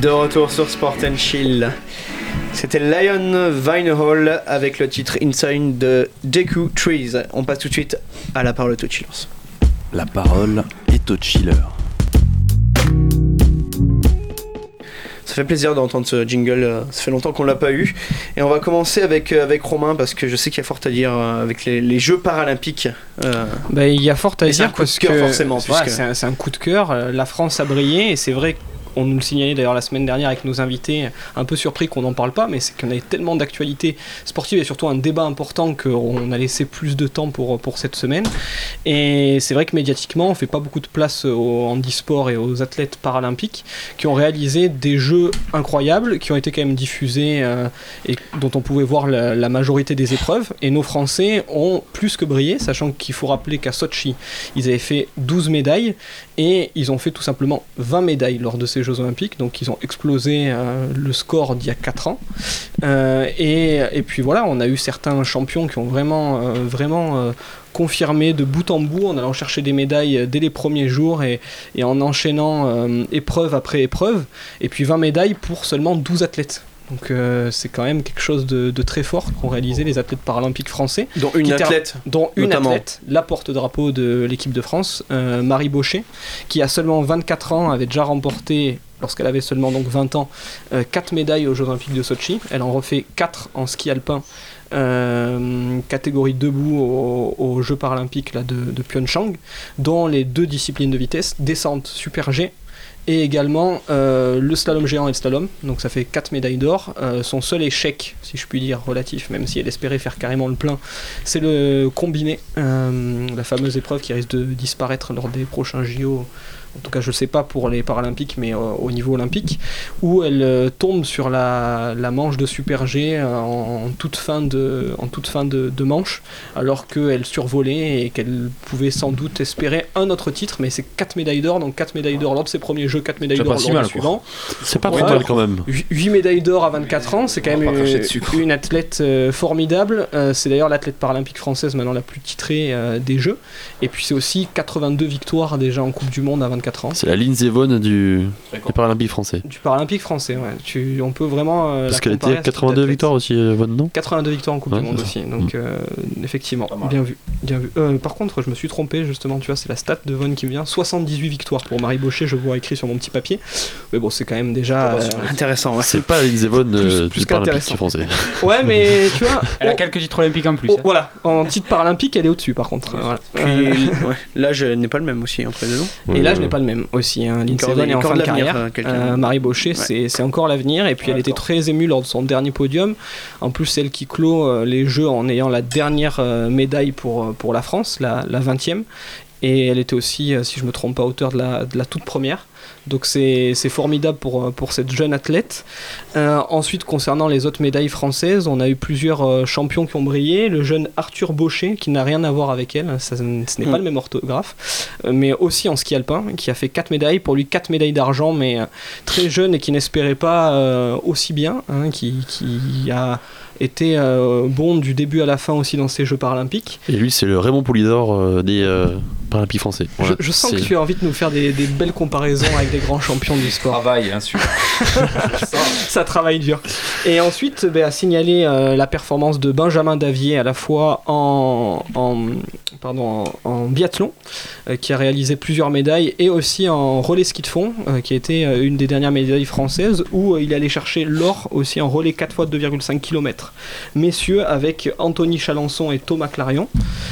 De retour sur Sport and Chill. C'était Lion Vinehall avec le titre Inside de Deku Trees. On passe tout de suite à la parole aux Chillers. La parole est aux Chillers. Ça fait plaisir d'entendre ce jingle, ça fait longtemps qu'on l'a pas eu. Et on va commencer avec, avec Romain parce que je sais qu'il y a fort à dire avec les, les Jeux paralympiques. Euh... Bah, il y a fort à dire parce que forcément, voilà, c'est, un, c'est un coup de cœur. La France a brillé et c'est vrai que on nous le signalait d'ailleurs la semaine dernière avec nos invités, un peu surpris qu'on n'en parle pas, mais c'est qu'on avait tellement d'actualités sportives et surtout un débat important qu'on a laissé plus de temps pour, pour cette semaine. Et c'est vrai que médiatiquement, on fait pas beaucoup de place au handisport et aux athlètes paralympiques qui ont réalisé des jeux incroyables, qui ont été quand même diffusés euh, et dont on pouvait voir la, la majorité des épreuves. Et nos Français ont plus que brillé, sachant qu'il faut rappeler qu'à Sochi, ils avaient fait douze médailles et ils ont fait tout simplement vingt médailles lors de ces Jeux Olympiques, donc ils ont explosé euh, le score d'il y a quatre ans. Euh, et, et puis voilà, on a eu certains champions qui ont vraiment, euh, vraiment euh, confirmé de bout en bout en allant chercher des médailles dès les premiers jours et, et en enchaînant euh, épreuve après épreuve. Et puis vingt médailles pour seulement douze athlètes. Donc euh, c'est quand même quelque chose de, de très fort qu'ont réalisé les athlètes paralympiques français. Dont une athlète. Dont une notamment. athlète, la porte-drapeau de l'équipe de France, euh, Marie Bochet, qui a seulement vingt-quatre ans, avait déjà remporté, lorsqu'elle avait seulement donc vingt ans, euh, quatre médailles aux Jeux Olympiques de Sochi. Elle en refait quatre en ski alpin, euh, catégorie debout aux, aux Jeux paralympiques là, de, de Pyeongchang, dont les deux disciplines de vitesse, descente super G, et également euh, le slalom géant et le slalom, donc ça fait quatre médailles d'or. Euh, son seul échec, si je puis dire, relatif, même si elle espérait faire carrément le plein, c'est le combiné, euh, la fameuse épreuve qui risque de disparaître lors des prochains J O. En tout cas, je ne sais pas pour les Paralympiques, mais euh, au niveau olympique, où elle euh, tombe sur la, la manche de Super G euh, en, en toute fin, de, en toute fin de, de manche, alors qu'elle survolait et qu'elle pouvait sans doute espérer un autre titre, mais c'est quatre médailles d'or, donc quatre médailles d'or lors de ses premiers Jeux, quatre médailles d'or lors du suivant. C'est pas trop mal quand même. huit médailles d'or à vingt-quatre ans, c'est quand même une, une athlète euh, formidable. Euh, c'est d'ailleurs l'athlète paralympique française maintenant la plus titrée euh, des Jeux. Et puis c'est aussi quatre-vingt-deux victoires déjà en Coupe du Monde à vingt-quatre ans. C'est la Lindsey Vonn du, du Paralympique français. Du Paralympique français, ouais. Tu, on peut vraiment. Euh, Parce qu'elle était quatre-vingt-deux victoires aussi, Vonn, non quatre-vingt-deux victoires en Coupe ouais, du Monde aussi. Donc, mmh. euh, effectivement, bien vu. Bien vu. Euh, par contre, je me suis trompé, justement, tu vois, c'est la stat de Vonn qui me vient. soixante-dix-huit victoires pour Marie Bochet, je vois écrit sur mon petit papier. Mais bon, c'est quand même déjà. Euh, intéressant, ouais. C'est pas la Lindsey Vonn euh, du Paralympique français. Ouais, mais tu vois. Elle a quelques titres olympiques en plus. Oh, hein. Voilà, en titre paralympique, elle est au-dessus, par contre. Voilà. Puis, ouais. L'âge n'est pas le même aussi, entre les deux. Et l'âge n'est pas le même aussi. Hein. Lindsey Vonn est en fin de carrière. Euh, Marie Bochet, ouais. c'est, c'est encore l'avenir. Et puis ouais, elle était très émue lors de son dernier podium. En plus, c'est elle qui clôt euh, les Jeux en ayant la dernière euh, médaille pour, pour la France, la, la vingtième. Et elle était aussi, euh, si je ne me trompe pas, auteur de la, de la toute première. Donc c'est, c'est formidable pour, pour cette jeune athlète. Euh, ensuite, concernant les autres médailles françaises, on a eu plusieurs euh, champions qui ont brillé. Le jeune Arthur Bochet, qui n'a rien à voir avec elle, ça, ce n'est mmh. pas le même orthographe, euh, mais aussi en ski alpin, qui a fait quatre médailles. Pour lui, quatre médailles d'argent, mais euh, très jeune et qui n'espérait pas euh, aussi bien, hein, qui, qui a été euh, bon du début à la fin aussi dans ces Jeux paralympiques. Et lui, c'est le Raymond Poulidor euh, des euh, Paralympiques français. Voilà. Je, je sens c'est... que tu as envie de nous faire des, des belles comparaisons avec des grands champions du sport. Travail, hein, sûr. ça, ça travaille dur. Et ensuite, bah, à signaler euh, la performance de Benjamin Davier à la fois en, en, pardon, en, en biathlon, euh, qui a réalisé plusieurs médailles, et aussi en relais ski de fond, euh, qui a été euh, une des dernières médailles françaises, où euh, il allait chercher l'or aussi en relais quatre fois deux virgule cinq kilomètres. Messieurs, avec Anthony Chalençon et Thomas Clarion.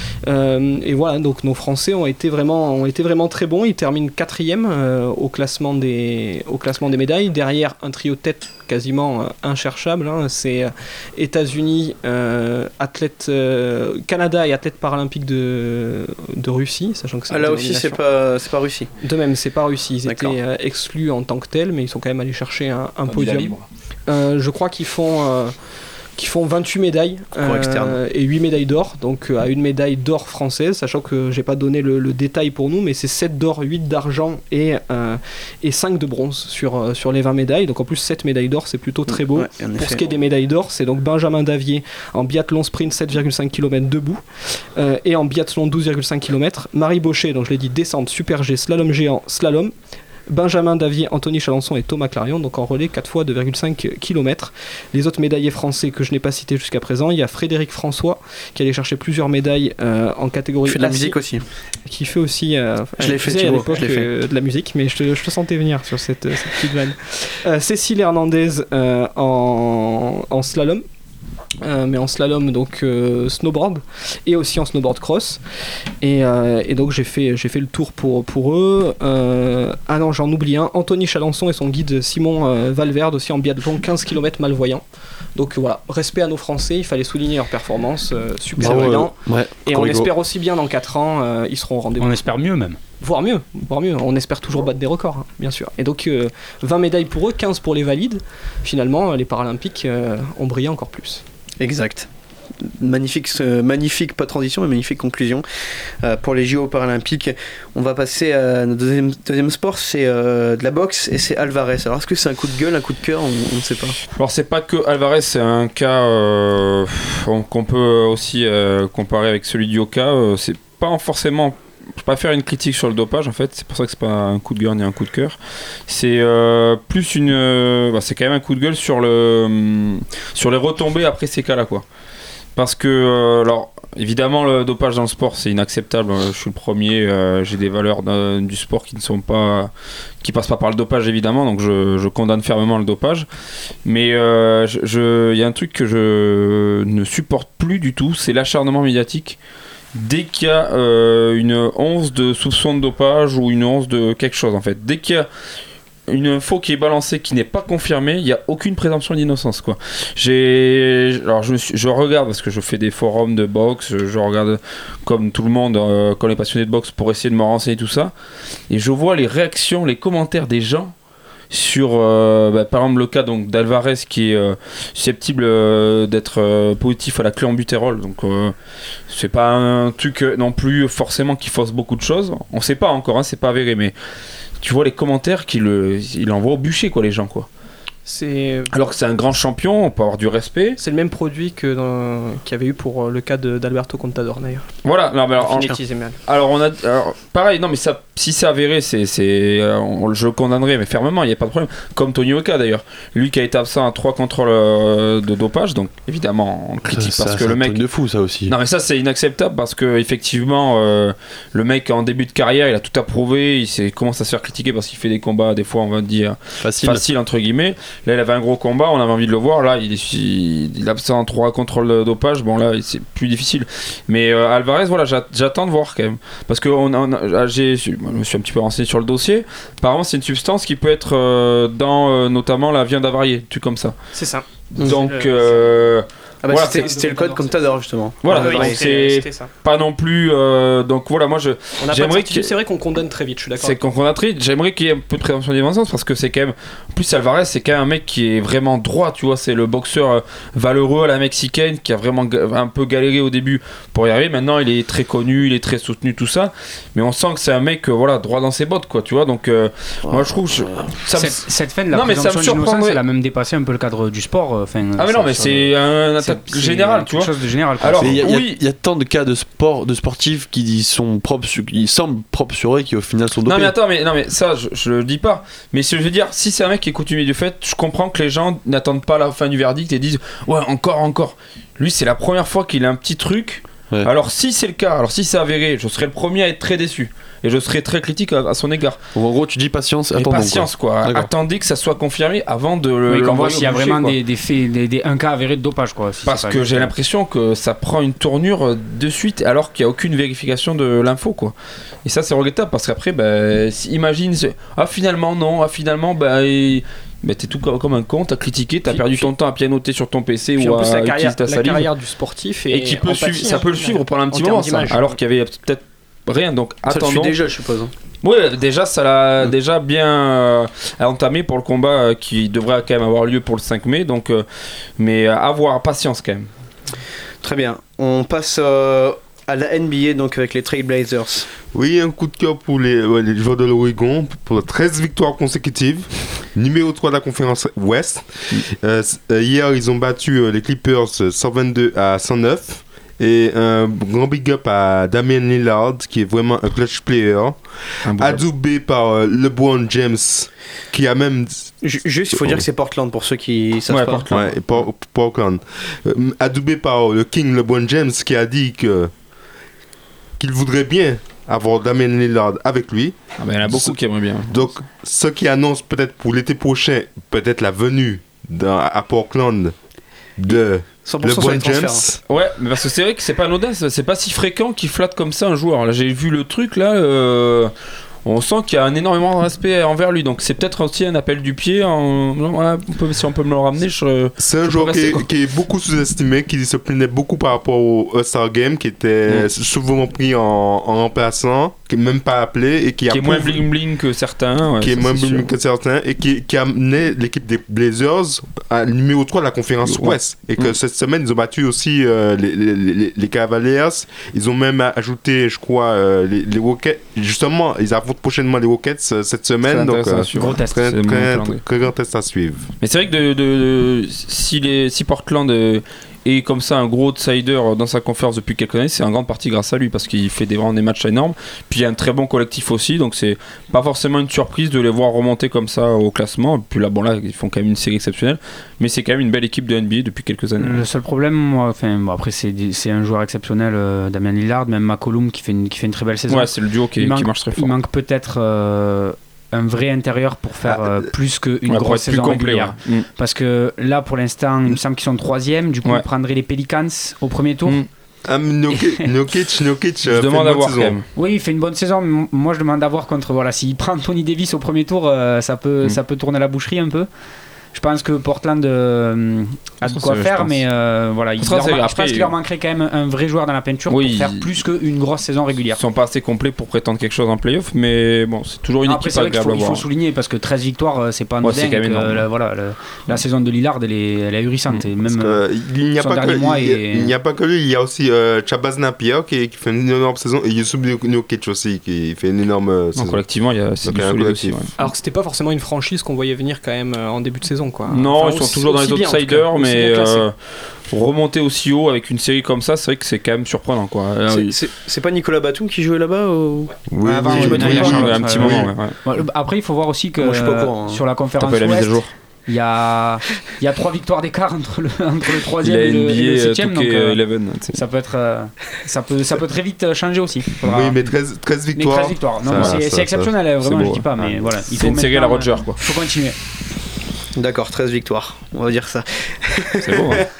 Euh, et voilà, donc nos Français ont été vraiment, ont été vraiment très bons. Ils terminent quatrième euh, au classement des, au classement des médailles. Derrière, un trio de tête quasiment euh, incherchable. Hein. C'est euh, États-Unis, euh, athlète euh, Canada et athlète paralympique de, de Russie, sachant que c'est ah, là aussi c'est pas, c'est pas Russie. De même, c'est pas Russie. Ils D'accord. étaient euh, exclus en tant que tels, mais ils sont quand même allés chercher un, un podium. Euh, je crois qu'ils font. Euh, qui font vingt-huit médailles euh, et huit médailles d'or, donc euh, à une médaille d'or française, sachant que j'ai pas donné le, le détail pour nous, mais c'est sept d'or, huit d'argent et, euh, et cinq de bronze sur, euh, sur les vingt médailles, donc en plus sept médailles d'or, c'est plutôt très beau. Ouais, pour effet, ce qui est des médailles d'or, c'est donc Benjamin Davier en biathlon sprint sept virgule cinq kilomètres debout, euh, et en biathlon douze virgule cinq kilomètres, Marie Bochet, donc je l'ai dit, descente, super G, slalom géant, slalom, Benjamin Davier, Anthony Chalençon et Thomas Clarion, donc en relais quatre fois deux virgule cinq kilomètres. Les autres médaillés français que je n'ai pas cités jusqu'à présent, il y a Frédéric François qui allait chercher plusieurs médailles euh, en catégorie. Il fait de la musique aussi. Qui fait aussi. Euh, je l'ai fait, à l'époque euh, de la musique, mais je te, je te sentais venir sur cette, cette petite vanne. Euh, Cécile Hernandez euh, en, en slalom. Euh, mais en slalom, donc euh, snowboard et aussi en snowboard cross, et, euh, et donc j'ai fait, j'ai fait le tour pour, pour eux. Euh, ah non, j'en oublie un, Anthony Chalençon et son guide Simon euh, Valverde aussi en biathlon quinze kilomètres malvoyant. Donc voilà, respect à nos Français, il fallait souligner leur performance, euh, super brillant. Ouais, ouais, et on espère aussi bien dans quatre ans, euh, ils seront au rendez-vous. On espère mieux même. Voire mieux, voire mieux, on espère toujours battre des records, hein, bien sûr. Et donc euh, vingt médailles pour eux, quinze pour les valides. Finalement, les Paralympiques euh, ont brillé encore plus. Exact. Magnifique, euh, magnifique, pas transition, mais magnifique conclusion euh, pour les J O Paralympiques. On va passer à notre deuxième, deuxième sport, c'est euh, de la boxe et c'est Alvarez. Alors est-ce que c'est un coup de gueule, un coup de cœur, on ne sait pas. Alors c'est pas que Alvarez, c'est un cas euh, qu'on peut aussi euh, comparer avec celui du Oka. Euh, c'est pas forcément. Je peux pas faire une critique sur le dopage en fait, c'est pour ça que c'est pas un coup de gueule ni un coup de cœur. C'est euh, plus une, euh, bah, c'est quand même un coup de gueule sur le, euh, sur les retombées après ces cas-là quoi. Parce que euh, alors évidemment le dopage dans le sport c'est inacceptable. Je suis le premier, euh, j'ai des valeurs du sport qui ne sont pas, qui passent pas par le dopage évidemment, donc je, je condamne fermement le dopage. Mais euh, je, je, y a un truc que je ne supporte plus du tout, c'est l'acharnement médiatique. Dès qu'il y a euh, une once de soupçon de dopage ou une once de quelque chose en fait, dès qu'il y a une info qui est balancée qui n'est pas confirmée, il n'y a aucune présomption d'innocence quoi. J'ai, alors je, me suis... je regarde parce que je fais des forums de boxe, je, je regarde comme tout le monde, euh, comme les passionnés de boxe pour essayer de me renseigner tout ça, et je vois les réactions, les commentaires des gens. Sur euh, bah, par exemple le cas donc, d'Alvarez qui est euh, susceptible euh, d'être euh, positif à la clenbutérol, donc euh, c'est pas un truc euh, non plus forcément qui fausse beaucoup de choses, on sait pas encore, hein, c'est pas avéré, mais tu vois les commentaires qu'il il envoie au bûcher quoi les gens quoi. C'est... Alors que c'est un grand champion, on peut avoir du respect. C'est le même produit que dans... qu'il y avait eu pour le cas de, d'Alberto Contador d'ailleurs. Voilà, non, mais alors, en... alors on a alors, pareil, non mais ça, si c'est avéré, c'est, c'est, on, je le condamnerai, mais fermement, il n'y a pas de problème. Comme Tony Oka d'ailleurs, lui qui a été absent à trois contrôles euh, de dopage, donc évidemment on le critique ça, parce ça, que le mec. C'est un truc de fou ça aussi. Non mais ça c'est inacceptable parce que effectivement euh, le mec en début de carrière, il a tout approuvé, il s'est, commence à se faire critiquer parce qu'il fait des combats des fois on va dire facile, facile entre guillemets. Là il avait un gros combat, on avait envie de le voir. Là il est, il est absent en trois contrôles de dopage, bon là c'est plus difficile. Mais euh, Alvarez, voilà, j'attends de voir quand même parce que on, on, j'ai, je me suis un petit peu renseigné sur le dossier. Apparemment c'est une substance qui peut être euh, dans euh, notamment la viande avariée, tout comme ça. C'est ça. Donc euh, ah bah voilà, c'était, c'était le code Contador justement. Voilà, oui, donc c'était, c'est c'était ça. Pas non plus. Euh, donc voilà, moi je. On a j'aimerais que c'est vrai qu'on condamne très vite. Je suis d'accord. C'est qu'on condamne très vite. J'aimerais qu'il y ait un peu de présomption d'innocence parce que c'est quand même. En plus Alvarez, c'est quand même un mec qui est vraiment droit, tu vois. C'est le boxeur valeureux à la mexicaine qui a vraiment un peu galéré au début pour y arriver. Maintenant, il est très connu, il est très soutenu, tout ça. Mais on sent que c'est un mec, voilà, droit dans ses bottes, quoi, tu vois. Donc euh, oh, moi je trouve. Je, ça cette, me... cette fin de la non, présomption d'innocence, elle a même dépassé un peu le cadre du sport. Enfin. Ah mais non, mais c'est un attaque général. Quelque chose de général. Alors, il y, oui. y, y a tant de cas de sport, de sportifs qui sont propres, qui semblent propres sur eux, qui au final sont dopés. Non mais attends, mais non mais ça, je, je le dis pas. Mais ce que je veux dire, si c'est un mec qui est coutumier du fait, je comprends que les gens n'attendent pas la fin du verdict et disent ouais encore encore. Lui, c'est la première fois qu'il a un petit truc. Ouais. Alors si c'est le cas, alors si c'est avéré, je serai le premier à être très déçu. Et je serai très critique à, à son égard. En gros, tu dis patience, attendons. Patience, quoi. quoi. Attendez que ça soit confirmé avant de le. Oui, qu'on voit s'il y a vraiment quoi. des, des faits, des, des, un cas avéré de dopage, quoi. Si Parce que j'ai l'impression que ça prend une tournure de suite, alors qu'il n'y a aucune vérification de l'info, quoi. Et ça, c'est regrettable parce qu'après, bah, imagine, ah finalement non, ah finalement, bah. Et... Mais t'es tout comme un con, t'as critiqué, t'as puis, perdu puis, ton temps à pianoter sur ton P C ou à la carrière, ta la salive. carrière du sportif et, et qui peut suivre, ça peut le suivre pendant un petit moment, ça, alors qu'il y avait peut-être rien. Donc ça attendons. le suit déjà, je suppose. Oui, déjà ça l'a mmh. déjà bien euh, entamé pour le combat euh, qui devrait quand même avoir lieu pour le cinq mai. Donc, euh, mais euh, à voir, patience quand même. Très bien. On passe euh, à la N B A donc avec les Trail Blazers. Oui, un coup de cœur pour les, ouais, les joueurs de l'Oregon pour treize victoires consécutives, numéro trois de la conférence Ouest. Mmh. Euh, hier, ils ont battu euh, les Clippers cent vingt-deux à cent neuf. Et un grand big up à Damian Lillard, qui est vraiment un clutch player. Un adoubé par euh, LeBron James, qui a même... Juste, il faut oh. dire que c'est Portland pour ceux qui savent ouais, pas. Portland. Ouais, Por- Portland. Euh, adoubé par le King LeBron James, qui a dit que qu'il voudrait bien avoir Damian Lillard avec lui. Ah ben, il y en a beaucoup ce, qui aimeraient bien. Donc, ce qui annonce peut-être pour l'été prochain, peut-être la venue à Portland de LeBron James. Ouais, mais parce que c'est vrai que c'est pas anodin, c'est pas si fréquent qu'il flatte comme ça un joueur. Là, j'ai vu le truc là. Euh... On sent qu'il y a un énormément de respect envers lui, donc c'est peut-être aussi un appel du pied. En... Ouais, on peut, si on peut me le ramener, je. C'est un je joueur rester, qui, est, qui est beaucoup sous-estimé, qui se plaignait beaucoup par rapport au All-Star Game, qui était mmh. souvent pris en, en remplaçant, qui n'est même pas appelé et qui, qui est moins bling bling que certains. Ouais, qui est moins bling bling que certains et qui, qui a amené l'équipe des Blazers à numéro trois de la conférence ouais. Ouest. Et que mmh. cette semaine, ils ont battu aussi euh, les, les, les, les Cavaliers. Ils ont même ajouté, je crois, euh, les, les Rockets. Justement, ils affrontent prochainement les Rockets euh, cette semaine. Donc, euh, gros test. Très, très, très, très grand test à suivre. Mais c'est vrai que de, de, de, si, les, si Portland euh, est comme ça un gros outsider dans sa conférence depuis quelques années, c'est en grande partie grâce à lui parce qu'il fait des, vraiment des matchs énormes. Puis il y a un très bon collectif aussi, donc c'est pas forcément une surprise de les voir remonter comme ça au classement. Et puis là, bon, là, ils font quand même une série exceptionnelle, mais c'est quand même une belle équipe de N B A depuis quelques années. Le seul problème, moi, enfin, bon, après, c'est, c'est un joueur exceptionnel, euh, Damian Lillard, même McCollum qui fait, une, qui fait une très belle saison. Ouais, c'est le duo qui, manque, qui marche très fort. Il manque peut-être. Euh, un vrai intérieur pour faire ah, euh, plus qu'une ouais, grosse saison complet, régulière. Ouais. Mm. Parce que là, pour l'instant, il me semble qu'ils sont troisième. Du coup, ouais. ils prendraient les Pelicans au premier tour. Mm. Ah, Nokic, Nokic, Nokic je demande à voir quand même. Oui, il fait une bonne saison. Mais moi, je demande à voir contre. Voilà, s'il prend Anthony Davis au premier tour, euh, ça peut, mm. ça peut tourner la boucherie un peu. Je pense que Portland euh, a de quoi faire, mais euh, voilà, il leur, je pense qu'il leur manquerait quand même un vrai joueur dans la peinture oui, pour faire plus qu'une grosse saison régulière. Ils sont pas assez complets pour prétendre quelque chose en playoff, mais bon, c'est toujours une Après, équipe agréable à voir. Il faut souligner parce que treize victoires, c'est pas anodin. Ouais, euh, la, voilà, la, la saison de Lillard, elle est, elle est ahurissante. Et même il n'y a, est... a pas que lui, il y a aussi euh, Chabaz Napier qui, qui fait une énorme saison et Yusuf Nurkic aussi qui fait une énorme saison. Donc, collectivement, il y a c'est du solide aussi. Alors que c'était pas forcément une franchise qu'on voyait venir quand même en début de saison, quoi. Non, ils sont toujours dans les outsiders, mais euh, remonter aussi haut avec une série comme ça, c'est vrai que c'est quand même surprenant, quoi. C'est, c'est, c'est pas Nicolas Batum qui jouait là-bas ou... Oui, avant, oui, je me trompe pas, un petit oui. moment. Ouais. Ouais. Après, il faut voir aussi que moi, je suis pas courant, hein. sur la conférence Ouest, il y a il y a trois victoires d'écart entre le entre le troisième et le, et le septième, donc euh, onze, ça peut être euh, ça peut ça peut très vite changer aussi. Faudra... Oui, mais treize, treize victoires. Mais treize victoires. Non, ça, c'est, ça, c'est exceptionnel, ça, vraiment, c'est beau, je dis pas, mais voilà. Il c'est faut une série à la Roger, quoi. Il faut continuer. D'accord, treize victoires, on va dire ça. C'est bon, hein.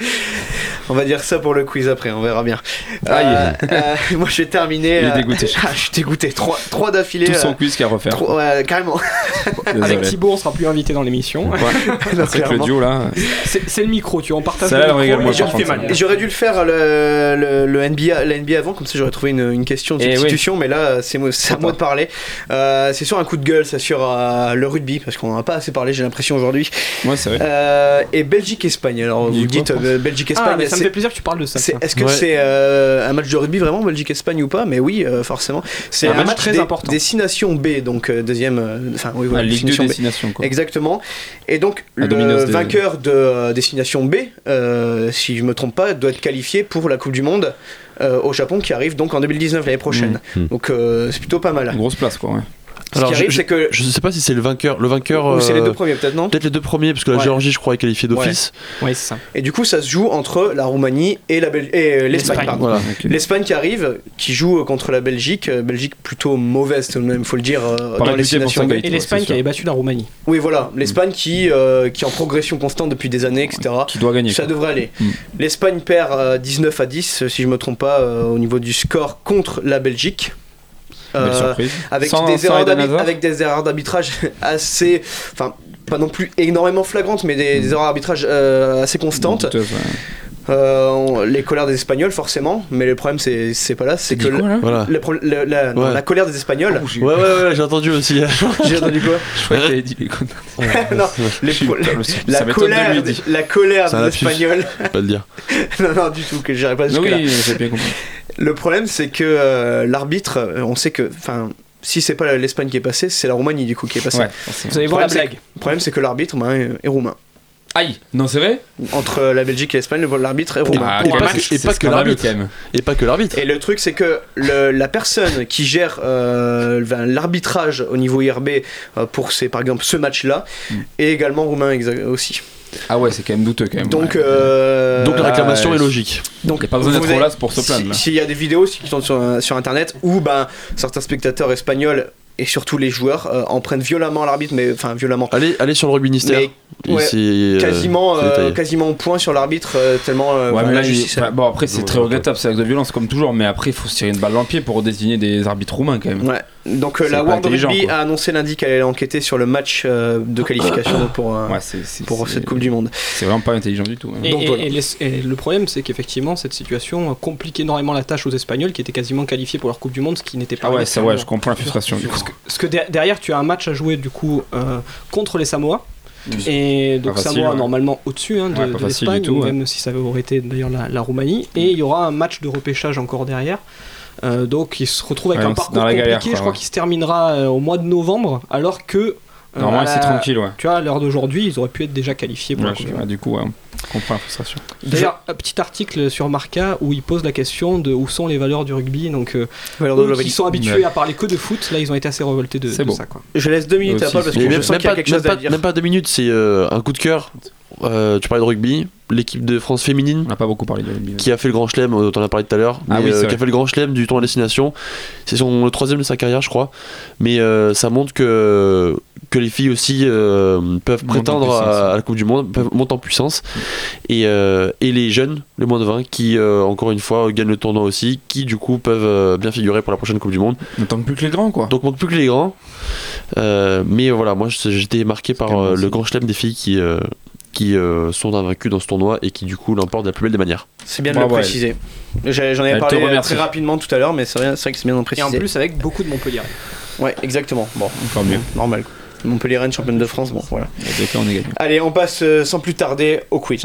On va dire ça pour le quiz après, on verra bien. Ah, euh, euh, moi je vais terminer. Il est dégoûté. Euh, ah, je suis dégoûté. Trois, trois d'affilée. Tout son quiz qu'il y a à refaire. Trois, ouais, carrément. Avec Thibaut, on sera plus invité dans l'émission. Ouais. Non, avec le duo là. C'est, c'est le micro, tu vois, on partage ça le là, micro. Également, et fait mal. Et j'aurais dû le faire le, le, le N B A, la N B A avant, comme ça j'aurais trouvé une, une question de substitution, oui. Mais là c'est, c'est à moi de parler. Euh, c'est sur un coup de gueule, ça sur euh, le rugby, parce qu'on en a pas assez parlé, j'ai l'impression aujourd'hui. Ouais, c'est vrai. Euh, et Belgique-Espagne. Alors vous dites euh, Belgique-Espagne. Ah, mais ça me fait plaisir que tu parles de ça. C'est, est-ce que ouais. c'est euh, un match de rugby vraiment Belgique-Espagne ou pas? Mais oui, euh, forcément. C'est un, un match, match très des, important. Destination B, donc euh, deuxième. Enfin, euh, oui, voilà, ah, destination, Ligue deux destination, quoi. Exactement. Et donc la le vainqueur de euh, destination B, euh, si je me trompe pas, doit être qualifié pour la Coupe du Monde euh, au Japon qui arrive donc en deux mille dix-neuf l'année prochaine. Mmh. Donc euh, c'est plutôt pas mal. Une grosse place, quoi. Ouais. Ce Alors, qui arrive, je, c'est que je sais pas si c'est le vainqueur, le vainqueur. Ou c'est euh, les deux premiers peut-être, non? Peut-être les deux premiers parce que la ouais. Géorgie, je crois, est qualifiée d'office. Ouais, ouais, c'est ça. Et du coup, ça se joue entre la Roumanie et la Bel- et l'Espagne. L'Espagne, voilà. Okay. L'Espagne qui arrive, qui joue contre la Belgique, Belgique plutôt mauvaise tout de même, faut le dire, euh, dans les nations. Et l'Espagne qui avait battu la Roumanie. Oui, voilà, l'Espagne mmh. qui euh, qui est en progression constante depuis des années, et cetera. Qui doit gagner. Ça quoi. devrait aller. Mmh. L'Espagne perd euh, dix-neuf à dix, si je me trompe pas, euh, au niveau du score contre la Belgique. Euh, avec, sans, des sans avec des erreurs d'arbitrage assez, enfin pas non plus énormément flagrantes, mais des, mmh. des erreurs d'arbitrage euh, assez constantes. Douteuse, ouais. Euh, on, les colères des Espagnols forcément, mais le problème c'est, c'est pas là, c'est, c'est que quoi, le, voilà. le, le, la, ouais. non, la colère des Espagnols. Oh, ouais, ouais, ouais, j'ai entendu aussi. J'ai entendu quoi? Je croyais que t'avais dit les conneries. Non, les pro- la, la colère, de la colère des Espagnols. Pas le dire. Non, non, du tout, que j'irai pas jusque-là. Oui, j'ai bien compris. Le problème c'est que euh, l'arbitre, on sait que, enfin. Si c'est pas l'Espagne qui est passée, c'est la Roumanie du coup qui est passée. Ouais, vous allez voir la blague. Le problème c'est que l'arbitre ben, est roumain. Aïe, non c'est vrai. Entre la Belgique et l'Espagne, l'arbitre est roumain. Ah, et, pas que, et, pas que l'arbitre. et pas que l'arbitre. Et le truc c'est que le, la personne qui gère euh, l'arbitrage au niveau I R B euh, pour ces, par exemple ce match-là mm. est également roumain aussi. Ah ouais, c'est quand même douteux quand même. Donc, ouais. euh, donc la réclamation ah, est logique. Donc il n'y a pas besoin d'être là pour se plaindre. S'il si y a des vidéos qui sont sur, sur internet où ben, certains spectateurs espagnols et surtout les joueurs euh, en prennent violemment l'arbitre, mais enfin violemment. Allez, allez sur le Rugby-Ministère. Ouais, euh, quasiment, euh, quasiment au point sur l'arbitre, euh, tellement. Euh, ouais, mais là, la justice, il... bon après c'est ouais, très ouais, regrettable, c'est acte de violence comme toujours, mais après il faut se tirer une balle dans le pied pour désigner des arbitres roumains quand même. Ouais. Donc euh, la World Rugby quoi. a annoncé lundi qu'elle allait enquêter sur le match euh, de qualification pour, euh, ouais, c'est, c'est, pour c'est... cette Coupe du Monde. C'est vraiment pas intelligent du tout. Hein. Et, Donc, et, voilà. et, les, et le problème c'est qu'effectivement cette situation complique énormément la tâche aux Espagnols qui étaient quasiment qualifiés pour leur Coupe du Monde, ce qui n'était pas. Ah ouais, ça ouais, je comprends la frustration. Parce que, parce que derrière tu as un match à jouer du coup euh, contre les Samoa. Et donc facile, Samoa ouais. normalement au-dessus hein, de, ouais, de l'Espagne, tout, même ouais. si ça aurait été d'ailleurs la, la Roumanie. Et il y aura un match de repêchage encore derrière. Euh, donc il se retrouve avec ouais, un parcours compliqué. Galère, quoi, je crois ouais. qu'il se terminera euh, au mois de novembre, alors que Euh, Normalement, c'est tranquille, ouais. Tu vois, à l'heure d'aujourd'hui, ils auraient pu être déjà qualifiés pour ouais, la Coupe du Monde. Du coup, ouais, on comprend la frustration. D'ailleurs, un petit article sur Marca où il pose la question de où sont les valeurs du rugby. Donc, euh, eux qui sont habitués ouais. à parler que de foot, là, ils ont été assez révoltés de, de ça. Quoi. Je laisse deux minutes à Paul parce que je sens qu'il y a quelque chose à dire. Même pas deux minutes, c'est euh, un coup de cœur. Euh, tu parlais de rugby, l'équipe de France féminine. On n'a pas beaucoup parlé de rugby. Qui a fait le grand chelem, dont on a parlé tout à l'heure. Ah mais, oui, euh, qui a fait le grand chelem du tournoi de destination. C'est son le troisième de sa carrière, je crois. Mais euh, ça montre que que les filles aussi euh, peuvent monte prétendre à, à la Coupe du Monde, peuvent monter en puissance. Et, euh, et les jeunes, les moins de vingt, qui euh, encore une fois gagnent le tournoi aussi, qui du coup peuvent euh, bien figurer pour la prochaine Coupe du Monde. Ne manque plus que les grands, quoi. Donc manque plus que les grands. Euh, mais voilà, moi j'étais marqué par euh, le grand chelem des filles qui euh, qui euh, sont invaincus dans ce tournoi et qui du coup l'emportent de la plus belle des manières. C'est bien de bah, le ouais. préciser. J'en avais Elle parlé très rapidement tout à l'heure, mais c'est vrai, c'est vrai que c'est bien de le préciser. Et en plus avec beaucoup de Montpellier. Ouais, exactement. Bon, encore mieux. Normal. Montpellier Rennes championne de France, bon voilà. Et on est gagné. Allez, on passe euh, sans plus tarder au quiz.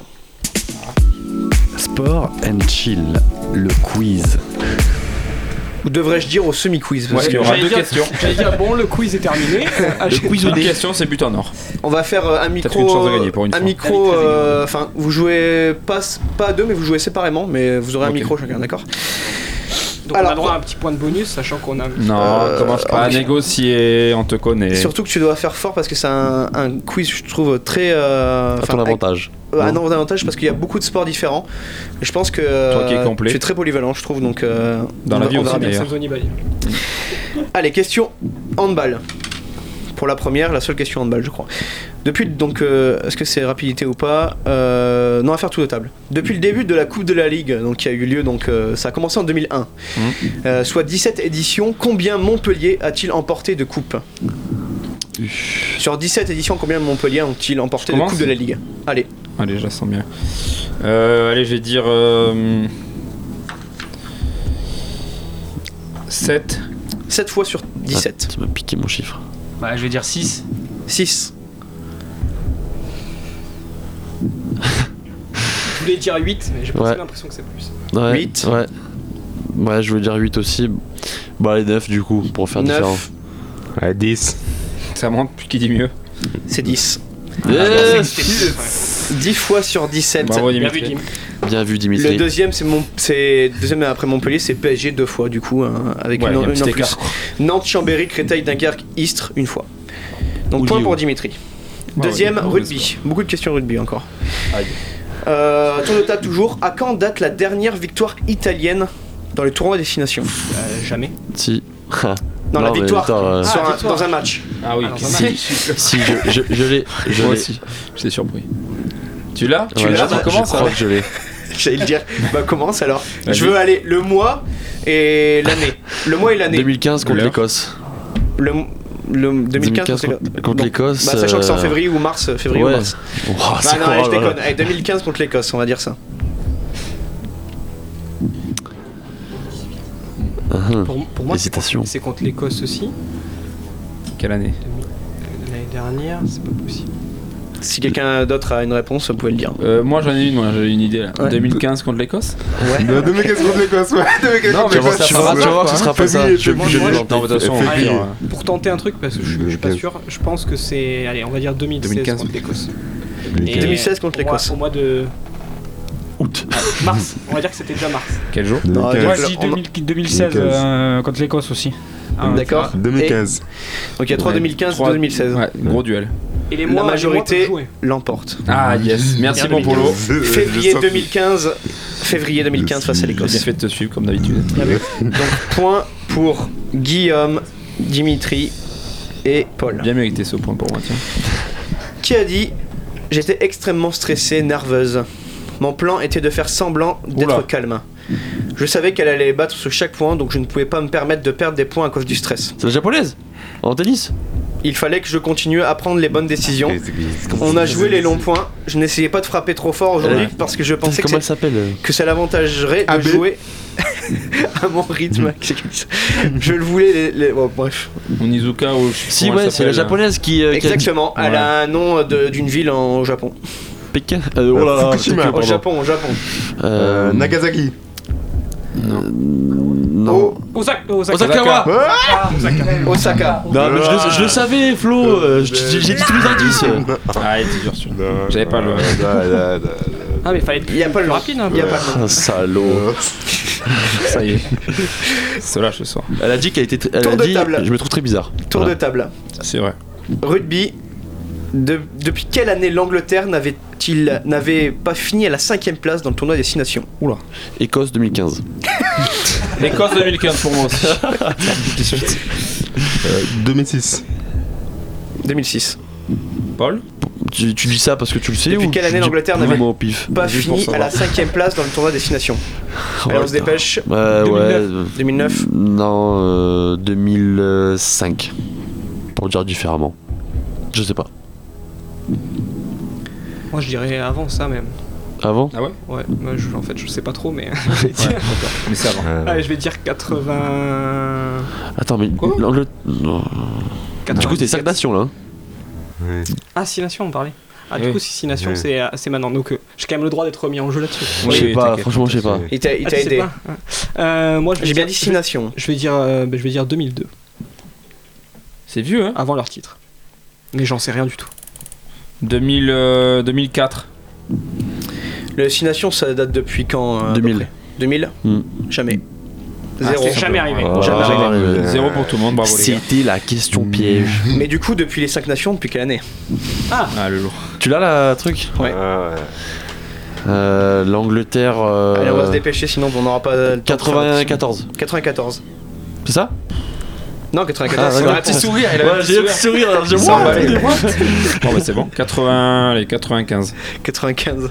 Sport and chill, le quiz. Ou devrais-je dire au semi-quiz parce ouais, qu'il y aura deux dire, questions. J'allais dire bon, le quiz est terminé. Le quiz ou deux questions, c'est but en or. On va faire euh, un micro. Une chance de gagner pour une un fois. micro. Enfin, euh, vous jouez pas pas à deux, mais vous jouez séparément, mais vous aurez okay. un micro chacun, d'accord? Donc alors, on a droit à un petit point de bonus, sachant qu'on a... Non, euh, commence pas à négocier, on te connaît. Surtout que tu dois faire fort parce que c'est un, un quiz, je trouve, très... Euh, à ton avantage. Euh, un avantage parce qu'il y a beaucoup de sports différents. Et je pense que Toi qui es complet. tu es très polyvalent, je trouve. Donc, euh, Dans la vie aussi, d'ailleurs. Allez, question handball. Pour la première, la seule question handball, je crois. Depuis, donc, euh, est-ce que c'est rapidité ou pas euh, Non, à faire tout de table. Depuis le début de la Coupe de la Ligue, donc, qui a eu lieu, donc, euh, ça a commencé en deux mille un, mmh. euh, soit dix-sept éditions, combien Montpellier a-t-il emporté de coupes ? Sur dix-sept éditions, combien Montpellier ont-ils emporté de Coupe de la Ligue ? Allez. Allez, je la sens bien. Euh, allez, je vais dire... Euh... sept. sept fois sur dix-sept. Ah, tu m'as piqué mon chiffre. Bah, je vais dire six. six. Je voulais dire huit, mais j'ai pas ouais. l'impression que c'est plus. Ouais, huit. Ouais. Ouais, je voulais dire huit aussi. Bah, les neuf du coup, pour faire neuf. Différent. Ouais, dix. Ça monte, qui dit mieux. C'est dix. Yes. dix fois sur dix-sept. Bravo, Dimitri. Bien vu, Dim. Bien vu, Dimitri. Le deuxième, c'est mon, c'est deuxième après Montpellier, c'est P S G deux fois du coup, hein, avec ouais, une, une en plus. Écart. Nantes, Chambéry, Créteil, Dunkerque, Istres une fois. Donc Ouli, point pour Dimitri. Deuxième, oh, oui, rugby. Beaucoup de questions rugby encore. Aïe. Euh, tour de table toujours. À quand date la dernière victoire italienne dans les tournois à destination ? euh, Jamais. Si. Dans non, la victoire, victoire euh... sur ah, un, victoire. dans un match. Ah oui, ah, si, si je, je, je l'ai. Je Moi l'ai. aussi, j'étais surpris. Tu l'as Tu ouais, l'as, bah, commence. Je crois que je l'ai. J'allais le dire. Bah commence alors. Vas-y. Je veux aller le mois et l'année. Le mois et l'année. deux mille quinze contre l'Écosse. Le Le deux mille quinze contre, contre l'Écosse. Bah, sachant que c'est en février ou mars, février ouais. ou mars. Oh, bah c'est non, quoi, allez, je là, déconne. là. Allez, deux mille quinze contre l'Écosse, on va dire ça. Uh-huh. Pour, pour moi, c'est contre, c'est contre l'Écosse aussi. Quelle année ? L'année dernière, c'est pas possible. Si quelqu'un d'autre a une réponse, vous pouvez le dire. Euh, moi j'en ai une, moi j'ai une idée là. Ouais. deux mille quinze contre l'Écosse ? Ouais. deux mille quinze contre l'Écosse, ouais. Non, mais tu vas voir, ce sera pas ça. Pour tenter un truc, parce que je suis pas sûr, je pense que c'est. Allez, on va dire deux mille seize contre l'Écosse. Et deux mille seize contre l'Écosse. Au mois de août. Mars, on va dire que c'était déjà mars. Quel jour? Moi je dis deux mille seize euh, contre l'Écosse aussi. Ah, d'accord. deux mille quinze. Et... Donc il y a trois deux mille quinze, deux deux mille seize. Ouais, gros duel. Et les mois, la majorité l'emporte. Ah yes, merci mon polo. Février deux mille quinze, février deux mille quinze face à l'Écosse. J'ai fait de te suivre comme d'habitude. Donc point pour Guillaume, Dimitri et Paul. Bien mérité ce point pour moi, tiens. Qui a dit j'étais extrêmement stressée, nerveuse. Mon plan était de faire semblant d'être Oula. calme. Je savais qu'elle allait les battre sur chaque point, donc je ne pouvais pas me permettre de perdre des points à cause du stress. C'est la japonaise en tennis. Il fallait que je continue à prendre les bonnes décisions. On a joué les longs points. Je n'essayais pas de frapper trop fort aujourd'hui parce que je pensais que, que ça l'avantagerait de jouer à mon rythme. Je le voulais. Les, les... Bon, bref. Onizuka ou si ouais, c'est la japonaise qui. Euh, Exactement. Qui a... Elle ouais. a un nom de, d'une ville en, au Japon. Pékin. Euh, oh là là. Fukushima. Au Japon, au Japon. Euh, Nagasaki. Non. Non. Oh, Osaka. Osaka. Osakawa. Ah, Osaka. Osaka. Non, mais je, le, je le savais, Flo. Euh, j'ai, j'ai dit tous les indices. Ah, il était dur sûr. J'avais pas le. Ah, mais il fallait être il y a pas le rapide. Hein, il y a pas le ah, salaud. Ça y est. C'est là ce soir. Elle a dit qu'elle était. Elle Tour a de dit, table. Je me trouve très bizarre. Tour voilà. de table. C'est vrai. Rugby. De, depuis quelle année l'Angleterre n'avait-il n'avait pas fini à la cinquième place dans le tournoi des six nations? Oula. Écosse deux mille quinze. Écosse deux mille quinze pour moi aussi. euh, deux mille six. deux mille six. Paul tu, tu dis ça parce que tu le sais depuis ou quelle année l'Angleterre n'avait au pif. pas fini à la cinquième place dans le tournoi des six nations? Oh, allez on se dépêche. euh, deux mille neuf. Ouais. deux mille neuf. Non, euh, deux mille cinq. Pour dire différemment. Je sais pas. Moi je dirais avant ça même. Avant? Ah ouais? Ouais, moi je, en fait je sais pas trop mais. Ouais, mais c'est avant. Euh... Allez, je vais dire quatre-vingts. Attends, mais l'Angleterre. Non. Du coup, c'est cinq nations là. Ouais. Ah, six nations on parlait. Ah, du oui. coup, si six nations, oui. c'est, c'est maintenant. Donc, euh, j'ai quand même le droit d'être remis en jeu là-dessus. Oui, je sais pas, franchement, je sais pas. Il t'a, il ah, t'a aidé. Euh, moi, je j'ai dire, bien dit six nations. Je vais dire, euh, bah, je vais dire deux mille deux. C'est vieux, hein? Avant leur titre. Mais j'en sais rien du tout. deux mille, euh, deux mille quatre. Le six nations, ça date depuis quand? euh, deux mille. deux mille mm. Jamais. Ah, Zéro. c'est jamais arrivé. Oh, jamais arrivé. euh, Zéro pour tout le monde, bravo les gars. C'était la question piège. Mais du coup, depuis les cinq nations, depuis quelle année? Ah, ah le lourd. Tu l'as la truc? Ouais. Ah, ouais. Euh, L'Angleterre. Euh... Allez, on va se dépêcher, sinon on n'aura pas. le temps de faire quatre-vingt-quatorze. quatre-vingt-quatorze. C'est ça? Non, quatre-vingt-quatorze. Ah, c'est ouais, un petit petit sourire, il a ouais, j'ai un petit sourire. Alors, j'ai moi, bon, bah c'est bon. quatre-vingts, allez, quatre-vingt-quinze. quatre-vingt-quinze.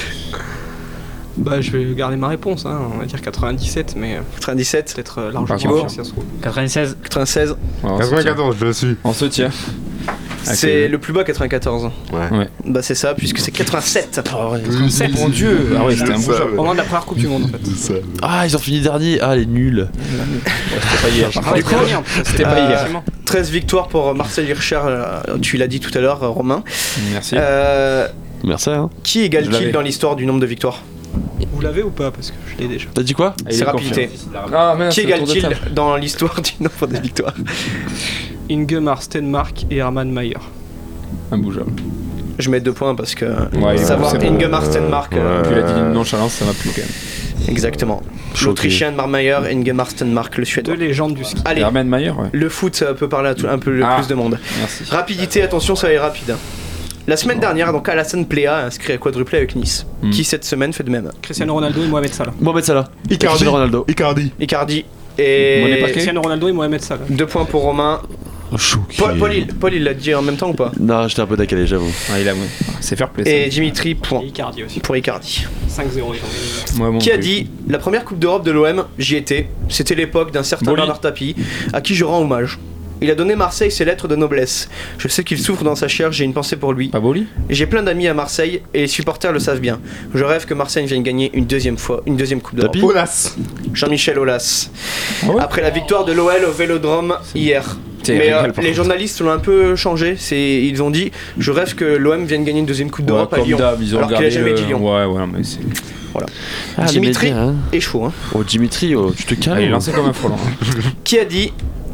Bah, je vais garder ma réponse, hein. On va dire quatre-vingt-dix-sept, mais quatre-vingt-dix-sept. peut-être euh, largement Thibaut. moins, si ça se trouve. quatre-vingt-seize. quatre-vingt-seize. Ouais, quatre-vingt-quatorze, je le suis. on se tient. C'est Okay. le plus bas, quatre-vingt-quatorze. Ouais. Ouais. Bah, c'est ça, puisque c'est quatre-vingt-sept. Oh, quatre-vingt-sept, mon dieu. Ah ouais, c'était un beau Ça, job. Au moment de la première Coupe du Monde, en fait. C'est ça. Ah, ils ont fini dernier. Ah, les nuls. C'était pas hier. Ah, Du coup, dernier, en plus, c'était pas euh, hier. treize victoires pour Marcel Hirscher, euh, tu l'as dit tout à l'heure, euh, Romain. Merci. Euh, Merci, hein. qui Je égale-t-il l'avais. dans l'histoire du nombre de victoires? Vous l'avez ou pas? Parce que je l'ai déjà. T'as dit quoi? Ah, il C'est est rapidité. confiant. Ah, merde, Qui c'est le tour de égale-t-il table. dans l'histoire du nombre de victoires? Ingemar Stenmark et Hermann Mayer. Imbougeable. Je mets deux points parce que Ouais, savoir c'est bon. Ingemar Stenmark. euh, Puis il a dit d'une nonchalance, ça m'a plu quand même. Exactement. L'Autrichien Marmayer, Ingemar Stenmark, le Deux Suédois. légendes du ski. Allez, Hermann Mayer, ouais. le foot, ça peut parler à tout- un peu Ah. plus de monde. Merci. Rapidité, attention, ça va être rapide. La semaine dernière, donc Alassane Plea a inscrit un quadruplé avec Nice. Hmm. Qui cette semaine fait de même? Cristiano Ronaldo et Mohamed Salah. Mohamed Salah. Icardi. Cristiano Ronaldo. Icardi. Icardi. Monet Et Paquet. Cristiano Ronaldo et Mohamed Salah. deux points pour Romain. Choqué. Paul, Paul, il, Paul, il l'a dit en même temps ou pas? Non, j'étais un peu décalé, j'avoue. Ah, il a, ouais. C'est fair play. ça. Et Dimitri, point. Et Icardi aussi. Pour Icardi. cinq zéro, ils ont gagné. Moi, mon Qui a plus. dit la première Coupe d'Europe de l'O M, j'y étais. C'était l'époque d'un certain Boli. Bernard Tapie, à qui je rends hommage. Il a donné Marseille ses lettres de noblesse. Je sais qu'il souffre dans sa chair, j'ai une pensée pour lui. Pas Boli? J'ai plein d'amis à Marseille et les supporters le savent bien. Je rêve que Marseille vienne gagner une deuxième fois, une deuxième Coupe d'Europe. Tapie. Olas. Jean-Michel Aulas. Ah ouais? Après la victoire de l'O L au Vélodrome hier. T'es Mais euh, régal, par les contre. journalistes l'ont un peu changé. C'est, ils ont dit je rêve que l'O M vienne gagner une deuxième Coupe d'Europe Ouais, à comme Lyon. d'hab, ils ont Alors qu'il a regardé jamais le- dit Lyon. Ouais, ouais, mais c'est. Ah, les Dimitri médias, hein. est chaud. Hein. Oh, Dimitri, oh, tu te calmes. Ah, il est lancé comme un frelon. hein. Qui a dit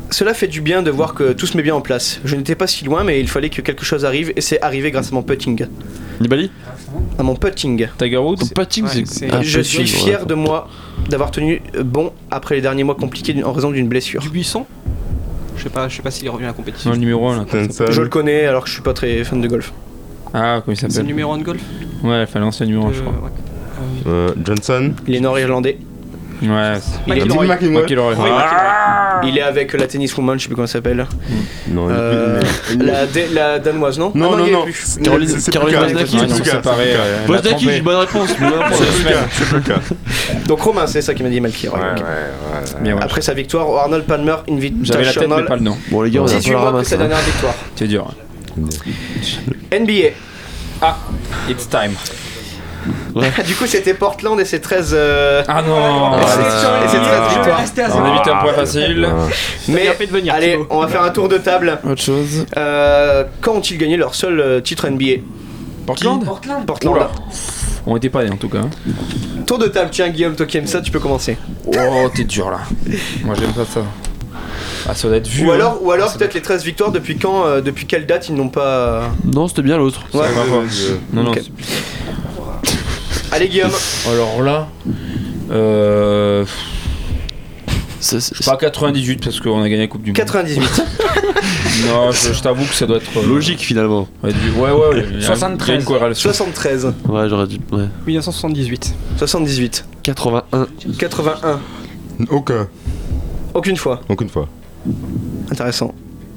Cela fait du bien de voir que tout se met bien en place. Je n'étais pas si loin, mais il fallait que quelque chose arrive, et c'est arrivé grâce à mon putting. Nibali ? À mon putting. Tiger Woods ? Ton putting, ouais, c'est... Ah, je suis fier ouais. de moi d'avoir tenu bon après les derniers mois compliqués en raison d'une blessure. Dubuisson ? Je sais pas, je sais pas s'il revient à la compétition. Non, le numéro un là. Je le connais alors que je suis pas très fan de golf. Ah, comment il s'appelle ? C'est le numéro un de golf ? Ouais, il fallait l'ancien numéro un, je crois. Ouais. Euh, Johnson. Il est nord-irlandais. Ouais, il est, McIlroy. Ah il est avec la tenniswoman, je sais plus comment elle s'appelle. Non, euh, la, dé, la danoise, non Non, ah, non, non. non. Plus. Caroline Wozniacki. Wozniacki, j'ai bonne réponse. C'est le cas. Donc Romain, c'est ça qui m'a dit McIlroy. Ouais, ouais, ouais. Après sa victoire, Arnold Palmer Invitational. J'avais la tête, mais pas le nom. Bon, les gars, on a dix-huit mois après sa dernière victoire. C'est dur. N B A. Ah, it's time. Ouais. Du coup, c'était Portland et c'est treize. Euh... Ah non et c'est treize victoires. On a évité un point facile. Mais venir, allez, Thibaut. On va faire un tour de table. Autre chose. Euh, quand ont-ils gagné leur seul euh, titre N B A ? Portland. Portland. Portland. Oula. On était pas allés en tout cas. Tour de table, tiens Guillaume, toi qui aimes ça, tu peux commencer. Oh, t'es dur là. Moi j'aime pas ça. Ah, ça doit être vu. Ou hein. alors, ou alors ah, peut-être les treize victoires, depuis quand, euh, depuis quelle date ils n'ont pas. Non, c'était bien l'autre. Ouais, ouais, ouais. Non, non. Okay. Allez Guillaume. Alors là, euh... c'est, c'est... pas quatre-vingt-dix-huit parce qu'on a gagné la Coupe du Monde. quatre-vingt-dix-huit. Non, je, je t'avoue que ça doit être logique finalement. Ouais, du... ouais, ouais, ouais. soixante-treize. soixante-treize. Ouais, j'aurais dit. Ouais. dix-neuf cent soixante-dix-huit. soixante-dix-huit. quatre-vingt-un. quatre-vingt-un. Aucun. Aucune fois. Aucune fois. Intéressant.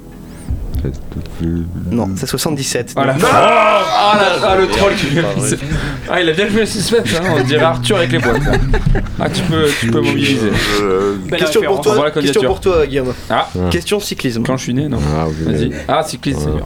Non, c'est soixante-dix-sept. Ah, la... oh ah, la... ah le troll qui... Ah, il a bien joué le suspense, hein. On dirait Arthur avec les points. Ah, tu peux, tu peux mobiliser. Euh, question, pour toi, question pour toi, Guillaume. Ah, question cyclisme. Quand je suis né, non. Ah, okay. Vas-y. Ah, cyclisme, c'est dur.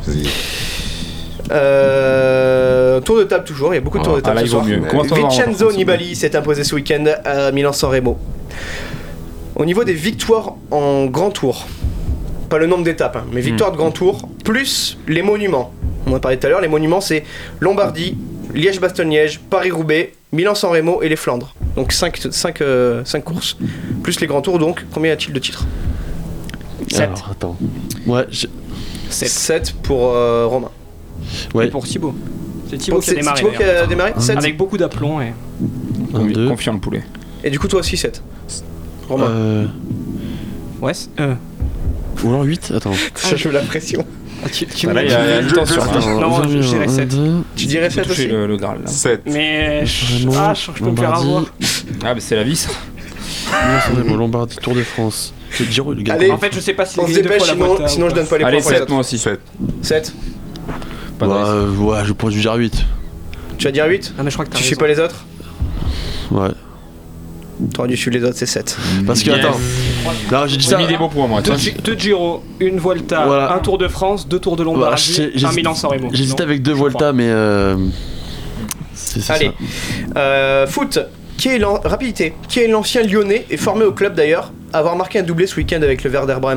Euh, tour de table toujours, il y a beaucoup de tours de table. Ah, là, ce soir. mieux. Vincenzo Nibali s'est imposé ce week-end à Milan-San Remo. Au niveau des victoires en grand tour, pas le nombre d'étapes, hein, mais victoires mmh. de grand tour, plus les monuments. On en a parlé tout à l'heure, les monuments c'est Lombardie, Liège-Bastogne-Liège, Paris-Roubaix, Milan-San Remo et les Flandres. Donc cinq courses. Plus les grands tours, donc combien y a-t-il de titres ? sept. Alors, attends. Ouais, je... sept pour euh, Romain. Ouais. Et pour Thibaut. C'est Thibaut qui a démarré. Thibaut qui a démarré sept. Avec beaucoup d'aplomb et. un, deux. Confiant le poulet. Et du coup, toi aussi sept. Romain. Euh. Ouais, euh. Ou alors huit, attends. Je fais la pression. Ah, tu, tu ah, là, il y a une tension. Non, je dirais sept. Tu dirais sept aussi le, le Graal, là. sept. Mais. Vraiment, ah, je, je peux me faire avoir. Ah, mais c'est la vie, ça. Non, Lombardie, Tour de France. C'est Giro, le gars. Allez, en fait, je sais pas si on se dépêche, sinon, sinon je donne pas les Allez, points. Allez, sept, moi aussi. sept. sept. Pas ouais, euh, ouais, je pense dire huit. Tu vas dire huit ? Ah, mais je crois que tu suis pas les autres ? Ouais. T'aurais dû suivre les autres, c'est sept. Parce que, yes. Attends. Non, j'ai dit ça. J'ai mis des bons points, moi. Deux, deux Giro, une Volta, voilà. Un Tour de France, deux Tours de Lombardie, voilà, un Milan-San Remo. J'hésitais avec deux Volta, mais. Euh... C'est, c'est Allez. Ça. Euh, foot. Qui est l'an... Rapidité. Qui est l'ancien Lyonnais et formé au club d'ailleurs, à avoir marqué un doublé ce week-end avec le Werder Brême ?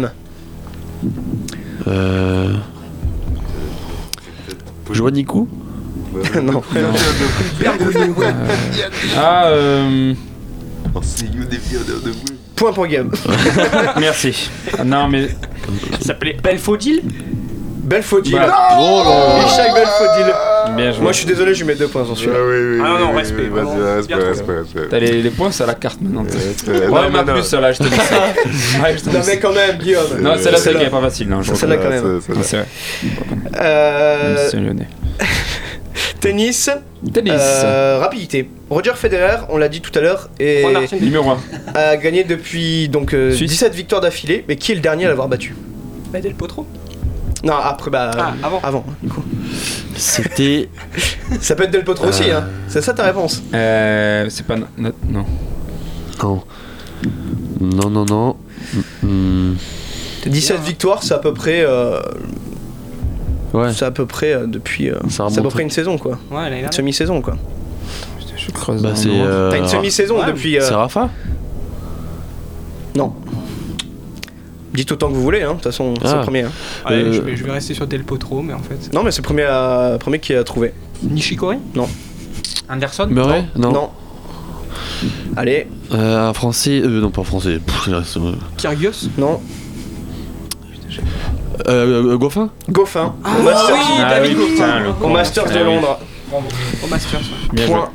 Euh. Joannikou ? Non. euh... Ah, euh. Point pour Guillaume. Merci. Ah, non, mais. Il s'appelait Belfodil ? Belfodil. Bah. Oh là là. Ishak Belfodil. Bien joué. Moi je suis désolé, je mets deux points sur celui-là. Ah, oui, oui, ah non, non, oui, respect. Oui, vas-y, respect, respect, respect. T'as les, les points, c'est à la carte maintenant. Ouais, ouais, mais plus, celle-là, je te dis ça. Ouais, je te non, mais quand même, Guillaume. Non, celle-là, celle-là qui est pas facile. Non, celle-là, quand même. C'est vrai. Euh. C'est lyonnais. Tennis. Tennis. Euh, rapidité. Roger Federer, on l'a dit tout à l'heure, est numéro un. A gagné depuis donc euh, dix-sept victoires d'affilée, mais qui est le dernier à l'avoir battu ? Bah, Del Potro. Non, après, bah. Ah, avant. Avant, du coup. C'était. Ça peut être Del Potro euh... aussi, hein. C'est ça ta réponse ? Euh. C'est pas. Non. Non. Non, non, non. Mmh. dix-sept victoires, c'est à peu près. Euh... Ouais. C'est à peu près euh, depuis. Euh... C'est à peu près une saison, quoi. Ouais, là, une semi-saison, quoi. Je creuse. Bah, c'est. Euh... T'as une semi-saison ouais, depuis. Euh... C'est Rafa ? Non. Dites autant que vous voulez, hein. De toute façon, ah. c'est le premier. Hein. Ouais, euh... je, vais, je vais rester sur Del Potro, mais en fait. Non, mais c'est le premier, à... premier qui a trouvé. Nishikori ? Non. Anderson ? Murray ? Non. Non. Allez. Euh, un français. Euh, non, pas un français. Kyrgios ? Non. Euh, Goffin Goffin. Ah, au Masters, oui, ah, David oui, putain, au Masters de Londres. Au Masters. Point.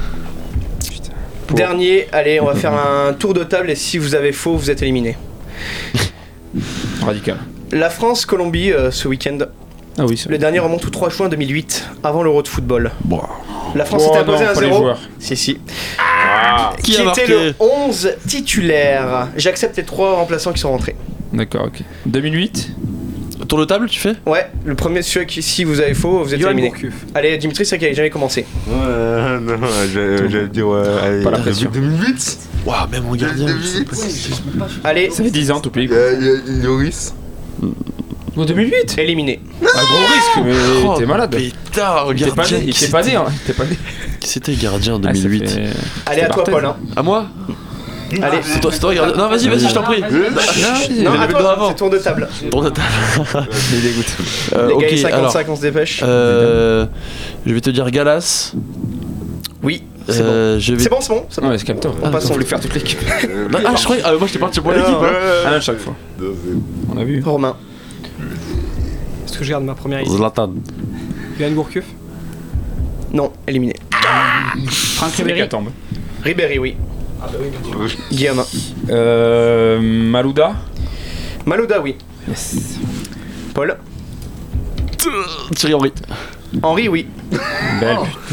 Dernier, allez, on va faire un tour de table et si vous avez faux, vous êtes éliminé. Radical. La France-Colombie euh, ce week-end. Ah oui, le dernier remonte au trois juin deux mille huit, avant l'Euro de football. Bon. La France oh, était imposée à zéro. Si, si. Ah, qui était marqué le onze titulaire. J'accepte les trois remplaçants qui sont rentrés. D'accord, ok. deux mille huit. Tour de table, tu fais? Ouais, le premier, celui qui, si vous avez faux, vous êtes Yoann éliminé. Gourcuff. Allez, Dimitri, c'est qu'il n'avait jamais commencé. Ouais, non, j'allais dire, ouais, allez, pas la pression. deux mille huit. Waouh, même mon gardien. Allez, ça fait dix ans, tout pays. Lloris. En deux mille huit. Éliminé. Un gros risque, mais oh, t'es malade. Pétard, il était pas né, il était pas né, hein. Il était pas né. Qui c'était gardien en deux mille huit? Ah, fait... Allez, à toi, Paul. Hein. À moi? Allez, c'est toi, c'est toi, regarde. Non, vas-y, vas-y, je t'en prie. Non, non à toi, c'est tour de table. Tour de table. Il dégoûte. Euh, Les gars, ok, cinquante-cinq, alors, on se dépêche. Euh, je vais te dire Galas. Oui, c'est euh, bon. Je vais... C'est bon, c'est bon. C'est bon. Ouais, c'est capteur. On passe, on voulait faire toute l'équipe. Ah, je croyais. Ah, moi, j'étais parti pour l'équipe. Ah, à chaque fois. On a vu. Romain. Est-ce que je garde ma première idée? Zlatan. Yoann Gourcuff. Non, éliminé. Franck Ribéry. Ribéry, oui. Ah bah oui, bien sûr. Guillaume. Euh, Malouda. Malouda, oui. Yes. Paul. Thierry Henry. Henry, oui. Belle.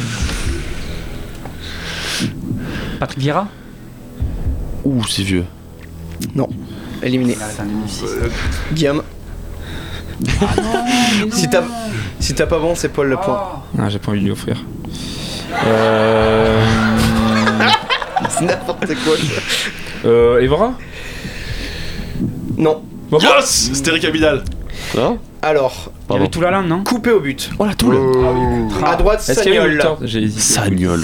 Patrick Vieira. Ouh, c'est vieux. Non, éliminé. Guillaume. Ah non, si t'as si t'as pas bon, c'est Paul le point. Ah, j'ai pas envie de lui offrir. Euh... c'est n'importe quoi. Euh, Evra. Non. Bon, yes, c'était Eric Abidal. Non. Alors, il y avait tout la lande, non? Coupé au but. Oh la Toule. Oh. À droite, Sagnol. J'ai hésité. Sagnol.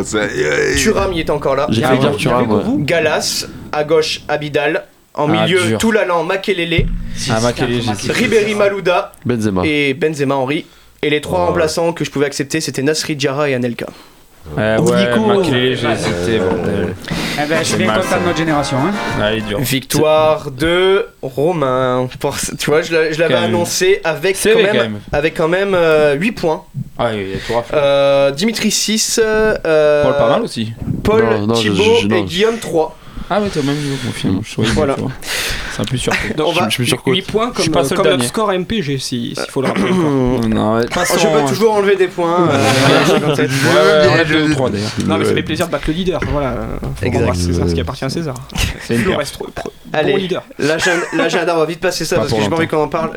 Thuram, il était encore là. J'ai fait dire Thuram. Ouais. Galas. À gauche, Abidal. En ah, milieu, Toulalan, Makelele. Ah, Makelele, j'ai Ribéry, Malouda. Benzema. Et Benzema, Henry. Et les trois oh. remplaçants que je pouvais accepter, c'était Nasri Diarra et Anelka. Euh, ouais, Makelele, j'ai hésité, bordel. Eh ben, je suis bien content de notre génération. Hein. Ah, il est dur. Victoire de Romain. Pour, tu vois, je l'avais annoncé avec quand même, quand même. avec quand même euh, huit points. Ah, il y a tout raflé. Euh, Dimitri six. Euh, Paul pas mal aussi. Paul, non, non, Thibaut je, je, je, et Guillaume trois. Ah ouais, t'es au même niveau, confirme. Je voilà. C'est un peu surpris. On va je me surcote. huit points comme, euh, comme notre score M P G, s'il si, faut le rappeler. non, ouais, oh, je peux toujours enlever des points. Euh, ouais, ouais, enlève deux ou trois d'ailleurs. Non, mais ça fait plaisir de battre le leader. Voilà. Exact. C'est ça ce qui appartient à César. C'est une reste pro, pro, Allez, bon leader. L'agenda, on va vite passer ça pas parce que j'ai pas envie qu'on en parle.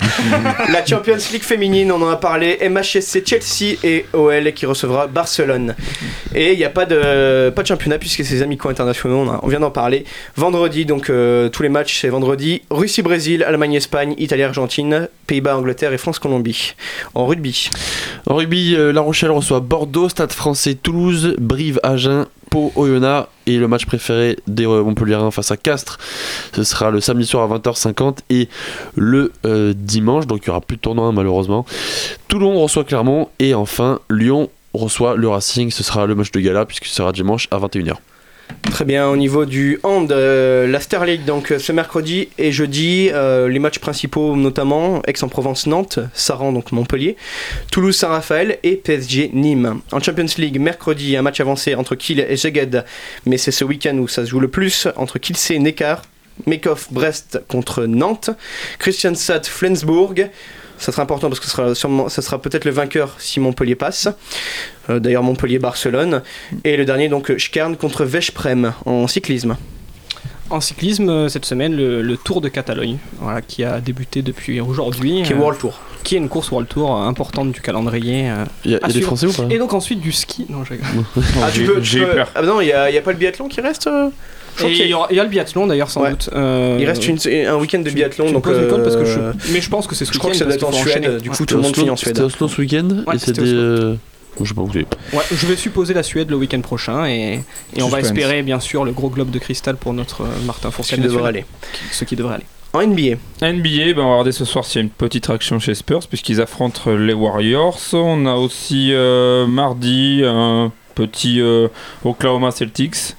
La Champions League féminine, on en a parlé. M H S C Chelsea et O L qui recevra Barcelone. Et il n'y a pas de, pas de championnat puisque c'est les amicaux internationaux, on, a, on vient d'en parler. Vendredi, donc euh, tous les matchs c'est vendredi. Russie-Brésil, Allemagne-Espagne, Italie-Argentine, Pays-Bas-Angleterre et France-Colombie. En rugby. En rugby, euh, La Rochelle reçoit Bordeaux, Stade Français Toulouse, Brive-Agen, Pau Oyonnax et le match préféré des Montpelliérains face à Castres. Ce sera le samedi soir à vingt heures cinquante et le euh, dimanche, donc il n'y aura plus de tournoi malheureusement. Toulon reçoit Clermont et enfin Lyon reçoit le Racing. Ce sera le match de gala puisque ce sera dimanche à vingt et une heures. Très bien, au niveau du hand, euh, la Star League, donc ce mercredi et jeudi, euh, les matchs principaux notamment Aix-en-Provence-Nantes, Saran donc Montpellier, Toulouse-Saint-Raphaël et P S G Nîmes. En Champions League, mercredi, un match avancé entre Kiel et Szeged, mais c'est ce week-end où ça se joue le plus, entre Kielce et Neckar, Mekoff-Brest contre Nantes, Kristianstad-Flensburg. Ça sera important parce que ce sera, sûrement, ça sera peut-être le vainqueur si Montpellier passe. Euh, d'ailleurs, Montpellier-Barcelone. Et le dernier, donc, Schkern contre Veszprém en cyclisme. En cyclisme, cette semaine, le, le Tour de Catalogne, voilà, qui a débuté depuis aujourd'hui. Qui est World Tour. Euh, qui est une course World Tour importante du calendrier. Il euh, y a, y a des Français ou pas? Et donc ensuite du ski. Non, j'ai ah, tu peux, j'ai eu peur. Ah non, il n'y a, a pas le biathlon qui reste euh... Et il y, y, y a le biathlon d'ailleurs sans ouais. doute. Euh, il reste une, un week-end de biathlon tu, donc. Tu euh, parce que je, mais je pense que c'est ce je crois que ça doit être en Suède. Enchaîner. Du coup, ouais. tout le monde finit en Suède. C'était Oslo ce week-end ouais, et c'était. Euh... Je sais pas où j'ai. Ouais, je vais supposer la Suède le week-end prochain et, et on va espérer bien sûr le gros globe de cristal pour notre Martin Fourcade. Ce qui devrait aller. Ce qui devrait aller. En N B A. N B A, ben on va regarder ce soir s'il y a une petite action chez Spurs puisqu'ils affrontent les Warriors. On a aussi euh, mardi un Petit euh, Oklahoma Celtics.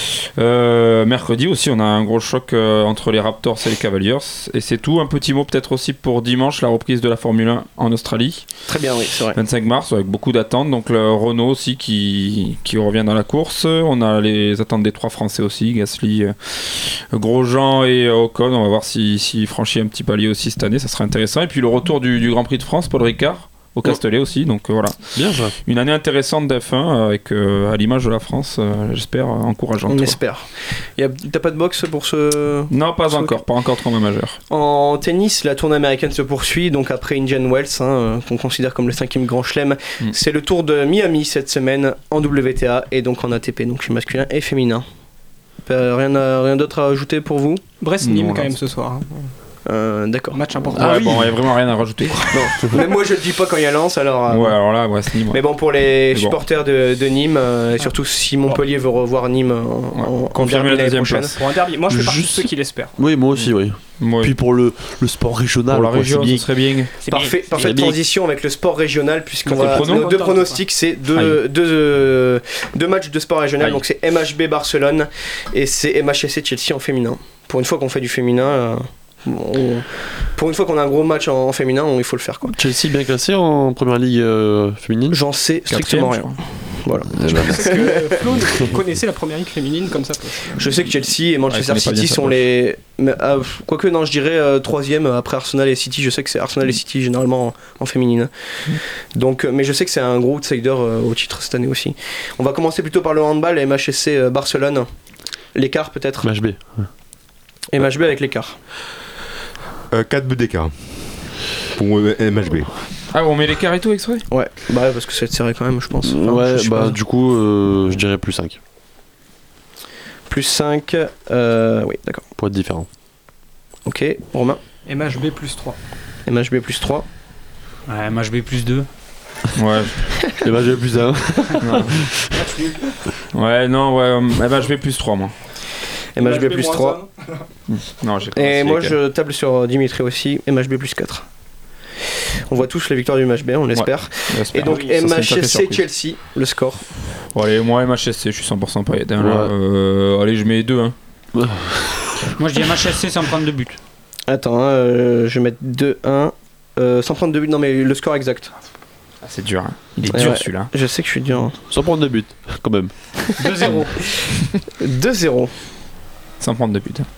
Euh, mercredi aussi, on a un gros choc euh, entre les Raptors et les Cavaliers. Et c'est tout. Un petit mot peut-être aussi pour dimanche, la reprise de la Formule un en Australie. Très bien, oui, c'est vrai. vingt-cinq mars, avec beaucoup d'attentes. Donc le Renault aussi qui, qui revient dans la course. On a les attentes des trois Français aussi, Gasly, euh, Grosjean et Ocon. On va voir s'il si, si franchit un petit palier aussi cette année, ça serait intéressant. Et puis le retour du, du Grand Prix de France, Paul Ricard. Au Castellet aussi, donc euh, voilà. Bien joué. Une année intéressante d'F un avec euh, à l'image de la France, euh, j'espère encourageante. On espère. Y a, t'as pas de boxe pour ce Non, pas encore, pas encore tournoi majeur. En tennis, la tournée américaine se poursuit, donc après Indian Wells, hein, qu'on considère comme le cinquième grand chelem, mm. c'est le tour de Miami cette semaine en W T A et donc en A T P, donc chez masculin et féminin. Rien, à, rien d'autre à ajouter pour vous? Brest-Nîmes quand même ce soir. Hein. Euh, d'accord. Match important. Ah, ah oui. Bon, il n'y a vraiment rien à rajouter. Non. Même moi je le dis pas quand il y a Lens, alors. Euh, ouais, alors là, ouais, c'est Nîmes. Ouais. Mais bon, pour les mais supporters bon. de, de Nîmes, euh, et surtout si Montpellier veut revoir Nîmes en, ouais. en confirmer la deuxième prochaine. place. Pour un derby, moi je fais partie de ceux qui l'espèrent. Oui, moi aussi, oui. Oui. Puis pour le, le sport régional, pour la région, ce serait bien. C'est parfait, bien. parfaite transition avec le sport régional, puisqu'on va pronos, nos deux pronostics, c'est deux, deux, euh, deux matchs de sport régional. Aïe. Donc c'est M H B Barcelone et c'est M H S C Chelsea en féminin. Pour une fois qu'on fait du féminin. Euh, On, pour une fois qu'on a un gros match en, en féminin, on, il faut le faire quoi. Chelsea bien classé en première ligue euh, féminine. J'en sais strictement rien. Voilà. Je sais que Flo connaissait la première ligue féminine comme ça. Je sais que Chelsea et Manchester ouais, City sont les. Mais, euh, quoique non, je dirais euh, troisième après Arsenal et City. Je sais que c'est Arsenal et City généralement en, en féminine. Mm. Donc, mais je sais que c'est un gros outsider euh, au titre cette année aussi. On va commencer plutôt par le handball, M H S C euh, Barcelone. L'écart peut-être. M H B. Ouais. M H B avec l'écart. Euh, quatre buts d'écart pour M H B. Ah, on met l'écart et tout exprès? Ouais, bah ouais, parce que c'est serré quand même, je pense. Enfin, ouais, je bah pas. Du coup, euh, je dirais plus cinq. Plus cinq, euh, oui, d'accord. Pour être différent. Ok, Romain. M H B plus trois. M H B plus trois. Ouais, M H B plus deux. Ouais. M H B plus un. Ouais, non, ouais, M H B plus trois, moi. M H B plus trois. Non, j'ai pas. Et moi je table sur Dimitri aussi, M H B plus quatre. On voit tous la victoire du M H B, on l'espère. Ouais, et donc oui, M H S C Chelsea, le score. Bon, allez, moi M H S C, je suis cent pour cent pas aidé. Ouais. Euh, allez, je mets deux. Hein. Moi je dis M H S C sans prendre de but. Attends, euh, je vais mettre deux un. Euh, sans prendre de but, non mais le score exact. Ah, c'est dur, hein. Il est ouais, dur ouais. celui-là. Je sais que je suis dur. Hein. Sans prendre de but, quand même. deux zéro. deux zéro. Sans prendre de but.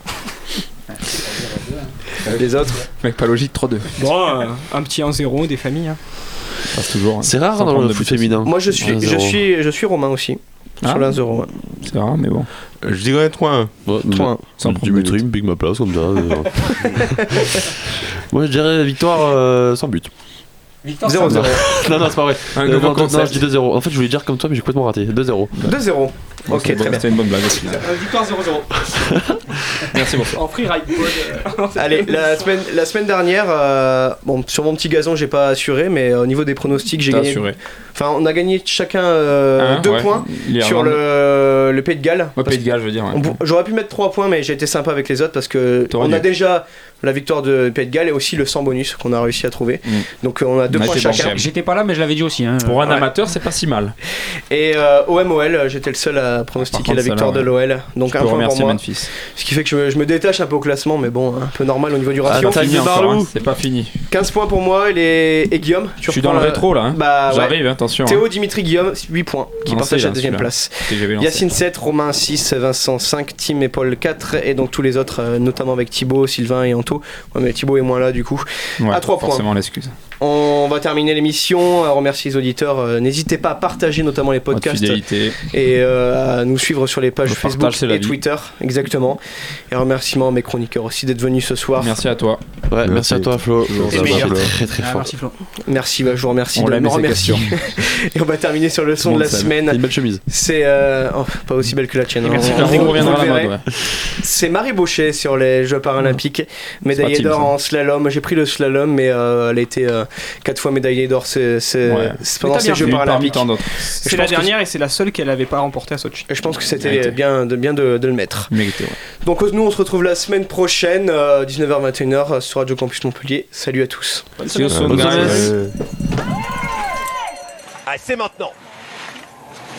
Les autres mec, pas logique, trois deux. Bon, euh, un petit un zéro des familles. Hein. Passe toujours. Hein. C'est rare sans dans le foot féminin. Moi je suis, je suis, je suis Romain aussi. Ah, sur l'un zéro. Ouais. C'est rare, mais bon. Je dirais trois un. Ouais, trois un. Sans prendre de but. Tu me piques ma place comme ça. Moi je dirais victoire euh, sans but. Victoire zéro zéro. Non, non, c'est pas vrai. Un euh, non, non, non, je dis deux zéro. En fait, je voulais dire comme toi, mais j'ai complètement raté. deux zéro. deux zéro. Bon, ok, très bon, bien. C'était une bonne blague aussi. Euh, victoire zéro zéro. Merci beaucoup. En free ride. Allez, la semaine, la semaine dernière, euh, bon, sur mon petit gazon, j'ai pas assuré, mais au niveau des pronostics, j'ai T'as gagné. Assuré. Enfin, on a gagné chacun euh, hein, deux ouais. points Les sur le, le Pays de Galles. Le Pays de Galles, je veux dire. Ouais. On, j'aurais pu mettre trois points, mais j'ai été sympa avec les autres parce que T'aurais on dû. a déjà la victoire de Pays de Galles et aussi le sans bonus qu'on a réussi à trouver. Mm. Donc on a deux on points chacun. J'étais pas là, mais je l'avais dit aussi. Hein. Pour un ouais. amateur, c'est pas si mal. Et euh, O M O L, j'étais le seul à pronostiquer la victoire de l'O L. Donc un point pour moi. Memphis. Ce qui fait que je me, je me détache un peu au classement, mais bon, un peu normal au niveau du ratio. Ah, encore, hein. C'est pas fini. quinze points pour moi et, les... et Guillaume. Tu je suis dans le rétro là. Hein. Bah, J'arrive, ouais. attention. Théo, hein. Dimitri, Guillaume, huit points, qui partagent la deuxième place. Yacine sept, Romain six, Vincent cinq, Tim et Paul quatre, et donc tous les autres, euh, notamment avec Thibaut, Sylvain et Anto. Ouais, mais Thibaut est moins là du coup. Ouais, à trois points. Forcément l'excuse. On va terminer l'émission, à remercier les auditeurs. Euh, n'hésitez pas à partager notamment les podcasts et euh, à nous suivre sur les pages Le Facebook partage, et Twitter. Exactement. Et remerciements à mes chroniqueurs aussi d'être venus ce soir. Merci à toi. Ouais, merci, merci à toi Flo. Très très très fort. Merci Flo. Merci, bah, je vous remercie on de me remercier. Et on va terminer sur le son de la semaine. C'est une belle chemise. C'est euh, oh, pas aussi belle que la tienne. Hein. Merci. On, on, on reviendra à la mode. Ouais. C'est Marie Bauchet sur les Jeux paralympiques, médaillée d'or en slalom. J'ai pris le slalom, mais euh, elle a été euh, quatre fois médaillée d'or. C'est, c'est, ouais. c'est pendant ces Jeux paralympiques. C'est la dernière que... et c'est la seule qu'elle n'avait pas remportée à Sochi. Et je pense que c'était Mérité. bien, de, bien de, de le mettre. Mérité, ouais. Donc nous, on se retrouve la semaine prochaine, euh, dix-neuf heures vingt et une heures sur Radio Campus Montpellier. Salut à tous. Bonne semaine. Bonne semaine. Allez, c'est maintenant.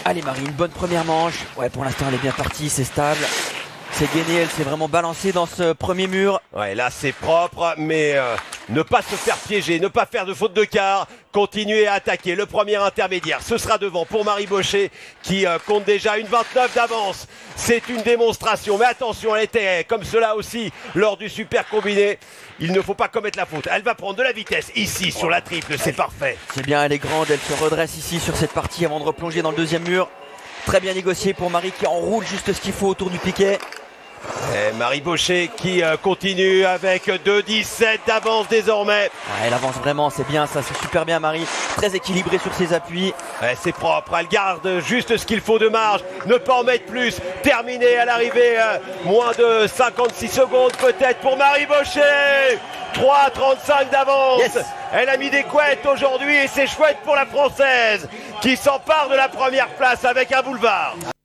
Allez Marie, une bonne première manche. Ouais, pour l'instant elle est bien partie, c'est stable. C'est gainé, elle s'est vraiment balancée dans ce premier mur. Ouais, là c'est propre, mais euh, ne pas se faire piéger, ne pas faire de faute de quart. Continuer à attaquer le premier intermédiaire. Ce sera devant pour Marie Bochet qui euh, compte déjà une vingt-neuf d'avance. C'est une démonstration, mais attention, elle était comme cela aussi lors du super combiné. Il ne faut pas commettre la faute. Elle va prendre de la vitesse ici sur la triple, c'est parfait. C'est bien, elle est grande, elle se redresse ici sur cette partie avant de replonger dans le deuxième mur. Très bien négocié pour Marie qui enroule juste ce qu'il faut autour du piquet. Et Marie Bochet qui euh, continue avec deux dix-sept d'avance désormais. Ah, elle avance vraiment, c'est bien ça, c'est super bien Marie. Très équilibrée sur ses appuis. Ouais, c'est propre, elle garde juste ce qu'il faut de marge. Ne pas en mettre plus. Terminé à l'arrivée, euh, moins de cinquante-six secondes peut-être pour Marie Bochet. trois trente-cinq d'avance. Yes. Elle a mis des couettes aujourd'hui et c'est chouette pour la Française qui s'empare de la première place avec un boulevard.